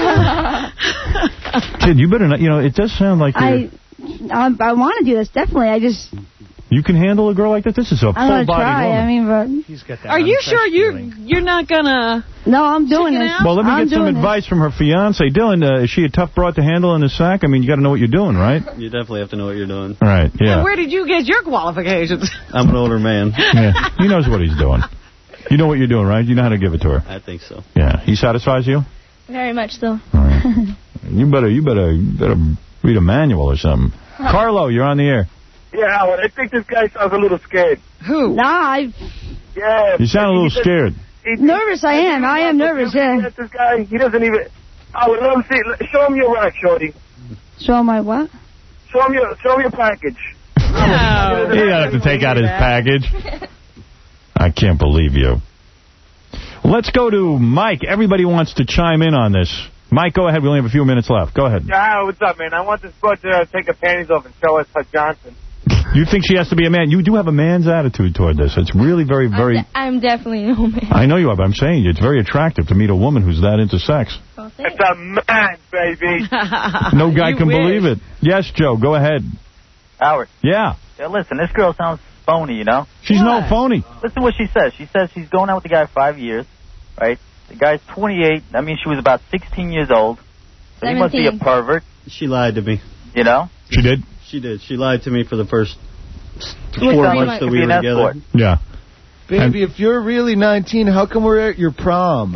Kid, you better not, you know, it does sound like you're... I, I, I want to do this, definitely. I just... You can handle a girl like that? This is a I'm going to full-bodied try. woman. I mean, but... He's got that Are you sure you, feeling. you're not going to... No, I'm doing Chicken this. out? Well, let me I'm get some doing advice from her fiance. Dylan, uh, is she a tough broad to handle in the sack? I mean, you got to know what you're doing, right? You definitely have to know what you're doing. Right, yeah. And where did you get your qualifications? I'm an older man. Yeah, he knows what he's doing. You know what you're doing, right? You know how to give it to her. I think so. Yeah. He satisfies you? Very much so. You better, you better, you better read a manual or something. Carlo, you're on the air. Yeah, Howard, I think this guy sounds a little scared. Who? Nah, I... Yeah. You sound a little scared. He, Nervous, I am. I am nervous, yeah. This guy, he doesn't even... Howard, let him see. Show him your rack, Shorty. Show my what? Show him your, show him your package. No. He doesn't have to take out his package. I can't believe you. Let's go to Mike. Everybody wants to chime in on this. Mike, go ahead. We only have a few minutes left. Go ahead. Yeah, Howard, what's up, man? I want this broad to uh, take her panties off and show us her Johnson. You think she has to be a man? You do have a man's attitude toward this. It's really very, very... I'm, de I'm definitely no man. I know you are, but I'm saying it's very attractive to meet a woman who's that into sex. Oh, It's a man, baby. No guy You can wish. believe it. Yes, Joe, go ahead. Howard. Yeah. Yeah, listen, this girl sounds phony, you know? She's no phony. Listen to what she says. She says she's going out with the guy five years, right? The guy's twenty-eight. That means she was about sixteen years old. So he must be a seventeen. pervert, She lied to me. you know? She did? She did. She lied to me for the first Well, four three months months that to we be were an together. escort. Yeah. Baby, if you're really nineteen, how come we're at your prom?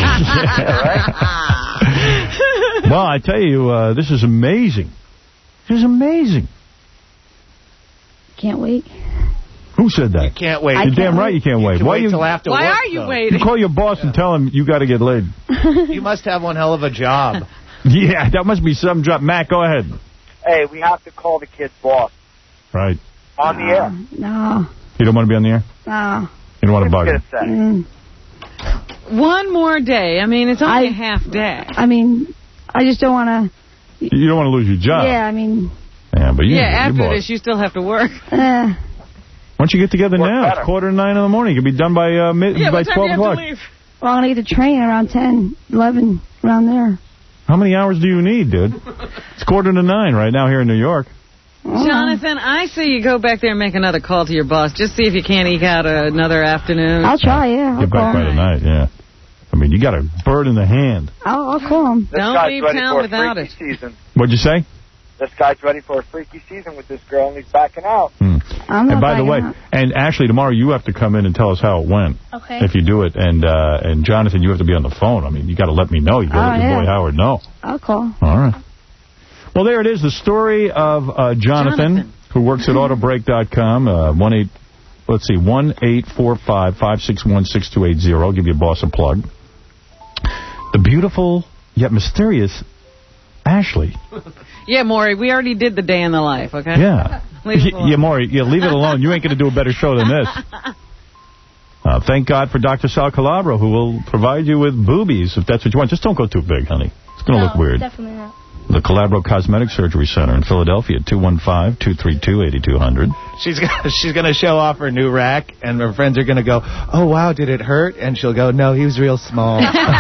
Well, I tell you, uh, this is amazing. This is amazing. Can't wait. Who said that? Can't wait. You're damn right you can't wait. can Why wait you, till after Why work, are you though. waiting? You call your boss and tell him you got to get laid. You must have one hell of a job. Yeah, that must be some job. Matt, go ahead. Hey, we have to call the kid's boss Right. on the air. No, You don't want to be on the air? no. You don't want to bug Get him? a say. Mm. One more day. I mean, it's only I- a half day. I mean, I just don't want You don't want to lose your to... job. Yeah, I mean... Yeah, but you, Yeah, your after boss. this, you still have to work. Uh, Why don't you get together Work now? better. It's quarter to nine in the morning. You can be done by uh, mid Yeah, by what time twelve do you have o'clock. to leave? well, I'm going to get the train around ten, eleven, around there. How many hours do you need, dude? It's quarter to nine right now here in New York. Jonathan, I say you go back there and make another call to your boss. Just see if you can't eke out another afternoon. I'll try, yeah. I'll Get back call by him. tonight, yeah. I mean, you got a bird in the hand. I'll, I'll call him. This Don't guy's leave ready town for a without freaky it. season. What'd you say? This guy's ready for a freaky season with this girl, and he's backing out. Hmm. I'm And not by the backing way, out. and Ashley, tomorrow you have to come in and tell us how it went. Okay. If you do it. And uh, and Jonathan, you have to be on the phone. I mean, you got to let me know. You got to Oh, let your yeah. boy Howard know. I'll call. All right. Well, there it is, the story of uh, Jonathan, Jonathan. who works at autobreak dot com. Uh, one eight, let's see, one eight four five five six one six two eight zero. I'll give your boss a plug. The beautiful yet mysterious Ashley. Yeah, Maury, we already did the day in the life, okay? Yeah. Leave it Y- alone. yeah, Maury, yeah, leave it alone. You ain't going to do a better show than this. Uh, thank God for Doctor Sal Calabro, who will provide you with boobies if that's what you want. Just don't go too big, honey. It's It's going to no, look weird. Definitely not. The Calabro Cosmetic Surgery Center in Philadelphia, two one five, two three two, eight two zero zero. She's gonna, she's going to show off her new rack, and her friends are going to go, oh, wow, did it hurt? And she'll go, no, he was real small.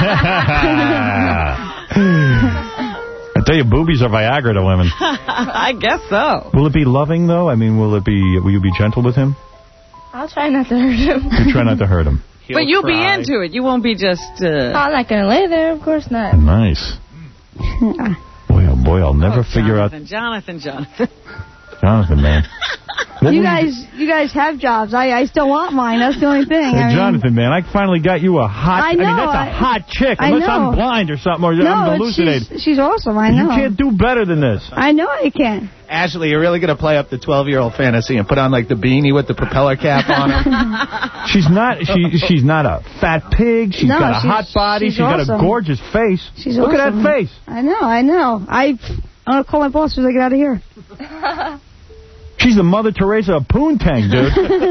I tell you, boobies are Viagra to women. I guess so. Will it be loving, though? I mean, will it be? Will you be gentle with him? I'll try not to hurt him. You try not to hurt him. He'll but you'll cry. Be into it. You won't be just... Uh... I'm not going to lay there. Of course not. Nice. Boy, oh boy, I'll never oh, figure Jonathan, out... Jonathan, Jonathan. Jonathan, man. You guys you guys have jobs. I, I still want mine. That's the only thing. Hey, I mean, Jonathan, man, I finally got you a hot... I know. I mean, that's a I, hot chick, I unless know. I'm blind or something, or no, I'm hallucinating. She's, she's awesome, I know. You can't do better than this. I know I can. Ashley, you're really going to play up the twelve-year-old fantasy and put on, like, the beanie with the propeller cap on her? She's not she, She's not a fat pig. She's no, got a she's, hot body. She's, she's awesome. got a gorgeous face. She's Look awesome. at that face. I know, I know. I, I'm going to call my boss as soon as I get out of here. She's the Mother Teresa of Poontang, dude.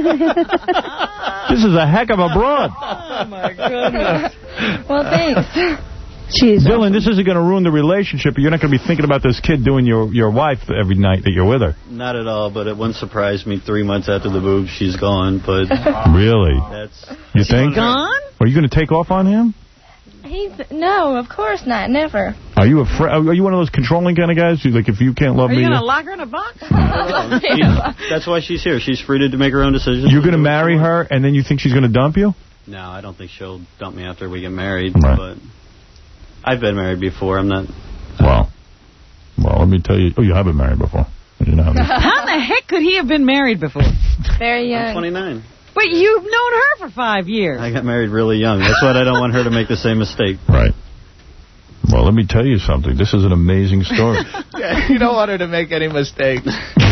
This is a heck of a broad. Oh, my goodness. Well, thanks. Jeez. Dylan, this isn't going to ruin the relationship. You're not going to be thinking about this kid doing your, your wife every night that you're with her. Not at all, but it wouldn't surprise me three months after the boobs, she's gone. But really? That's you think? Gone? Are you going to take off on him? He's no, of course not, never. Are you afraid? Are you one of those controlling kind of guys? Who's like, if you can't love Are me, you going to lock her in a box? That's why she's here. She's free to make her own decisions. You're going to marry her, and then you think she's going to dump you? No, I don't think she'll dump me after we get married. Right. But I've been married before. I'm not. Well, well, let me tell you. Oh, you have been married before. You know how, how in the heck could he have been married before? Very young. I'm twenty-nine. But you've known her for five years. I got married really young. That's why I don't want her to make the same mistake. Right. Well, let me tell you something. This is an amazing story. Yeah, you don't want her to make any mistakes.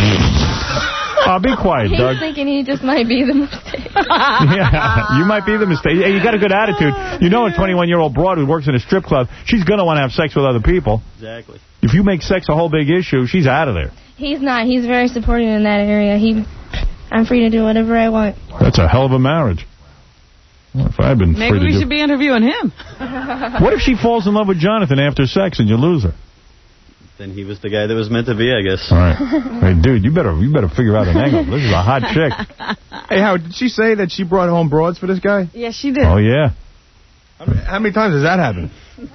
Oh, be quiet, He's Doug. thinking he just might be the mistake. Yeah, you might be the mistake. Hey, you got a good attitude. You know a twenty-one-year-old broad who works in a strip club, she's going to want to have sex with other people. Exactly. If you make sex a whole big issue, she's out of there. He's not. He's very supportive in that area. He, I'm free to do whatever I want. That's a hell of a marriage. Well, if I had been Maybe free to we do... should be interviewing him. What if she falls in love with Jonathan after sex and you lose her? Then he was the guy that was meant to be, I guess. All right. Hey, dude, you better you better figure out an angle. This is a hot chick. Hey, Howard, did she say that she brought home broads for this guy? Yes, she did. Oh, yeah. How many, how many times has that happened?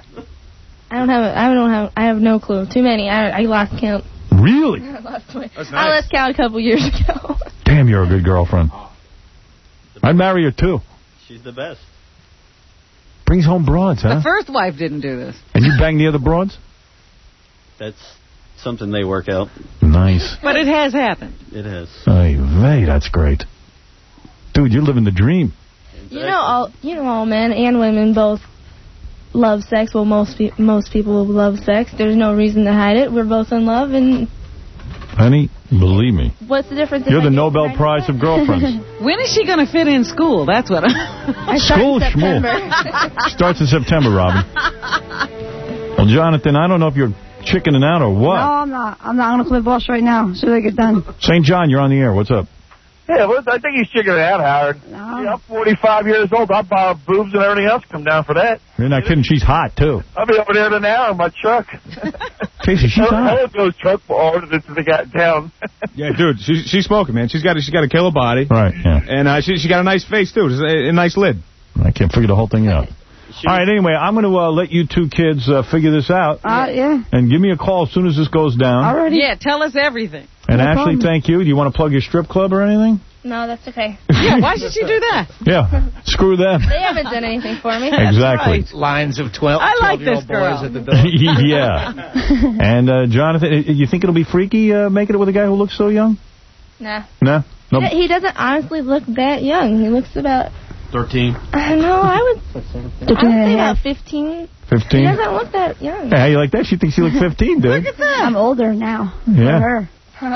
I don't have. I don't have. I have no clue. Too many. I, I lost count. Really? I lost, That's nice. I lost count a couple years ago. Damn, you're a good girlfriend. I'd marry her, too. She's the best. Brings home broads, huh? The first wife didn't do this. And you bang the other broads? That's something they work out. Nice. But it has happened. It has. Hey, hey, that's great. Dude, you're living the dream. You know, all you know, all men and women both love sex. Well, most pe most people love sex. There's no reason to hide it. We're both in love, and Honey, believe me. what's the difference? You're if the I get Nobel pregnant? Prize of girlfriends. When is she going to fit in school? That's what I start School in schmool. September. Starts in September, Robin. Well, Jonathan, I don't know if you're chickening out or what. No, I'm not. I'm not. I'm going to call my boss right now as soon as I get done. Saint John, you're on the air. What's up? Yeah, well, I think he's checking it out, Howard. No. Yeah, I'm forty-five years old. I'll buy boobs and everything else. Come down for that. You're not kidding. She's hot, too. I'll be over there in an hour in my truck. Casey, she's hot. I those truck ordered it to the guy down. Yeah, dude, she's she's smoking, man. She's got a, she's got a killer body. Right, yeah. And uh, she she got a nice face too. Just a, a nice lid. I can't figure the whole thing out. All right, anyway, I'm going to uh, let you two kids uh, figure this out. Uh, yeah. And give me a call as soon as this goes down. Already. Yeah, tell us everything. And No Ashley, problem. thank you. Do you want to plug your strip club or anything? No, that's okay. Yeah, why should she do that? Yeah, screw them. They haven't done anything for me. Exactly. Right. Lines of twelve, I like twelve-year-old this girl. boys at the door. Yeah. And, uh, Jonathan, you think it'll be freaky uh, making it with a guy who looks so young? Nah. No? No. He he doesn't honestly look that young. He looks about. Thirteen. I don't know. I would. I would say about fifteen. fifteen? He doesn't look that young. Hey, how you like that? She thinks you look fifteen, dude. Look at that. I'm older now. Yeah. For her.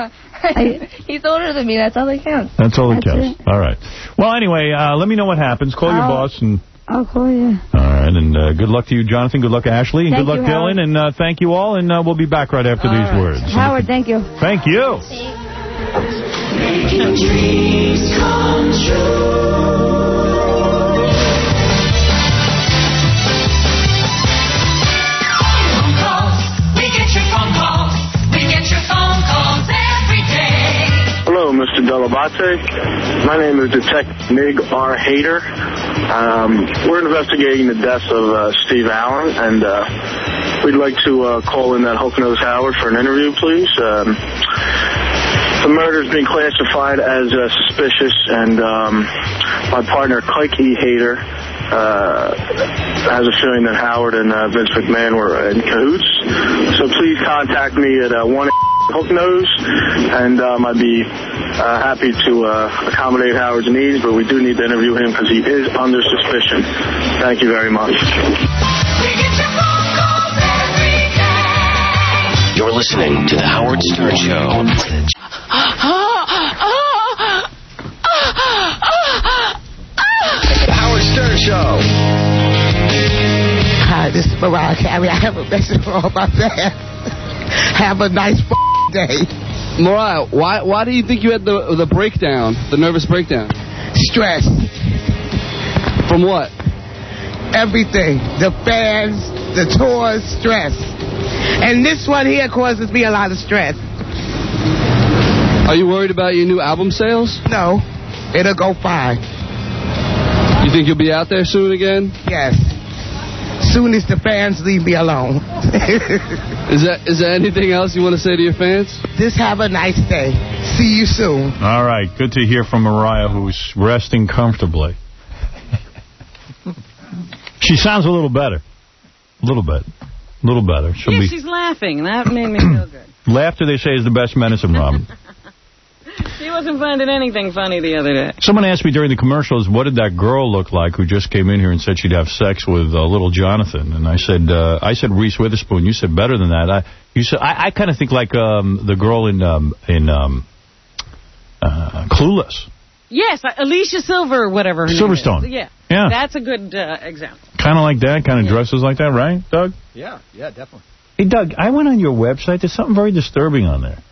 He's older than me. That's all that counts. That's all that That's counts. it. All right. Well, anyway, uh, let me know what happens. Call your I'll- boss. and I'll call you. All right. And uh, good luck to you, Jonathan. Good luck, Ashley. And Thank good luck, you, Howard. Dylan. And uh, thank you all. And uh, we'll be back right after All these right. words. Howard, thank you. Thank you. Making dreams come true. I'm Mister Delabate. My name is Detective Mig R. Hader. Um, we're investigating the death of uh, Steve Allen, and uh, we'd like to uh, call in that Hook-Nose Howard for an interview, please. Um, the murder is being classified as uh, suspicious, and um, my partner, Kike E. Hader, uh, has a feeling that Howard and uh, Vince McMahon were in cahoots. So please contact me at uh, one Hook-Nose, and um, I'd be uh, happy to uh, accommodate Howard's needs, but we do need to interview him because he is under suspicion. Thank you very much. You're listening to The Howard Stern Show. The Howard Stern Show. Hi, this is Mariah Carey. I have a message for all my fans. Have a nice day. Mariah, why why do you think you had the the breakdown, the nervous breakdown? Stress. From what? Everything. The fans, the tours, stress. And this one here causes me a lot of stress. Are you worried about your new album sales? No. It'll go fine. You think you'll be out there soon again? Yes. Soon as the fans leave me alone. Is that is there anything else you want to say to your fans? Just have a nice day. See you soon. All right. Good to hear from Mariah, who's resting comfortably. She sounds a little better. A little bit. A little better. She'll yeah, be... she's laughing. That made me feel good. Laughter, they say, is the best medicine, Robin. She wasn't finding anything funny the other day. Someone asked me during the commercials, what did that girl look like who just came in here and said she'd have sex with uh, little Jonathan? And I said, uh, I said Reese Witherspoon. You said better than that. I, you said I, I kind of think like um, the girl in um, in um, uh, Clueless. Yes, Alicia Silver, whatever her Silverstone. name is. Yeah. Yeah. That's a good uh, example. Kind of like that, kind of yeah. dresses like that, right, Doug? Yeah, yeah, definitely. Hey, Doug, I went on your website. There's something very disturbing on there.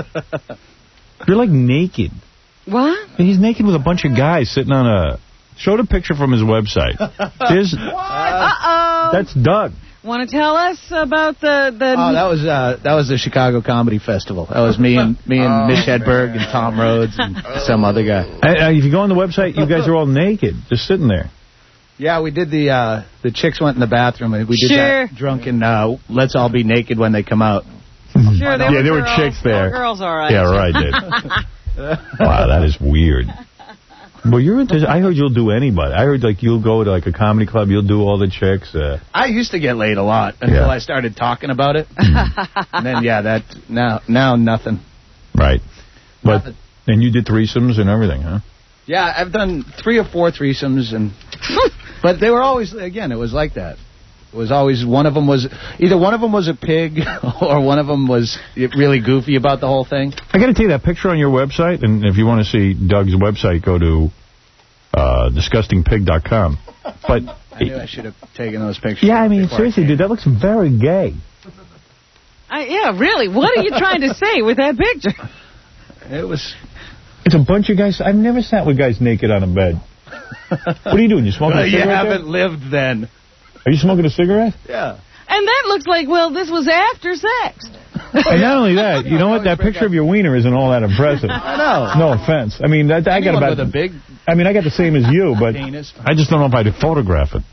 You're like naked. What? He's naked with a bunch of guys sitting on a... Show the picture from his website. There's... What? Uh-oh. That's Doug. Want to tell us about the... the oh, that was uh, that was the Chicago Comedy Festival. That was me and me and oh, Mitch Hedberg and Tom Rhodes and some other guy. Uh, if you go on the website, you guys are all naked, just sitting there. Yeah, we did the uh, the chicks went in the bathroom and we did sure. that drunken uh, let's all be naked when they come out. Sure, there yeah, were there girls. were chicks there. All girls, all right. Yeah, right, did. Wow, that is weird. Well, you're into, I heard you'll do anybody. I heard like you'll go to like a comedy club, you'll do all the chicks. Uh, I used to get laid a lot until yeah. I started talking about it. And then, yeah, that now now nothing. Right. But nothing. And you did threesomes and everything, huh? Yeah, I've done three or four threesomes, and but they were always, again, it was like that. It was always, one of them was, either one of them was a pig or one of them was really goofy about the whole thing. I got to tell you, that picture on your website, and if you want to see Doug's website, go to uh, disgusting pig dot com. But I knew I should have taken those pictures. Yeah, I mean, seriously, dude, that looks very gay. Uh, yeah, really. What are you trying to say with that picture? It was... It's a bunch of guys. I've never sat with guys naked on a bed. What are you doing? You smoking well, a cigarette? You haven't there? lived then. Are you smoking a cigarette? Yeah. And that looks like, well, this was after sex. And not only that, you know what? That picture of your wiener isn't all that impressive. I know. No offense. I mean, that, I got about... With a big I mean, I got the same as you, but penis. I just don't know if I'd photograph it.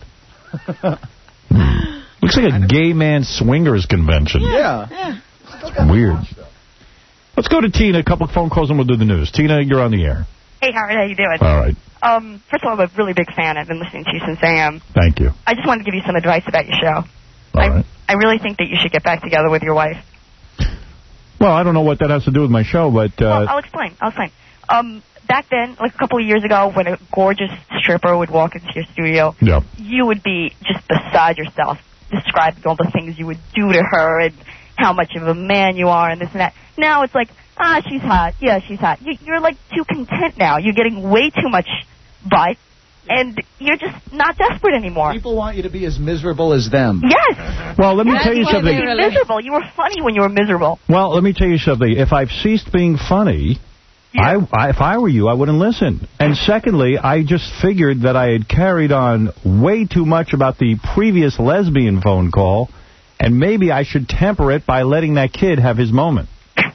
hmm. Looks like a gay man swingers convention. Yeah. yeah. It's weird. Let's go to Tina. A couple of phone calls and we'll do the news. Tina, you're on the air. Hey, Howard, how you doing? All right. Um, first of all, I'm a really big fan. I've been listening to you since A M. Thank you. I just wanted to give you some advice about your show. All I, right. I really think that you should get back together with your wife. Well, I don't know what that has to do with my show, but... Uh, well, I'll explain. I'll explain. Um, back then, like a couple of years ago, when a gorgeous stripper would walk into your studio, yeah. you would be just beside yourself, describing all the things you would do to her and how much of a man you are and this and that. Now it's like, ah, she's hot. Yeah, she's hot. You, you're like too content now. You're getting way too much butt, and you're just not desperate anymore. People want you to be as miserable as them. Yes. Well, let me That's tell you something. You're miserable. You were funny when you were miserable. Well, let me tell you something. If I've ceased being funny, yeah. I, I, if I were you, I wouldn't listen. And secondly, I just figured that I had carried on way too much about the previous lesbian phone call, and maybe I should temper it by letting that kid have his moment.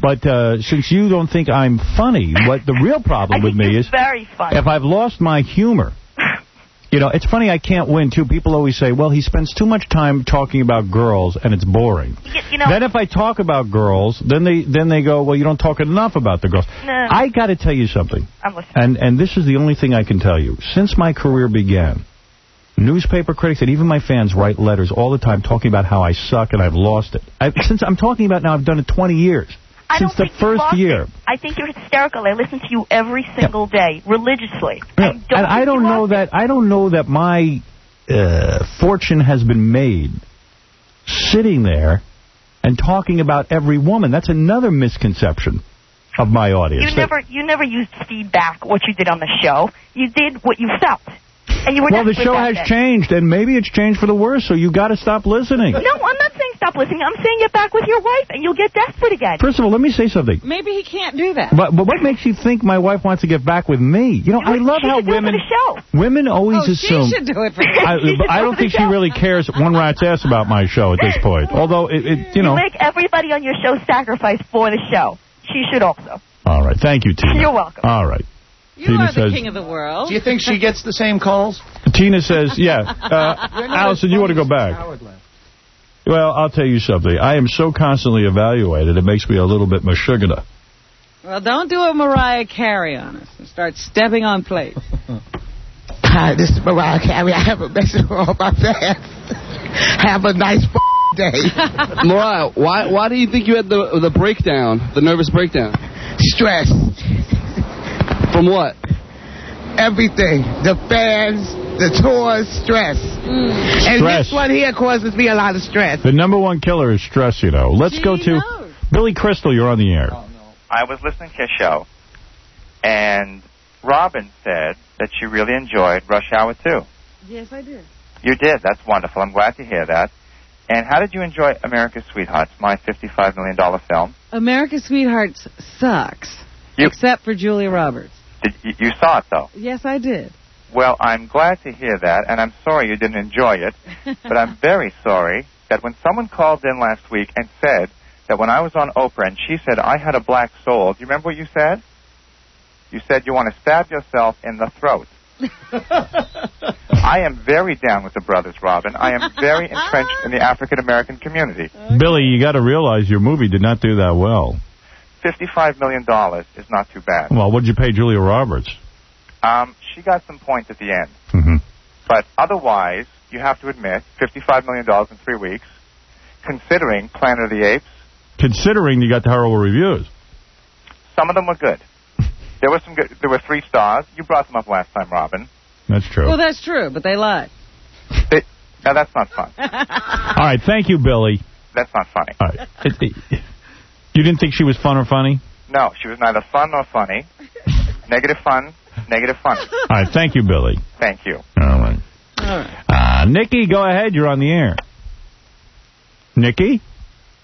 But uh, since you don't think I'm funny, what the real problem with me is very funny. if I've lost my humor. You know, it's funny I can't win, too. People always say, well, he spends too much time talking about girls, and it's boring. You, you know, then if I talk about girls, then they then they go, well, you don't talk enough about the girls. No. I got to tell you something. I'm listening. And, and this is the only thing I can tell you. Since my career began, newspaper critics and even my fans write letters all the time talking about how I suck and I've lost it. I, since I'm talking about now, I've done it twenty years. I Since don't the think you first lost year. It. I think you're hysterical. I listen to you every single day, religiously. Yeah. I don't and I don't know that I don't know that my uh, fortune has been made sitting there and talking about every woman. That's another misconception of my audience. You never, you never used feedback what you did on the show. You did what you felt. And you were well, the desperate show that has day. changed, and maybe it's changed for the worse, so you got to stop listening. No, I'm not saying stop listening. I'm saying get back with your wife, and you'll get desperate again. First of all, let me say something. Maybe he can't do that. But, but what makes you think my wife wants to get back with me? You know, I love she how should do women it for the show. women always oh, assume. she should do it for I, She should I do it don't for think the she show. really cares one rat's ass about my show at this point. Although it, it you know. You make everybody on your show sacrifice for the show. She should also. All right, thank you, Tina. You're welcome. All right. You Tina are the says, king of the world. Do you think she gets the same calls? Tina says, yeah. Uh, Allison, you want to go back? Well, I'll tell you something. I am so constantly evaluated, it makes me a little bit mashugana. Well, don't do a Mariah Carey on us and start stepping on plates. Hi, this is Mariah Carey. I have a message for all my fans. Have a nice day. Mariah, why why do you think you had the the breakdown, the nervous breakdown? Stress. From what? Everything. The fans, the tours, stress. Mm. And Stress. this one here causes me a lot of stress. The number one killer is stress, you know. Let's She go to knows. Billy Crystal. You're on the air. I was listening to a show, and Robin said that she really enjoyed Rush Hour two. Yes, I did. You did. That's wonderful. I'm glad to hear that. And how did you enjoy America's Sweethearts, my fifty-five million dollars film? America's Sweethearts sucks, You- except for Julia Roberts. Did, you, you saw it, though. Yes, I did. Well, I'm glad to hear that, and I'm sorry you didn't enjoy it, but I'm very sorry that when someone called in last week and said that when I was on Oprah and she said I had a black soul, do you remember what you said? You said you want to stab yourself in the throat. I am very down with the brothers, Robin. I am very entrenched in the African-American community. Billy, you got to realize your movie did not do that well. fifty-five million dollars is not too bad. Well, what did you pay Julia Roberts? Um, she got some points at the end. Mm-hmm. But otherwise, you have to admit, fifty-five million dollars in three weeks, considering Planet of the Apes, Considering you got the horrible reviews. some of them were good. There were some good. There were three stars. You brought them up last time, Robin. That's true. Well, that's true, but they lied. They, now, that's not fun. All right, thank you, Billy. That's not funny. All right. It- it- you didn't think she was fun or funny? No, she was neither fun nor funny. Negative fun, negative funny. All right, thank you, Billy. Thank you. All right. All right. Uh, Nikki, go ahead. You're on the air. Nikki?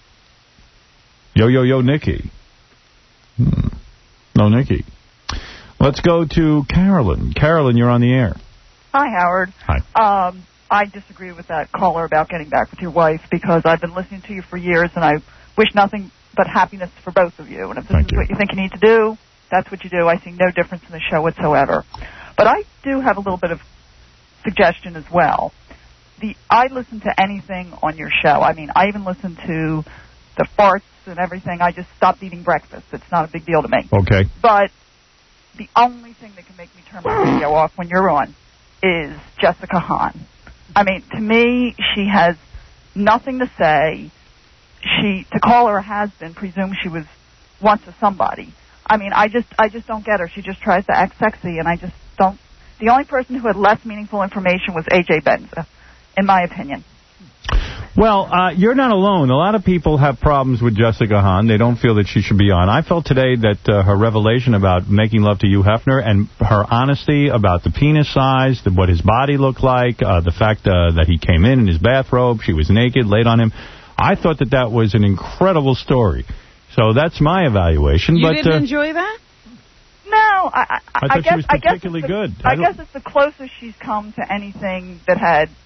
Yo, yo, yo, Nikki. Hmm. No, Nikki. Let's go to Carolyn. Carolyn, you're on the air. Hi, Howard. Hi. Um, I disagree with that caller about getting back with your wife because I've been listening to you for years and I wish nothing but happiness for both of you. And if this Thank is you. what you think you need to do, that's what you do. I see no difference in the show whatsoever. But I do have a little bit of suggestion as well. The I listen to anything on your show. I mean, I even listen to the farts and everything. I just stopped eating breakfast. It's not a big deal to me. Okay. But the only thing that can make me turn my radio off when you're on is Jessica Hahn. I mean, to me, she has nothing to say. She to call her a has-been presumes she was once a somebody. I mean, I just I just don't get her. She just tries to act sexy, and I just don't. The only person who had less meaningful information was A J Benza, in my opinion. Well, uh, you're not alone. A lot of people have problems with Jessica Hahn. They don't feel that she should be on. I felt today that uh, her revelation about making love to Hugh Hefner and her honesty about the penis size, the, what his body looked like, uh, the fact uh, that he came in in his bathrobe, she was naked, laid on him. I thought that that was an incredible story. So that's my evaluation. You but, didn't uh, enjoy that? No, I, I, I thought I she guess was I guess particularly it's the, good. I, I don't- guess it's the closest she's come to anything that had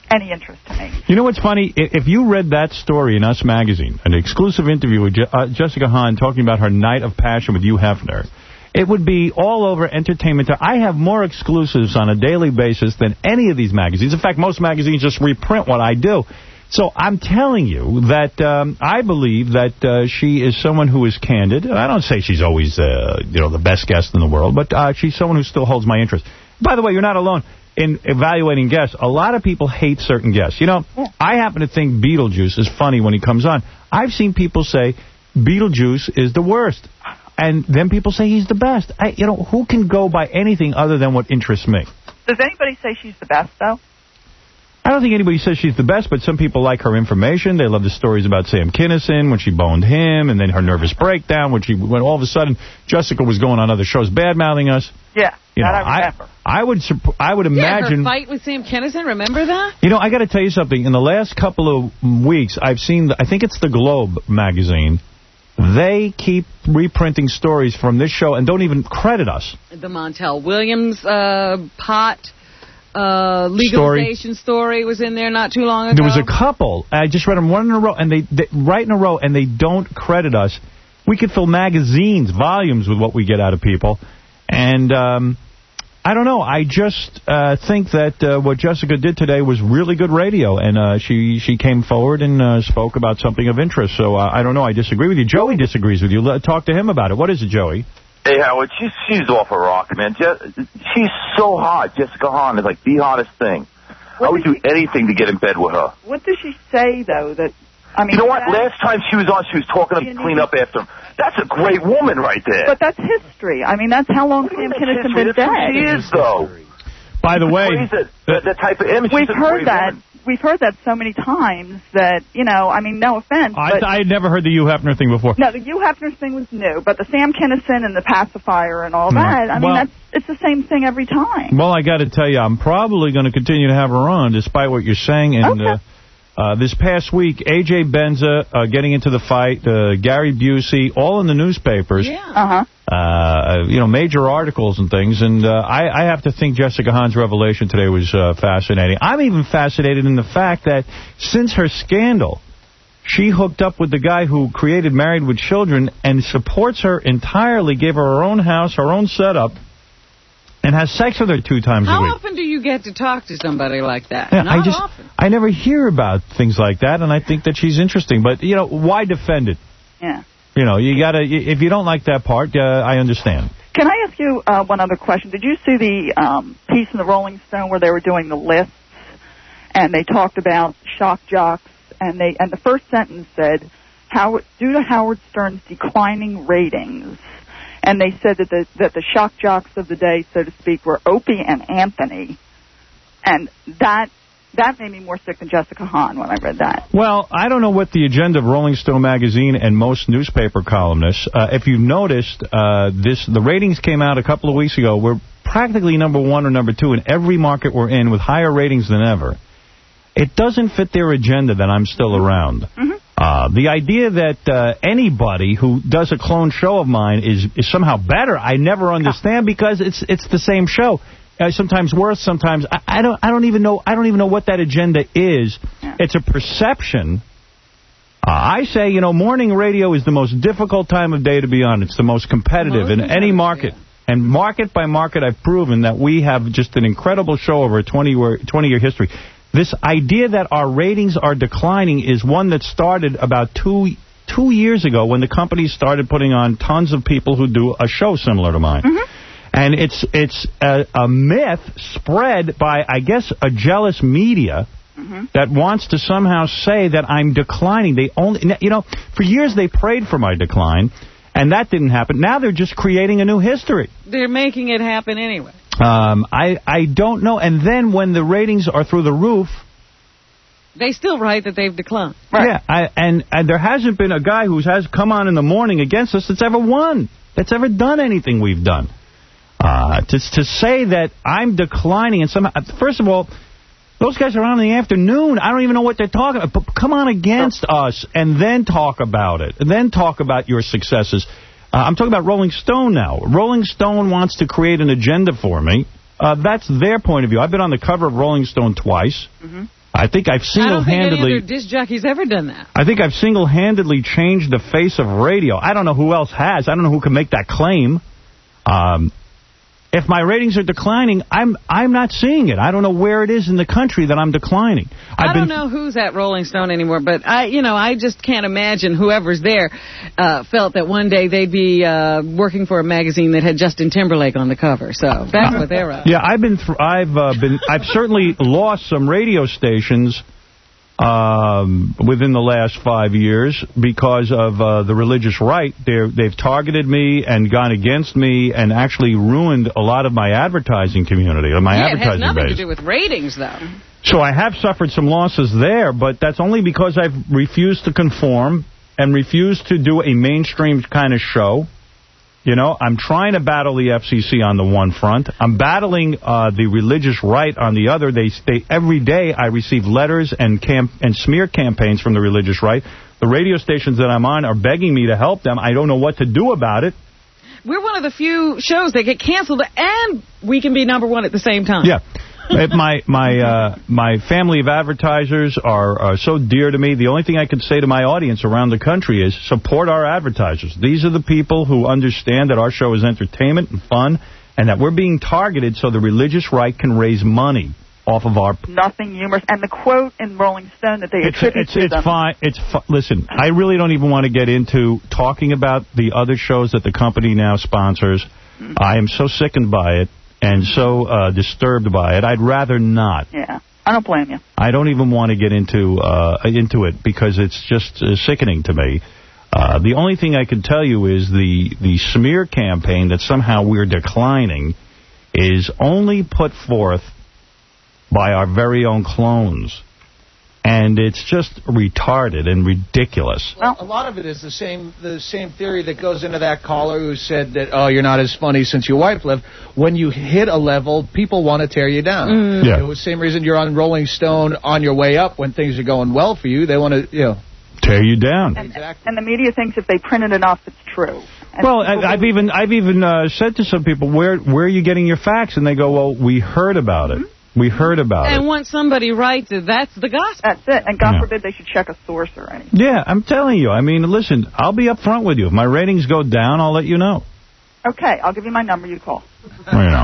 any interest to me. You know what's funny? If you read that story in Us Magazine, an exclusive interview with Je uh, Jessica Hahn talking about her night of passion with Hugh Hefner, it would be all over Entertainment. I have more exclusives on a daily basis than any of these magazines. In fact, most magazines just reprint what I do. So I'm telling you that um, I believe that uh, she is someone who is candid. I don't say she's always uh, you know, the best guest in the world, but uh, she's someone who still holds my interest. By the way, you're not alone in evaluating guests. A lot of people hate certain guests. You know, I happen to think Beetlejuice is funny when he comes on. I've seen people say Beetlejuice is the worst. And then people say he's the best. I, you know, who can go by anything other than what interests me? Does anybody say she's the best, though? I don't think anybody says she's the best, but some people like her information. They love the stories about Sam Kinison when she boned him, and then her nervous breakdown when she when all of a sudden Jessica was going on other shows bad-mouthing us. Yeah, you know, that I remember. I, I would I would imagine... Yeah, her fight with Sam Kinison, remember that? You know, I got to tell you something. In the last couple of weeks, I've seen, the, I think it's the Globe magazine, they keep reprinting stories from this show and don't even credit us. The Montel Williams uh, pot uh, legalization story. story was in there not too long ago. There was a couple. I just read them one in a row, and they, they right in a row, and they don't credit us. We could fill magazines, volumes, with what we get out of people. And um, I don't know. I just uh, think that uh, what Jessica did today was really good radio, and uh, she she came forward and uh, spoke about something of interest. So uh, I don't know. I disagree with you. Joey disagrees with you. Let, talk to him about it. What is it, Joey? Hey, Howard, she's, she's off a rock, man. Je she's so hot. Jessica Hahn is like the hottest thing. What I would do anything to get in bed with her. What does she say, though, that... I mean, you know what? Last time she was on, she was talking to clean up after him. That's a great woman right there. But that's history. I mean, that's how long Sam Kinison been dead. That's who she is, though. By the way, that, that, that type of image. We've heard that. Woman. We've heard that so many times that, you know, I mean, no offense. I, I had never heard the Hugh Hefner thing before. No, the Hugh Hefner thing was new, but the Sam Kinison and the pacifier and all that, I mean, well, that's it's the same thing every time. Well, I got to tell you, I'm probably going to continue to have her on, despite what you're saying. And okay. uh, uh, this past week, A J Benza uh, getting into the fight, uh, Gary Busey, all in the newspapers. Yeah. Uh-huh. Uh, you know, major articles and things, and uh, I, I have to think Jessica Hahn's revelation today was uh, fascinating. I'm even fascinated in the fact that since her scandal, she hooked up with the guy who created Married with Children and supports her entirely, gave her her own house, her own setup, and has sex with her two times How a week. How often do you get to talk to somebody like that? Yeah, Not I just, often. I never hear about things like that, and I think that she's interesting. But, you know, why defend it? Yeah. You know, you gotta. If you don't like that part, uh, I understand. Can I ask you uh, one other question? Did you see the um, piece in the Rolling Stone where they were doing the lists, and they talked about shock jocks, and they and the first sentence said, "Howard, due to Howard Stern's declining ratings," and they said that the that the shock jocks of the day, so to speak, were Opie and Anthony, and that. That made me more sick than Jessica Hahn when I read that. Well, I don't know what the agenda of Rolling Stone magazine and most newspaper columnists. Uh, if you've noticed, uh, this the ratings came out a couple of weeks ago. We're practically number one or number two in every market we're in with higher ratings than ever. It doesn't fit their agenda that I'm still around. Mm-hmm. Uh, the idea that uh, anybody who does a clone show of mine is, is somehow better, I never understand because it's it's the same show. Uh, sometimes worse, sometimes I, I don't. I don't even know. I don't even know what that agenda is. Yeah. It's a perception. Uh, I say, you know, morning radio is the most difficult time of day to be on. It's the most competitive most in any market. Yeah. And market by market, I've proven that we have just an incredible show over a twenty-year history. This idea that our ratings are declining is one that started about two two years ago when the company started putting on tons of people who do a show similar to mine. Mm-hmm. And it's it's a, a myth spread by, I guess, a jealous media mm-hmm. that wants to somehow say that I'm declining. They only, you know, for years they prayed for my decline, and that didn't happen. Now they're just creating a new history. They're making it happen anyway. Um, I I don't know. And then when the ratings are through the roof, they still write that they've declined. Right. Yeah, I, and and there hasn't been a guy who has come on in the morning against us that's ever won, that's ever done anything we've done. Uh, to, to say that I'm declining and somehow, first of all, those guys are on in the afternoon. I don't even know what they're talking about. But come on against us and then talk about it. And then talk about your successes. Uh, I'm talking about Rolling Stone now. Rolling Stone wants to create an agenda for me. Uh, that's their point of view. I've been on the cover of Rolling Stone twice. Mm-hmm. I think I've single-handedly... I don't think any other disc jockey's ever done that. I think I've single-handedly changed the face of radio. I don't know who else has. I don't know who can make that claim. Um, if my ratings are declining, I'm I'm not seeing it. I don't know where it is in the country that I'm declining. I've I don't been know who's at Rolling Stone anymore, but I, you know, I just can't imagine whoever's there uh, felt that one day they'd be uh, working for a magazine that had Justin Timberlake on the cover. So that's what they're at. Yeah, I've been th- I've uh, been I've certainly lost some radio stations um, within the last five years because of uh, the religious right. They're, they've targeted me and gone against me and actually ruined a lot of my advertising community, or my yeah, advertising it has nothing base. to do with ratings, though. So I have suffered some losses there, but that's only because I've refused to conform and refused to do a mainstream kind of show. You know, I'm trying to battle the F C C on the one front. I'm battling uh, the religious right on the other. They, they every day I receive letters and camp and smear campaigns from the religious right. The radio stations that I'm on are begging me to help them. I don't know what to do about it. We're one of the few shows that get canceled, and we can be number one at the same time. Yeah. my my uh, my family of advertisers are, are so dear to me. The only thing I can say to my audience around the country is support our advertisers. These are the people who understand that our show is entertainment and fun, and that we're being targeted so the religious right can raise money off of our... Nothing humorous. And the quote in Rolling Stone that they It's attribute it's, to it's them. fine. It's fi- listen. I really don't even want to get into talking about the other shows that the company now sponsors. Mm-hmm. I am so sickened by it. And so uh, disturbed by it, I'd rather not. Yeah, I don't blame you. I don't even want to get into uh, into it because it's just uh, sickening to me. Uh, the only thing I can tell you is the, the smear campaign that somehow we're declining is only put forth by our very own clones. And it's just retarded and ridiculous. Well, a lot of it is the same the same theory that goes into that caller who said that, oh, you're not as funny since your wife left. When you hit a level, people want to tear you down. Mm. Yeah. It was the same reason you're on Rolling Stone on your way up when things are going well for you. They want to, you know... tear you down. And, and the media thinks if they print it enough, it's true. And well, I, I've even I've even uh, said to some people, where where are you getting your facts? And they go, well, we heard about it. We heard about and it. And once somebody writes it, that's the gospel. That's it. And God Yeah. forbid they should check a source or anything. Yeah, I'm telling you. I mean, listen, I'll be up front with you. If my ratings go down, I'll let you know. Okay, I'll give you my number. You call. You know.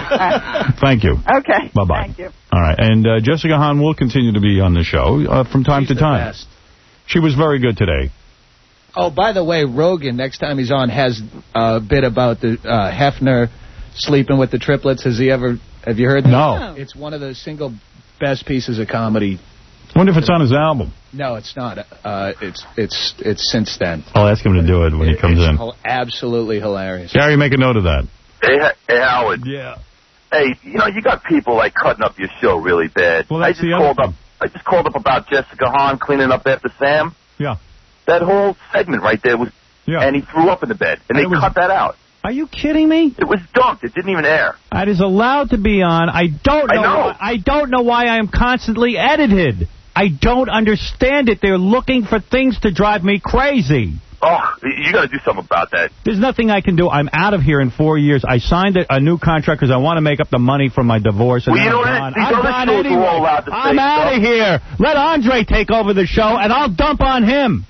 Thank you. Okay. Bye-bye. Thank you. All right. And uh, Jessica Hahn will continue to be on the show uh, from time She's to the time. best. She was very good today. Oh, by the way, Rogan, next time he's on, has a bit about the uh, Hefner sleeping with the triplets. Has he ever... Have you heard that? No. It's one of the single best pieces of comedy. Wonder if it's on his album. No, it's not. Uh, it's it's it's since then. I'll ask him to do it when he comes it's in. hil- absolutely hilarious. Gary, make a note of that. Hey, hey, Howard. Yeah. Hey, you know, you got people like cutting up your show really bad. Well, I that's just the other called up. I just called up about Jessica Hahn cleaning up after Sam. Yeah. That whole segment right there was, yeah. and he threw up in the bed, and, And they it was- cut that out. Are you kidding me? It was dumped. It didn't even air. It is allowed to be on. I don't know. I know. Why, I don't know why I am constantly edited. I don't understand it. They're looking for things to drive me crazy. Oh, you got to do something about that. There's nothing I can do. I'm out of here in four years. I signed a, a new contract because I want to make up the money from my divorce. And Well, you then know I'm what? gone. These I'm other gone shows are anyway. all allowed to say I'm out stuff. of here. Let Andre take over the show, and I'll dump on him.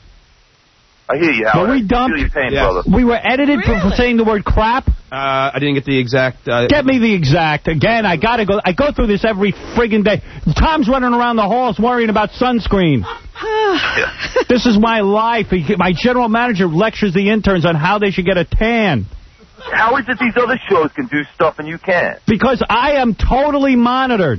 I hear you, Howard. Were we I dumped? feel your pain, Yes. brother. We were edited for, for saying the word crap. Uh, I didn't get the exact... Uh, Get me the exact. Again, I gotta go. I go through this every friggin' day. Tom's running around the halls worrying about sunscreen. This is my life. He- My general manager lectures the interns on how they should get a tan. How is it these other shows can do stuff and you can't? Because I am totally monitored.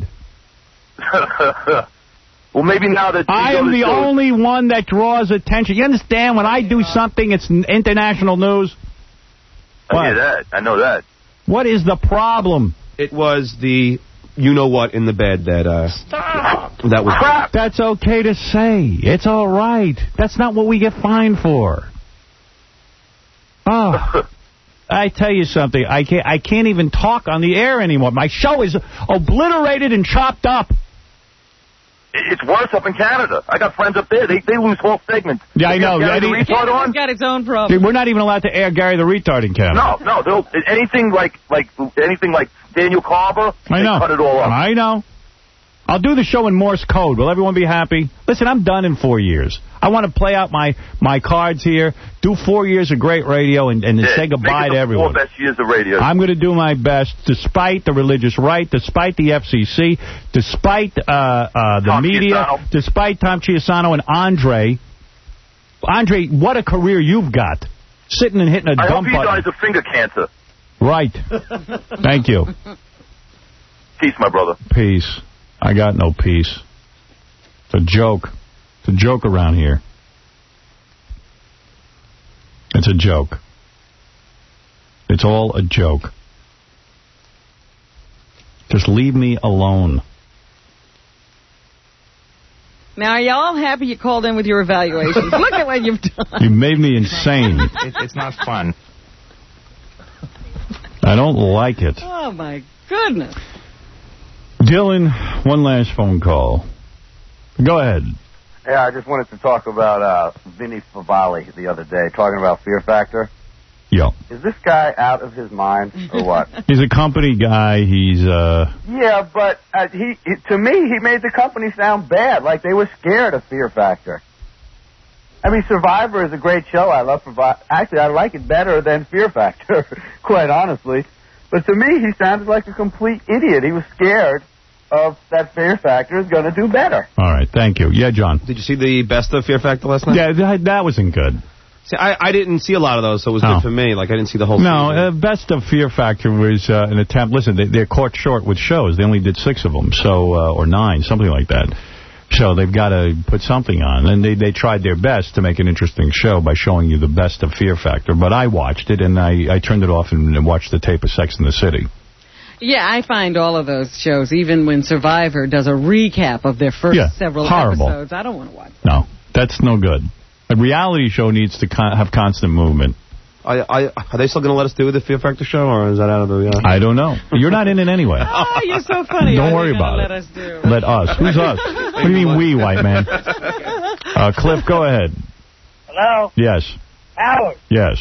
Well, maybe now that these I am other the shows- only one that draws attention. You understand? When I do something, it's n- international news. I hear that. I know that. What is the problem? It was the you-know-what in the bed that... Uh, Stop. That was... Crap. That's okay to say. It's all right. That's not what we get fined for. Oh. I tell you something. I can't, I can't even talk on the air anymore. My show is obliterated and chopped up. It's worse up in Canada. I got friends up there. They they lose whole segments. Yeah, I They know. got Gary the Eddie- retard on. He's got its own Dude, problem. we're not even allowed to air Gary the Retard in Canada. No, no. They'll, anything like like anything like Daniel Carver. I they know. cut it all up. I know. I'll do the show in Morse code. Will everyone be happy? Listen, I'm done in four years. I want to play out my, my cards here, do four years of great radio, and, and Yeah, say goodbye make it to the everyone. Four best years of radio. I'm going to do my best, despite the religious right, despite the F C C, despite uh, uh, the Tom media, Chiusano. despite Tom Chiusano and Andre. Andre, what a career you've got. Sitting and hitting a I hope dump he button. dies of finger cancer. Right. Thank you. Peace, my brother. Peace. I got no peace. It's a joke. It's a joke around here. It's a joke. It's all a joke. Just leave me alone. Now, are y'all happy you called in with your evaluations? Look at what you've done. You made me insane. It, it's not fun. I don't like it. Oh, my goodness. Dylan, one last phone call. Go ahead. Yeah, I just wanted to talk about uh, Vinny Favale the other day, talking about Fear Factor. Yo. Is this guy out of his mind or what? He's a company guy. He's, uh... Yeah, but uh, he, he to me, he made the company sound bad, like they were scared of Fear Factor. I mean, Survivor is a great show. I love Survivor. Actually, I like it better than Fear Factor, quite honestly. But to me, he sounded like a complete idiot. He was scared of that Fear Factor is going to do better. All right, thank you. Yeah, John. Did you see the best of Fear Factor last night? Yeah, that, that wasn't good. See, I, I didn't see a lot of those, so it was Oh. good for me. Like, I didn't see the whole No, season. uh, best of Fear Factor was uh, an attempt. Listen, they, they're caught short with shows. They only did six of them, so uh, or nine, something like that. So they've got to put something on. And they, they tried their best to make an interesting show by showing you the best of Fear Factor. But I watched it, and I, I turned it off and watched the tape of Sex in the City. Yeah, I find all of those shows, even when Survivor does a recap of their first Yeah, several horrible. episodes, I don't want to watch. No, that's no good. A reality show needs to con- have constant movement. I, I, are they still going to let us do the Fear Factor show, or is that out of the... Uh... I don't know. You're not in it anyway. Oh, you're so funny. Don't What are worry you gonna about let it. us do? Let us. Who's us? What do you mean we, white man? Uh, Cliff, go ahead. Hello? Yes. Howard, Yes.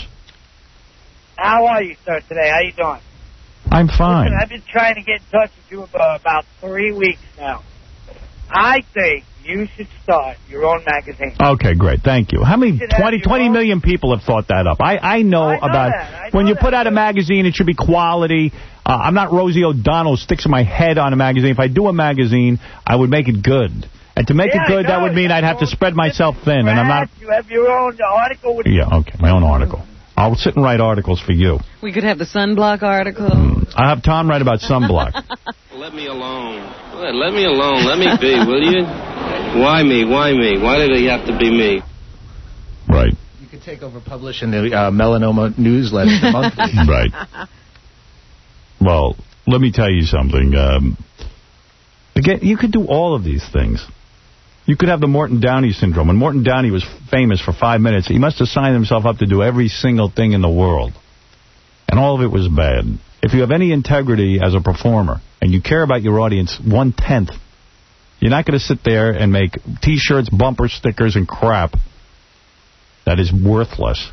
how are you, sir, today? How you doing? I'm fine. Listen, I've been trying to get in touch with you for about three weeks now. I think you should start your own magazine. Okay, great. Thank you. How many, You should have twenty, your twenty own- million people have thought that up? I, I know I know about, that. I when know you put that, out a magazine, it should be quality. Uh, I'm not Rosie O'Donnell who sticks my head on a magazine. If I do a magazine, I would make it good. And to make Yeah, it good, I that know. would mean I'd have to spread myself thin, and I'm not... You have your own article with Yeah, okay, my own article. I'll sit and write articles for you. We could have the sunblock article. I'll have Tom write about sunblock. Let me alone. Let, let me alone. Let me be, will you? Why me? Why me? Why did it have to be me? Right. You could take over publishing the uh, Melanoma newsletter, the monthly. Right. Well, let me tell you something. Um, again, you could do all of these things. You could have the Morton Downey syndrome. When Morton Downey was famous for five minutes, he must have signed himself up to do every single thing in the world. And all of it was bad. If you have any integrity as a performer, and you care about your audience one-tenth, you're not going to sit there and make T-shirts, bumper stickers, and crap that is worthless.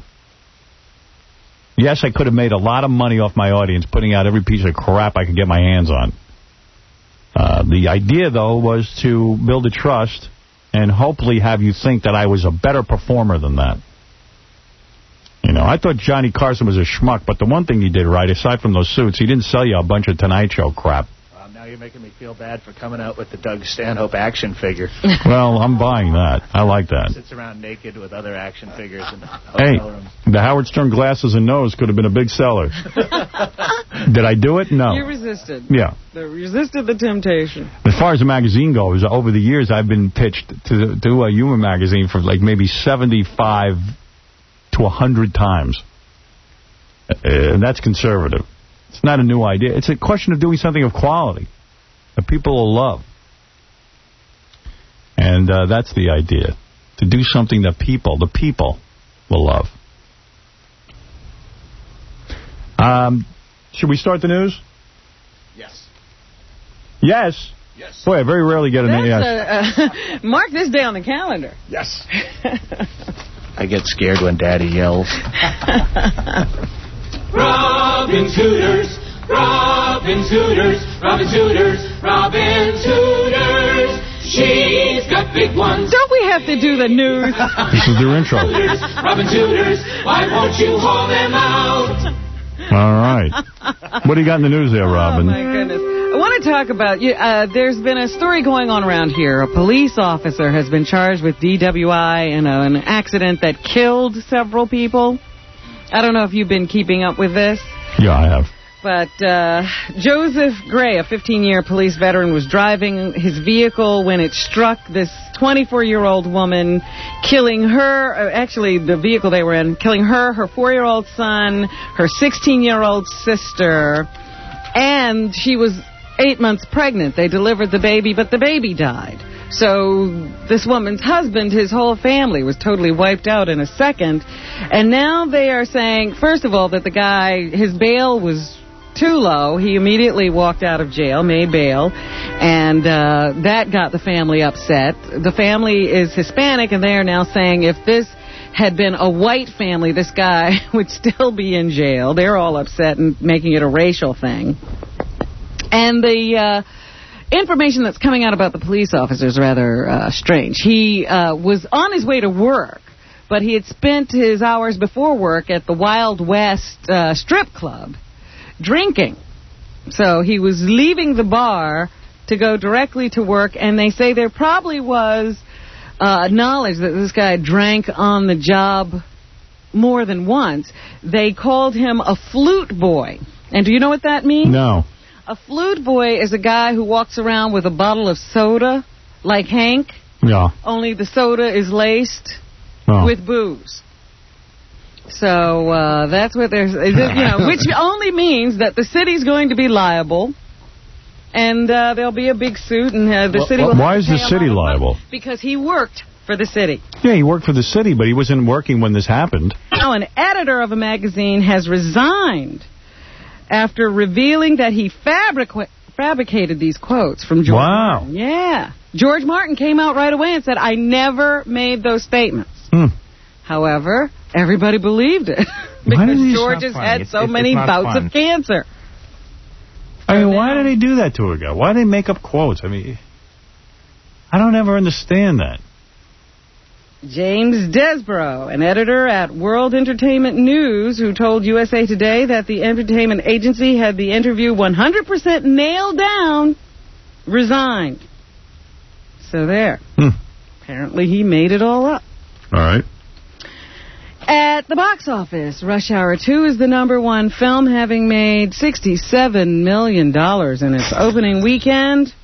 Yes, I could have made a lot of money off my audience putting out every piece of crap I could get my hands on. Uh, the idea, though, was to build a trust and hopefully have you think that I was a better performer than that. You know, I thought Johnny Carson was a schmuck, but the one thing he did right, aside from those suits, he didn't sell you a bunch of Tonight Show crap. Well, now you're making me feel bad for coming out with the Doug Stanhope action figure. Well, I'm buying that. I like that. Sits around naked with other action figures in Hey, hotel rooms. the Howard Stern glasses and nose could have been a big seller. Did I do it? No. You resisted. Yeah. You resisted the temptation. As far as the magazine goes, over the years I've been pitched to do a humor magazine for like maybe seventy-five to one hundred times. Uh, and that's conservative. It's not a new idea. It's a question of doing something of quality that people will love. And uh, that's the idea. To do something that people, the people, will love. Um, should we start the news? Yes. Yes? Yes. Boy, I very rarely get an That's, yes. uh, uh, mark this day on the calendar. Yes. I get scared when Daddy yells. Robin Hooters, Robin Hooters, Robin Hooters, Robin Hooters. She's got big ones. Don't we have to do the news? This is their intro. Robin Tudors, why won't you haul them out? All right. What do you got in the news there, Robin? Oh, my goodness. I want to talk about, uh, there's been a story going on around here. A police officer has been charged with D W I in a, an accident that killed several people. I don't know if you've been keeping up with this. Yeah, I have. But uh, Joseph Gray, a fifteen-year police veteran, was driving his vehicle when it struck this twenty-four-year-old woman, killing her, uh, actually the vehicle they were in, killing her, her four-year-old son, her sixteen-year-old sister, and she was eight months pregnant. They delivered the baby, but the baby died. So this woman's husband, his whole family, was totally wiped out in a second. And now they are saying, first of all, that the guy, his bail was too low. He immediately walked out of jail, made bail, and uh, that got the family upset. The family is Hispanic, and they are now saying if this had been a white family, this guy would still be in jail. They're all upset and making it a racial thing. And the uh, information that's coming out about the police officer is rather uh, strange. He uh, was on his way to work, but he had spent his hours before work at the Wild West uh, strip club drinking. So he was leaving the bar to go directly to work, and they say there probably was uh, knowledge that this guy drank on the job more than once. They called him a flute boy. And do you know what that means? No. A flute boy is a guy who walks around with a bottle of soda, like Hank. Yeah. Only the soda is laced oh. with booze. So uh, that's what there's, you know, which only means that the city's going to be liable, and uh, there'll be a big suit, and uh, the well, city well, will why have is to the pay a city lot of money liable? Because he worked for the city. Yeah, he worked for the city, but he wasn't working when this happened. Now, an editor of a magazine has resigned after revealing that he fabric- fabricated these quotes from George wow. Martin. Yeah. George Martin came out right away and said, I never made those statements. Hmm. However, everybody believed it because George has had it's, so it's, many it's bouts fun. of cancer. I mean, why do they do that to a guy? Why do they make up quotes? I mean, I don't ever understand that. James Desborough, an editor at World Entertainment News, who told U S A Today that the entertainment agency had the interview one hundred percent nailed down, resigned. So there. Hmm. Apparently he made it all up. All right. At the box office, Rush Hour two is the number one film, having made sixty-seven million dollars in its opening weekend,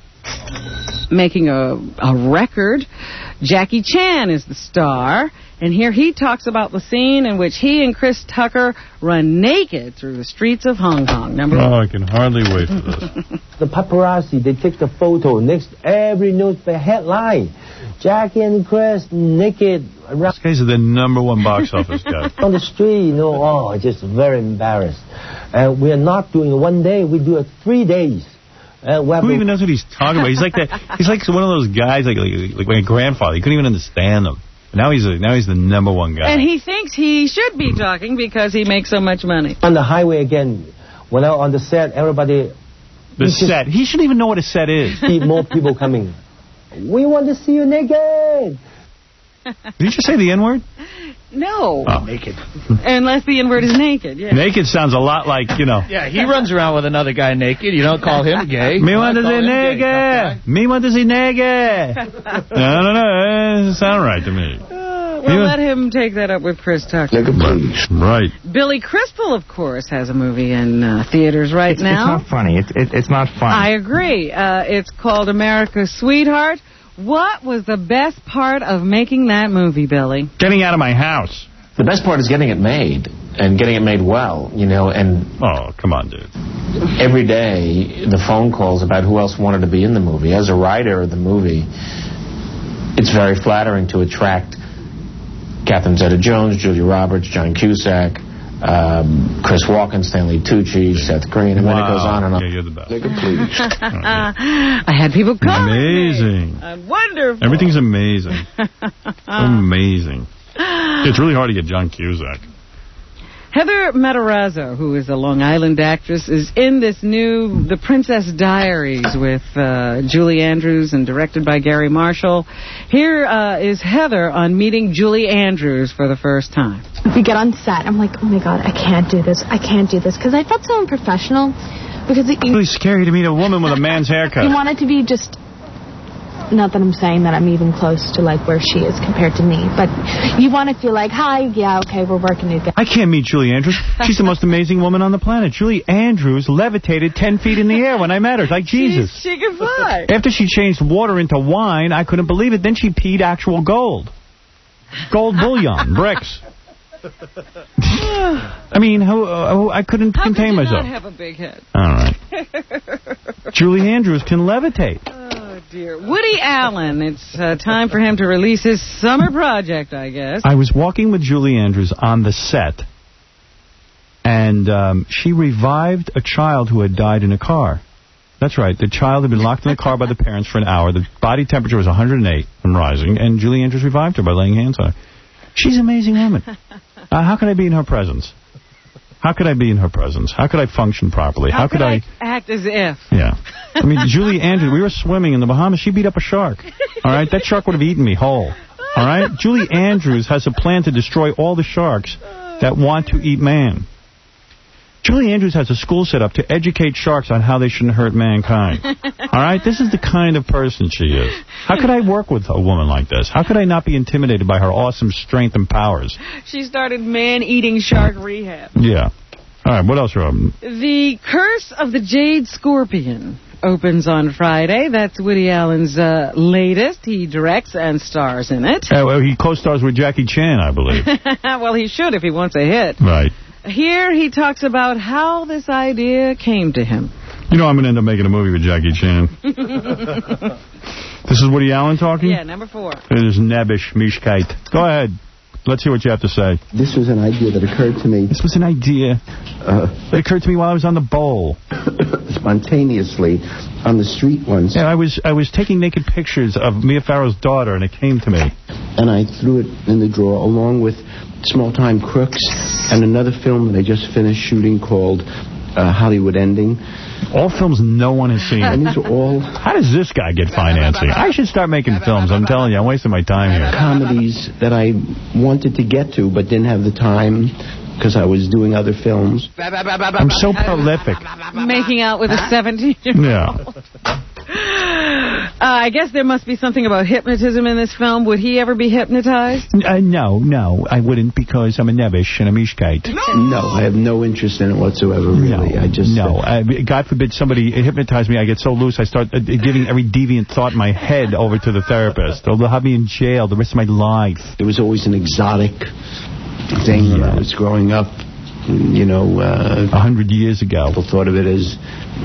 making a, a record. Jackie Chan is the star, and here he talks about the scene in which he and Chris Tucker run naked through the streets of Hong Kong. Number oh, one. I can hardly wait for this. The paparazzi, they take the photo next every newspaper headline. Jackie and Chris naked around. This guy's the number one box office guy. On the street, you know, oh, just very embarrassed. And we're not doing it one day, we do it three days. Uh, Who even knows what he's talking about? He's like that. He's like one of those guys, like like, like my grandfather. He couldn't even understand them. Now he's a, now he's the number one guy. And he thinks he should be talking because he makes so much money. On the highway again, when I on the set, everybody. The set. He shouldn't even know what a set is. See more people coming. We want to see you naked. Did you just say the N-word? No. Oh. Naked. Unless the N-word is naked, yeah. Naked sounds a lot like, you know. Yeah, he runs around with another guy naked. You don't call him gay. Me want to see naked. Me want to see naked. No, no, no. It doesn't sound right to me. Uh, we'll let him take that up with Chris Tucker. Right. Billy Crystal, of course, has a movie in uh, theaters right it's, now. It's not funny. It's, it, it's not fun. I agree. Uh, it's called America's Sweetheart. What was the best part of making that movie, Billy? Getting out of my house. The best part is getting it made, and getting it made well, you know, and... Oh, come on, dude. Every day, the phone calls about who else wanted to be in the movie. As a writer of the movie, it's very flattering to attract Catherine Zeta-Jones, Julia Roberts, John Cusack, um, Chris Walken, Stanley Tucci, Seth Green, and wow. then it goes on and on. Yeah, you're the best. I had people calling Amazing. me. Uh, wonderful. Everything's amazing. So amazing. It's really hard to get John Cusack. Heather Matarazzo, who is a Long Island actress, is in this new The Princess Diaries with uh, Julie Andrews and directed by Gary Marshall. Here uh, is Heather on meeting Julie Andrews for the first time. We get on set. I'm like, oh, my God, I can't do this. I can't do this. Because I felt so unprofessional. Because it, It's really scary to meet a woman with a man's haircut. You want it to be just... Not that I'm saying that I'm even close to, like, where she is compared to me. But you want to feel like, hi, yeah, okay, we're working together. I can't meet Julie Andrews. She's the most amazing woman on the planet. Julie Andrews levitated ten feet in the air when I met her. Like, Jesus. She, she can fly. After she changed water into wine, I couldn't believe it. Then she peed actual gold. Gold bullion, bricks. I mean, how, uh, I couldn't How contain could you myself. not have a big head? All right. Julie Andrews can levitate. Oh, dear. Woody Allen. It's uh, time for him to release his summer project, I guess. I was walking with Julie Andrews on the set, and um, she revived a child who had died in a car. That's right. The child had been locked in the car by the parents for an hour. The body temperature was one hundred eight and rising, and Julie Andrews revived her by laying hands on her. She's an amazing woman. Uh, how could I be in her presence? How could I be in her presence? How could I function properly? How, how could, could I... I act as if? Yeah. I mean, Julie Andrews, we were swimming in the Bahamas. She beat up a shark. All right? That shark would have eaten me whole. All right? Julie Andrews has a plan to destroy all the sharks that want to eat man. Julie Andrews has a school set up to educate sharks on how they shouldn't hurt mankind. All right? This is the kind of person she is. How could I work with a woman like this? How could I not be intimidated by her awesome strength and powers? She started man-eating shark rehab. Yeah. All right, what else, Robin? The Curse of the Jade Scorpion opens on Friday. That's Woody Allen's uh, latest. He directs and stars in it. Uh, well, he co-stars with Jackie Chan, I believe. Well, he should if he wants a hit. Right. Here he talks about how this idea came to him. You know I'm going to end up making a movie with Jackie Chan. This is Woody Allen talking? Yeah, number four. It is Nebish Mishkite. Go ahead. Let's hear what you have to say. This was an idea that occurred to me. This was an idea. Uh, it occurred to me while I was on the bowl. Spontaneously on the street once. Yeah, I was I was taking naked pictures of Mia Farrow's daughter, and it came to me. And I threw it in the drawer along with Small Time Crooks and another film that I just finished shooting called uh, Hollywood Ending. All films no one has seen. And these are all... How does this guy get financing? I should start making films. I'm telling you, I'm wasting my time here. Comedies that I wanted to get to but didn't have the time because I was doing other films. I'm so prolific. Making out with a seventeen-year-old. Yeah. Uh, I guess there must be something about hypnotism in this film. Would he ever be hypnotized? Uh, no, no, I wouldn't because I'm a Nebish and a Mishkite. No, I have no interest in it whatsoever, really. No, I just... No, uh, uh, God forbid somebody hypnotize me. I get so loose, I start uh, giving every deviant thought in my head over to the therapist. They'll have me in jail the rest of my life. It was always an exotic thing when I was growing up. You know, uh, a hundred years ago, people thought of it as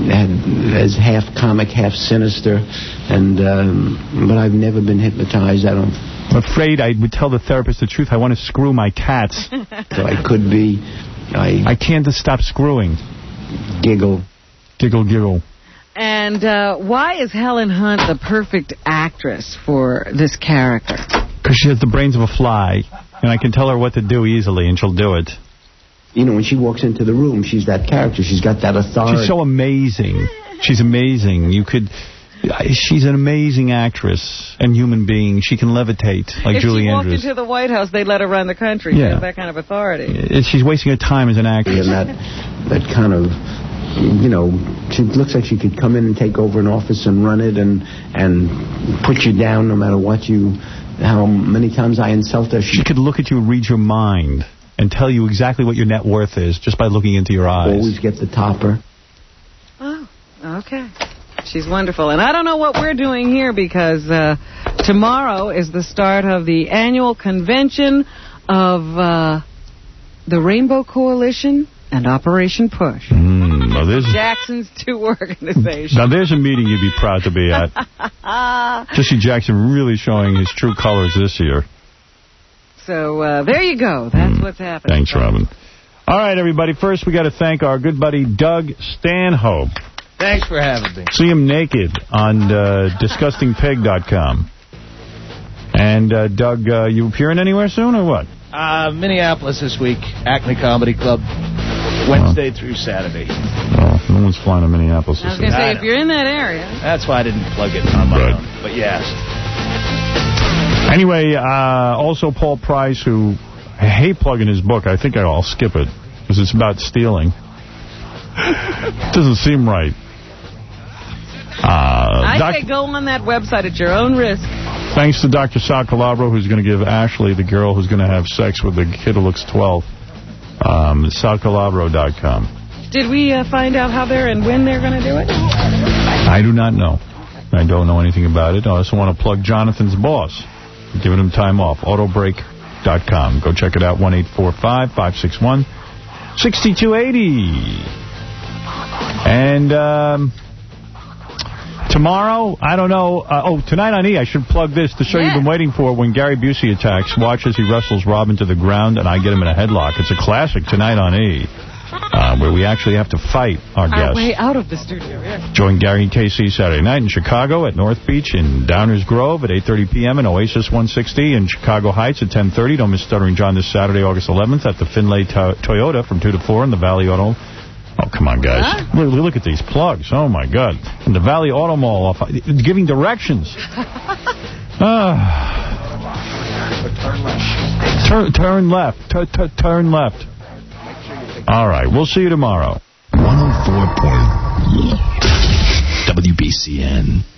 as half comic, half sinister, and um, but I've never been hypnotized. I don't. I'm afraid I would tell the therapist the truth. I want to screw my cats. So I could be. I I can't just stop screwing. Giggle, giggle, giggle. And uh, why is Helen Hunt the perfect actress for this character? Because she has the brains of a fly, and I can tell her what to do easily, and she'll do it. You know, when she walks into the room, she's that character. She's got that authority. She's so amazing. She's amazing. You could... She's an amazing actress and human being. She can levitate like if Julie Andrews. If she walked Andrews. into the White House, they'd let her run the country. Yeah. She has that kind of authority. She's wasting her time as an actress. And that, that kind of... You know, she looks like she could come in and take over an office and run it and and put you down no matter what you... How many times I insult her. She, she could look at you and read your mind and tell you exactly what your net worth is just by looking into your eyes. Always get the topper. Oh, okay. She's wonderful. And I don't know what we're doing here because uh, tomorrow is the start of the annual convention of uh, the Rainbow Coalition and Operation Push. Mm, now there's, Jackson's two organizations. Now there's a meeting you'd be proud to be at. Jesse Jackson really showing his true colors this year. So uh, there you go. That's mm, what's happening. Thanks, Robin. All right, everybody. First, we got to thank our good buddy Doug Stanhope. Thanks for having me. See him naked on uh, disgusting pig dot com. And, uh, Doug, uh, you appearing anywhere soon or what? Uh, Minneapolis this week, Acme Comedy Club, Wednesday oh. through Saturday. Oh, no one's flying to Minneapolis this I was going to say, if you're in that area. That's why I didn't plug it on my own, but yes. Anyway, uh, also Paul Price, who I hate plugging his book. I think I'll skip it, because it's about stealing. Doesn't seem right. Uh, I doc- say go on that website at your own risk. Thanks to Doctor Sal Calabro, who's going to give Ashley, the girl who's going to have sex with the kid who looks twelve, um, sal calabro dot com. Did we uh, find out how they're and when they're going to do it? I do not know. I don't know anything about it. I also want to plug Jonathan's boss, giving him time off, autobreak dot com. Go check it out, one eight four five, five six one, six two eight zero. And um, tomorrow, I don't know. Uh, oh, tonight on E! I should plug this. The show yeah. you've been waiting for, when Gary Busey attacks. Watch as he wrestles Robin to the ground, and I get him in a headlock. It's a classic tonight on E! Uh, where we actually have to fight our guests. Our way out of the studio, yeah. Join Gary and K C Saturday night in Chicago at North Beach, in Downers Grove at eight thirty p m, and Oasis one sixty in Chicago Heights at ten thirty. Don't miss Stuttering John this Saturday, August eleventh, at the Finlay to Toyota from two to four in the Valley Auto. Oh, come on, guys. Huh? Look, look at these plugs. Oh, my God. In the Valley Auto Mall, off, giving directions. uh, turn, turn left. Tur, tur, turn left. All right. We'll see you tomorrow. one oh four point W B C N.